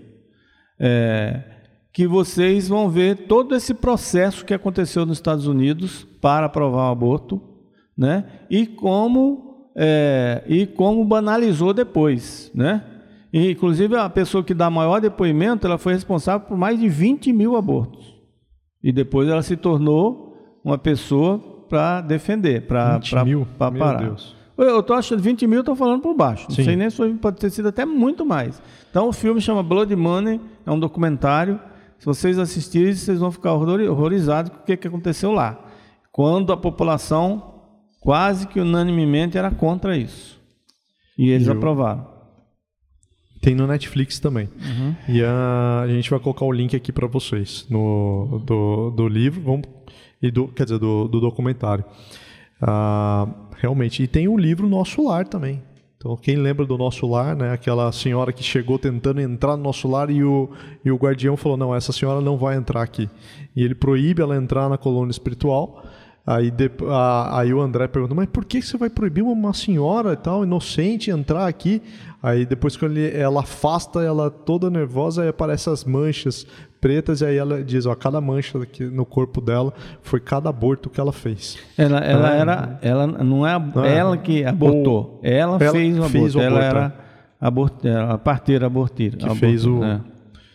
É, que vocês vão ver todo esse processo que aconteceu nos Estados Unidos para aprovar o aborto, né? E como é, e como banalizou depois, né? E, inclusive a pessoa que dá maior depoimento, ela foi responsável por mais de vinte mil abortos. E depois ela se tornou uma pessoa para defender, para parar. Meu Deus. Eu estou achando vinte mil, estou falando por baixo. Não Sim. sei nem se foi, pode ter sido até muito mais. Então o filme chama Blood Money, é um documentário. Se vocês assistirem, vocês vão ficar horrorizados com o que, que aconteceu lá. Quando a população quase que unanimemente era contra isso. E eles Eu... aprovaram. Tem no Netflix também. Uhum. E a, a gente vai colocar o link aqui para vocês no, do, do livro vamos, e do, quer dizer, do, do documentário. Ah, realmente. E tem o livro Nosso Lar também. Então, quem lembra do Nosso Lar, né? Aquela senhora que chegou tentando entrar no nosso lar e o, e o guardião falou, não, essa senhora não vai entrar aqui. E ele proíbe ela entrar na colônia espiritual. Aí, de, a, aí o André pergunta, mas por que você vai proibir uma senhora e tal, inocente, entrar aqui? Aí depois que ele, ela afasta, ela toda nervosa, aí aparecem as manchas pretas, e aí ela diz, ó, cada mancha aqui no corpo dela foi cada aborto que ela fez. Ela, ela é, era, ela não é não ela é, que abortou, ela, ela fez o aborto, fez o ela aborto, era abort, a parteira abortira. Que aborto, fez o... é.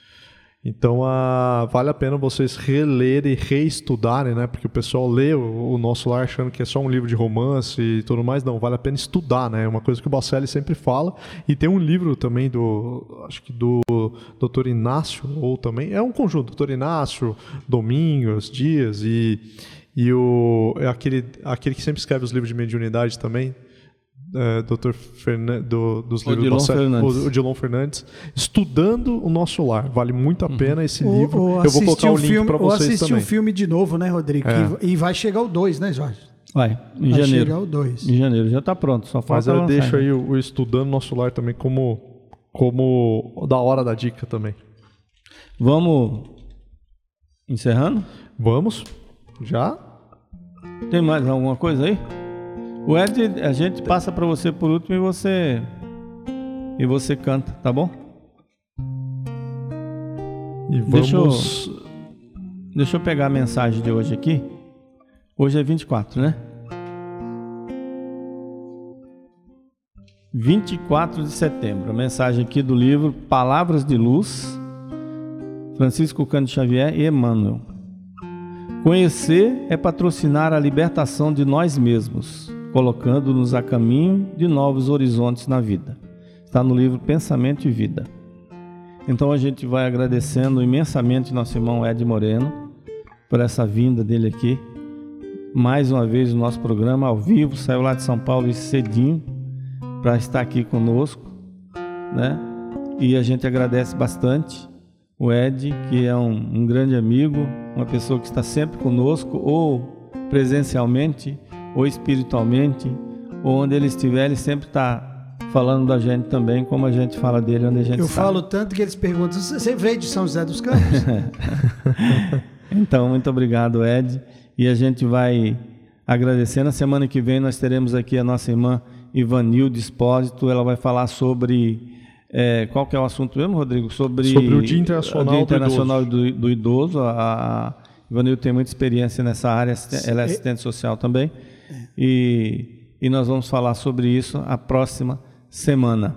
Então, a, vale a pena vocês relerem e reestudarem, né? Porque o pessoal lê o, o Nosso Lar achando que é só um livro de romance e tudo mais. Não, vale a pena estudar, né? É uma coisa que o Bacelli sempre fala. E tem um livro também do, acho que do doutor Inácio, ou também, é um conjunto, doutor Inácio, Domingos, Dias, e, e o, é aquele, aquele que sempre escreve os livros de mediunidade também, É, doutor Fernan... do, dos livros Odilon do Fernandes. o Odilon Fernandes, estudando o Nosso Lar. Vale muito a pena esse Ou- livro. ou Eu vou colocar o assistir link filme- para ou vocês assistir também. o filme de novo, né, Rodrigo? É. E, e vai chegar o dois, né, Jorge? Vai, em Vai janeiro. chegar o dois. Em janeiro, já está pronto, só Mas falta eu lançar, deixo né? aí o, o estudando Nosso Lar também como, como da hora da dica também. Vamos encerrando? Vamos? Já? Tem mais alguma coisa aí? O Ed, a gente passa para você por último e você e você canta, tá bom? E Deixa eu, vamos... deixa eu pegar a mensagem de hoje aqui. Hoje é vinte e quatro, né? vinte e quatro de setembro. A mensagem aqui do livro Palavras de Luz, Francisco Cândido Xavier e Emmanuel. Conhecer é patrocinar a libertação de nós mesmos, colocando-nos a caminho de novos horizontes na vida. Está no livro Pensamento e Vida. Então a gente vai agradecendo imensamente nosso irmão Ed Moreno por essa vinda dele aqui. Mais uma vez o nosso programa ao vivo, saiu lá de São Paulo cedinho para estar aqui conosco, né? E a gente agradece bastante o Ed, que é um, um grande amigo, uma pessoa que está sempre conosco, ou presencialmente, ou espiritualmente, ou onde ele estiver, ele sempre está falando da gente também, como a gente fala dele, onde a gente Eu está. falo tanto que eles perguntam, você veio de São José dos Campos? Então, muito obrigado, Ed. E a gente vai agradecer. Na semana que vem nós teremos aqui a nossa irmã Ivanilde Espósito. Ela vai falar sobre... É, qual que é o assunto mesmo, Rodrigo? Sobre, sobre o Dia Internacional, o Dia Internacional do Idoso. Do, do Idoso. A, a Ivanilde tem muita experiência nessa área, ela é assistente social também. E, e nós vamos falar sobre isso a próxima semana.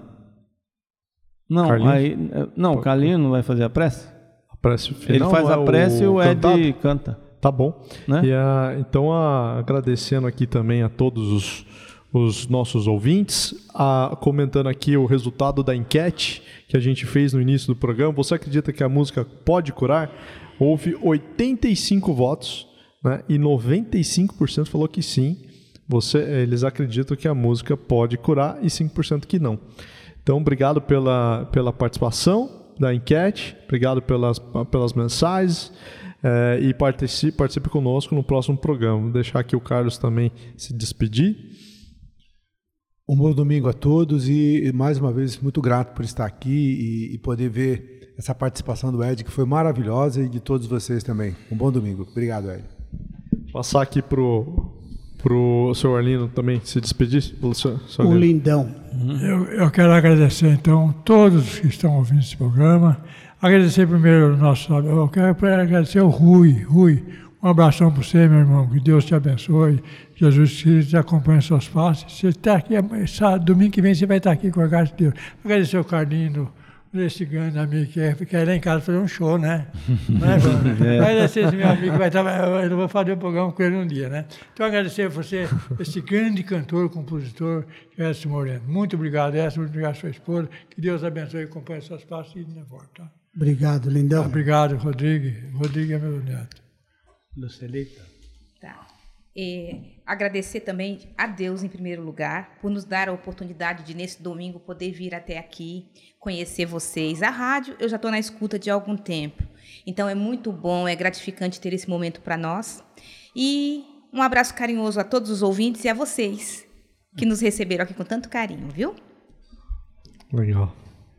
Não, Carlinhos? aí, não, o Carlinho não vai fazer a prece? A prece final. Ele faz é a prece e o Ed cantado? canta. Tá bom. Né? E, a, então, a, agradecendo aqui também a todos os, os nossos ouvintes, a, comentando aqui o resultado da enquete que a gente fez no início do programa. Você acredita que a música pode curar? Houve oitenta e cinco votos, né, e noventa e cinco por cento falou que sim. Você, eles acreditam que a música pode curar e cinco por cento que não. Então, obrigado pela, pela participação da enquete, obrigado pelas, pelas mensagens. É, e participe, participe conosco no próximo programa. Vou deixar aqui o Carlos também se despedir. Um bom domingo a todos e, mais uma vez, muito grato por estar aqui e, e poder ver essa participação do Ed, que foi maravilhosa, e de todos vocês também. Um bom domingo. Obrigado, Ed. Passar aqui pro pro senhor Arlindo também se despedir. Seu, seu o Lindão. Eu, eu quero agradecer, então, todos que estão ouvindo esse programa. Agradecer primeiro o nosso... Eu quero agradecer o Rui. Rui, um abração para você, meu irmão. Que Deus te abençoe. Jesus Cristo te acompanhe suas passos. Você está aqui, sábado, domingo que vem você vai estar aqui com a graça de Deus. Agradecer o Carlinho, esse grande amigo que é, que é lá em casa fazer um show, né? Não é, João? É. Agradecer esse meu amigo que vai estar... Eu vou fazer um programa com ele um dia, né? Então, agradecer a você, esse grande cantor, compositor, Edson Moreno. Muito obrigado, Edson. Muito obrigado à sua esposa. Que Deus abençoe e acompanhe suas passos e na volta, tá? Obrigado, Lindão. Obrigado, Rodrigo. Rodrigo é meu neto. Lucelita. Tá. É, agradecer também a Deus, em primeiro lugar, por nos dar a oportunidade de, nesse domingo, poder vir até aqui, conhecer vocês. A rádio, eu já estou na escuta de algum tempo. Então, é muito bom, é gratificante ter esse momento para nós. E um abraço carinhoso a todos os ouvintes e a vocês, que nos receberam aqui com tanto carinho, viu? Legal.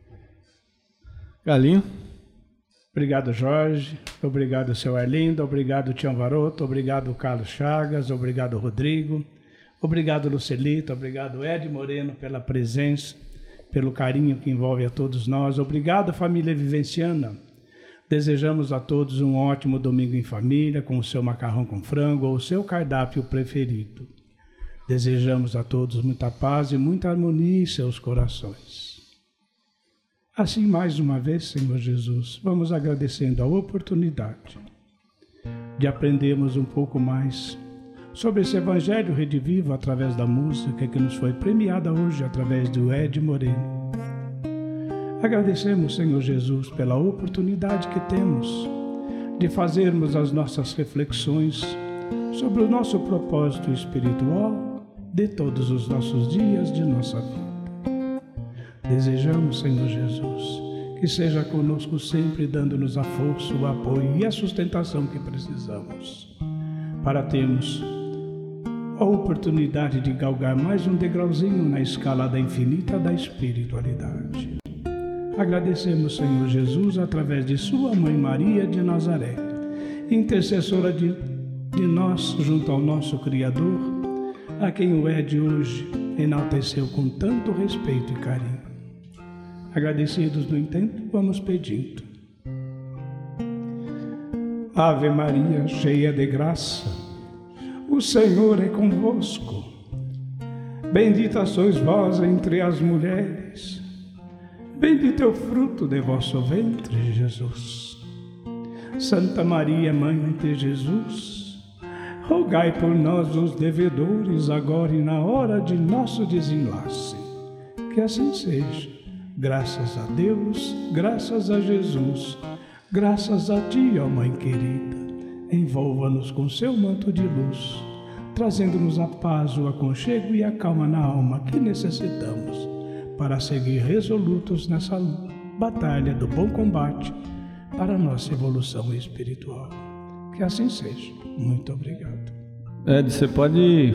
Galinho. Obrigado, Jorge. Obrigado, seu Arlindo. Obrigado, Tião Varoto. Obrigado, Carlos Chagas. Obrigado, Rodrigo. Obrigado, Lucelita. Obrigado, Ed Moreno, pela presença, pelo carinho que envolve a todos nós. Obrigado, família vivenciana. Desejamos a todos um ótimo domingo em família, com o seu macarrão com frango ou o seu cardápio preferido. Desejamos a todos muita paz e muita harmonia em seus corações. Assim, mais uma vez, Senhor Jesus, vamos agradecendo a oportunidade de aprendermos um pouco mais sobre esse Evangelho redivivo através da música que nos foi premiada hoje através do Ed Moreno. Agradecemos, Senhor Jesus, pela oportunidade que temos de fazermos as nossas reflexões sobre o nosso propósito espiritual de todos os nossos dias de nossa vida. Desejamos, Senhor Jesus, que seja conosco sempre, dando-nos a força, o apoio e a sustentação que precisamos, para termos a oportunidade de galgar mais um degrauzinho na escala infinita da espiritualidade. Agradecemos, Senhor Jesus, através de sua Mãe Maria de Nazaré, intercessora de, de nós junto ao nosso Criador, a quem o Ed hoje enalteceu com tanto respeito e carinho. Agradecidos, no entanto, vamos pedindo. Ave Maria, cheia de graça, o Senhor é convosco. Bendita sois vós entre as mulheres, bendito é o fruto de vosso ventre, Jesus. Santa Maria, Mãe de Jesus, rogai por nós, os devedores, agora e na hora de nosso desenlace. Que assim seja. Graças a Deus, graças a Jesus, graças a Ti, ó Mãe querida. Envolva-nos com seu manto de luz, trazendo-nos a paz, o aconchego e a calma na alma que necessitamos para seguir resolutos nessa batalha do bom combate para a nossa evolução espiritual. Que assim seja. Muito obrigado. Ed, você pode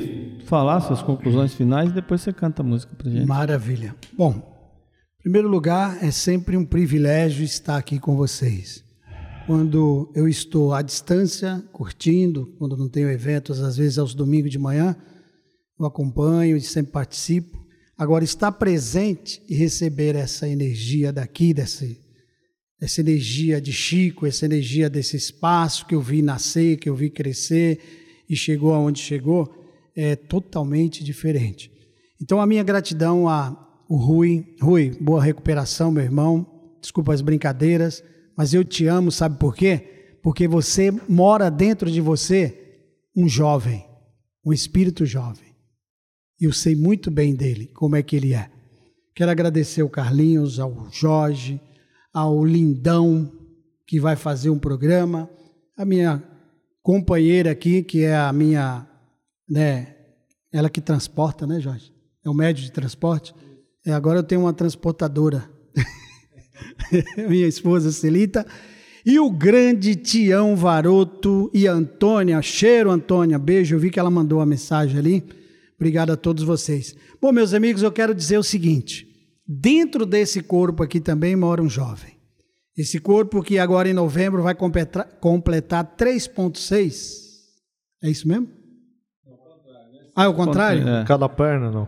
falar suas conclusões finais e depois você canta a música pra gente. Maravilha. Bom, em primeiro lugar, é sempre um privilégio estar aqui com vocês. Quando eu estou à distância, curtindo, quando não tenho eventos, às vezes aos domingos de manhã, eu acompanho e sempre participo. Agora, estar presente e receber essa energia daqui, dessa, essa energia de Chico, essa energia desse espaço que eu vi nascer, que eu vi crescer e chegou aonde chegou, é totalmente diferente. Então, a minha gratidão ao Rui. Rui, boa recuperação, meu irmão. Desculpa as brincadeiras, mas eu te amo, sabe por quê? Porque você mora dentro de você um jovem, um espírito jovem. E eu sei muito bem dele, como é que ele é. Quero agradecer ao Carlinhos, ao Jorge, ao Lindão, que vai fazer um programa, a minha companheira aqui, que é a minha, né, ela que transporta, né, Jorge? É o médio de transporte. É, agora eu tenho uma transportadora, minha esposa Celita, e o grande Tião Varoto e a Antônia. Cheiro, Antônia, beijo, eu vi que ela mandou uma mensagem ali. Obrigado a todos vocês. Bom, meus amigos, eu quero dizer o seguinte, dentro desse corpo aqui também mora um jovem. Esse corpo que agora em novembro vai completar, completar três ponto seis. É isso mesmo? Ah, é o contrário? É. Cada perna, não.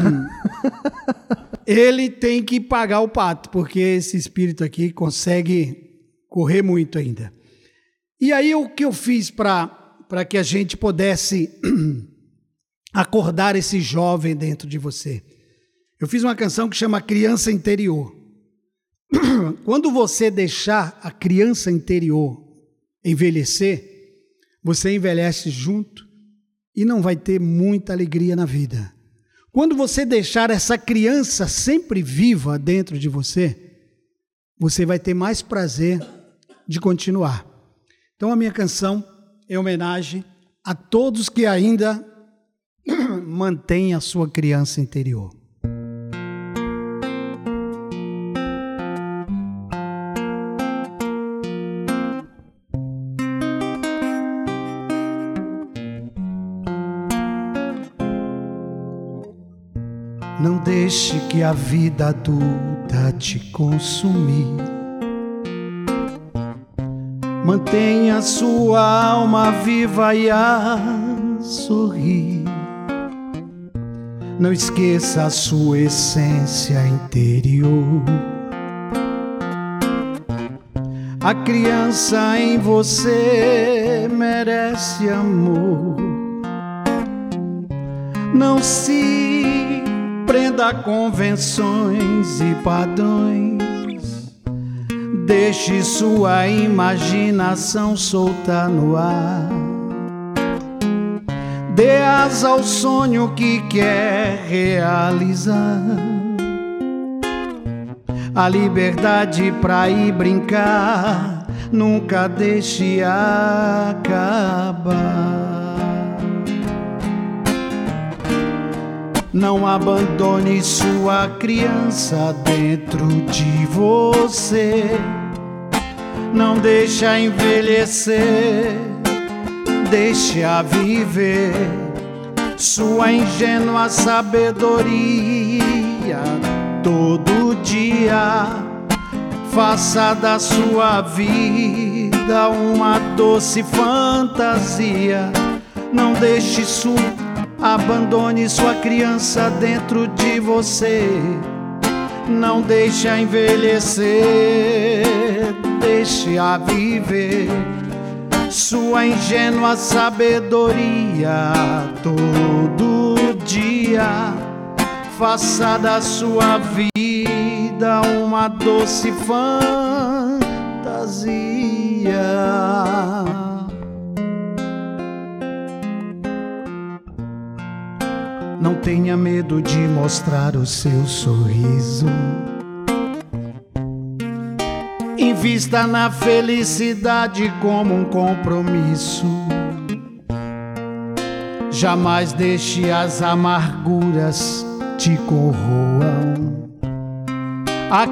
Ele tem que pagar o pato, porque esse espírito aqui consegue correr muito ainda. E aí o que eu fiz para para que a gente pudesse acordar esse jovem dentro de você? Eu fiz uma canção que chama Criança Interior. Quando você deixar a criança interior envelhecer, você envelhece junto e não vai ter muita alegria na vida. Quando você deixar essa criança sempre viva dentro de você, você vai ter mais prazer de continuar. Então a minha canção é homenagem a todos que ainda mantêm a sua criança interior. Não deixe que a vida adulta te consumir. Mantenha sua alma viva e a sorrir. Não esqueça a sua essência interior. A criança em você merece amor. Não se prenda a convenções e padrões. Deixe sua imaginação solta no ar. Dê asa ao sonho que quer realizar. A liberdade pra ir brincar, nunca deixe acabar. Não abandone sua criança dentro de você. Não deixe-a envelhecer, deixe-a viver sua ingênua sabedoria. Todo dia faça da sua vida uma doce fantasia. Não deixe sua Abandone sua criança dentro de você. Não deixe-a envelhecer, deixe-a viver sua ingênua sabedoria. Todo dia faça da sua vida uma doce fantasia. Não tenha medo de mostrar o seu sorriso. Invista na felicidade como um compromisso. Jamais deixe as amarguras te corroam. A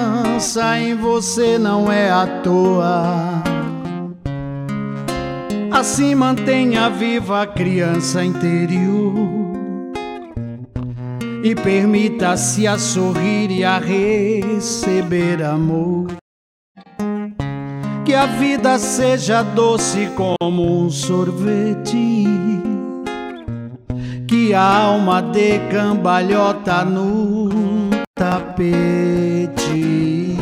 criança em você não é à toa. assim mantenha viva a criança interior e permita-se a sorrir e a receber amor. Que a vida seja doce como um sorvete, que a alma dê cambalhota no tapete.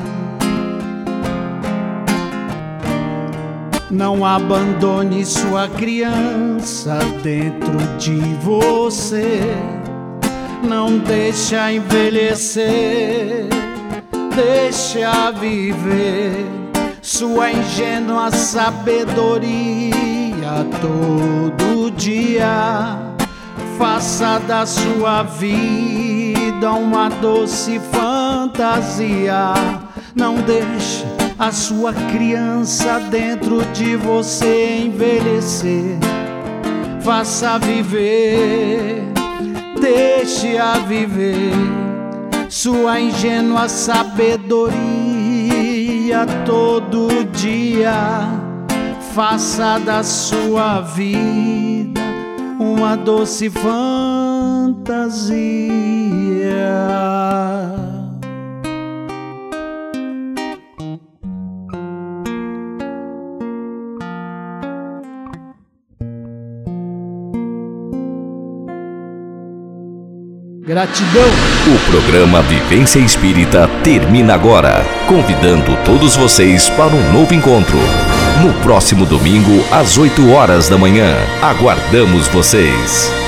Não abandone sua criança dentro de você, não deixa envelhecer, deixa viver sua ingênua sabedoria todo dia. Faça da sua vida uma doce fantasia. Não deixe a sua criança dentro de você envelhecer. Faça viver, deixe-a viver sua ingênua sabedoria todo dia. Faça da sua vida uma doce fantasia. Gratidão. O programa Vivência Espírita termina agora, convidando todos vocês para um novo encontro. No próximo domingo, às oito horas da manhã. Aguardamos vocês.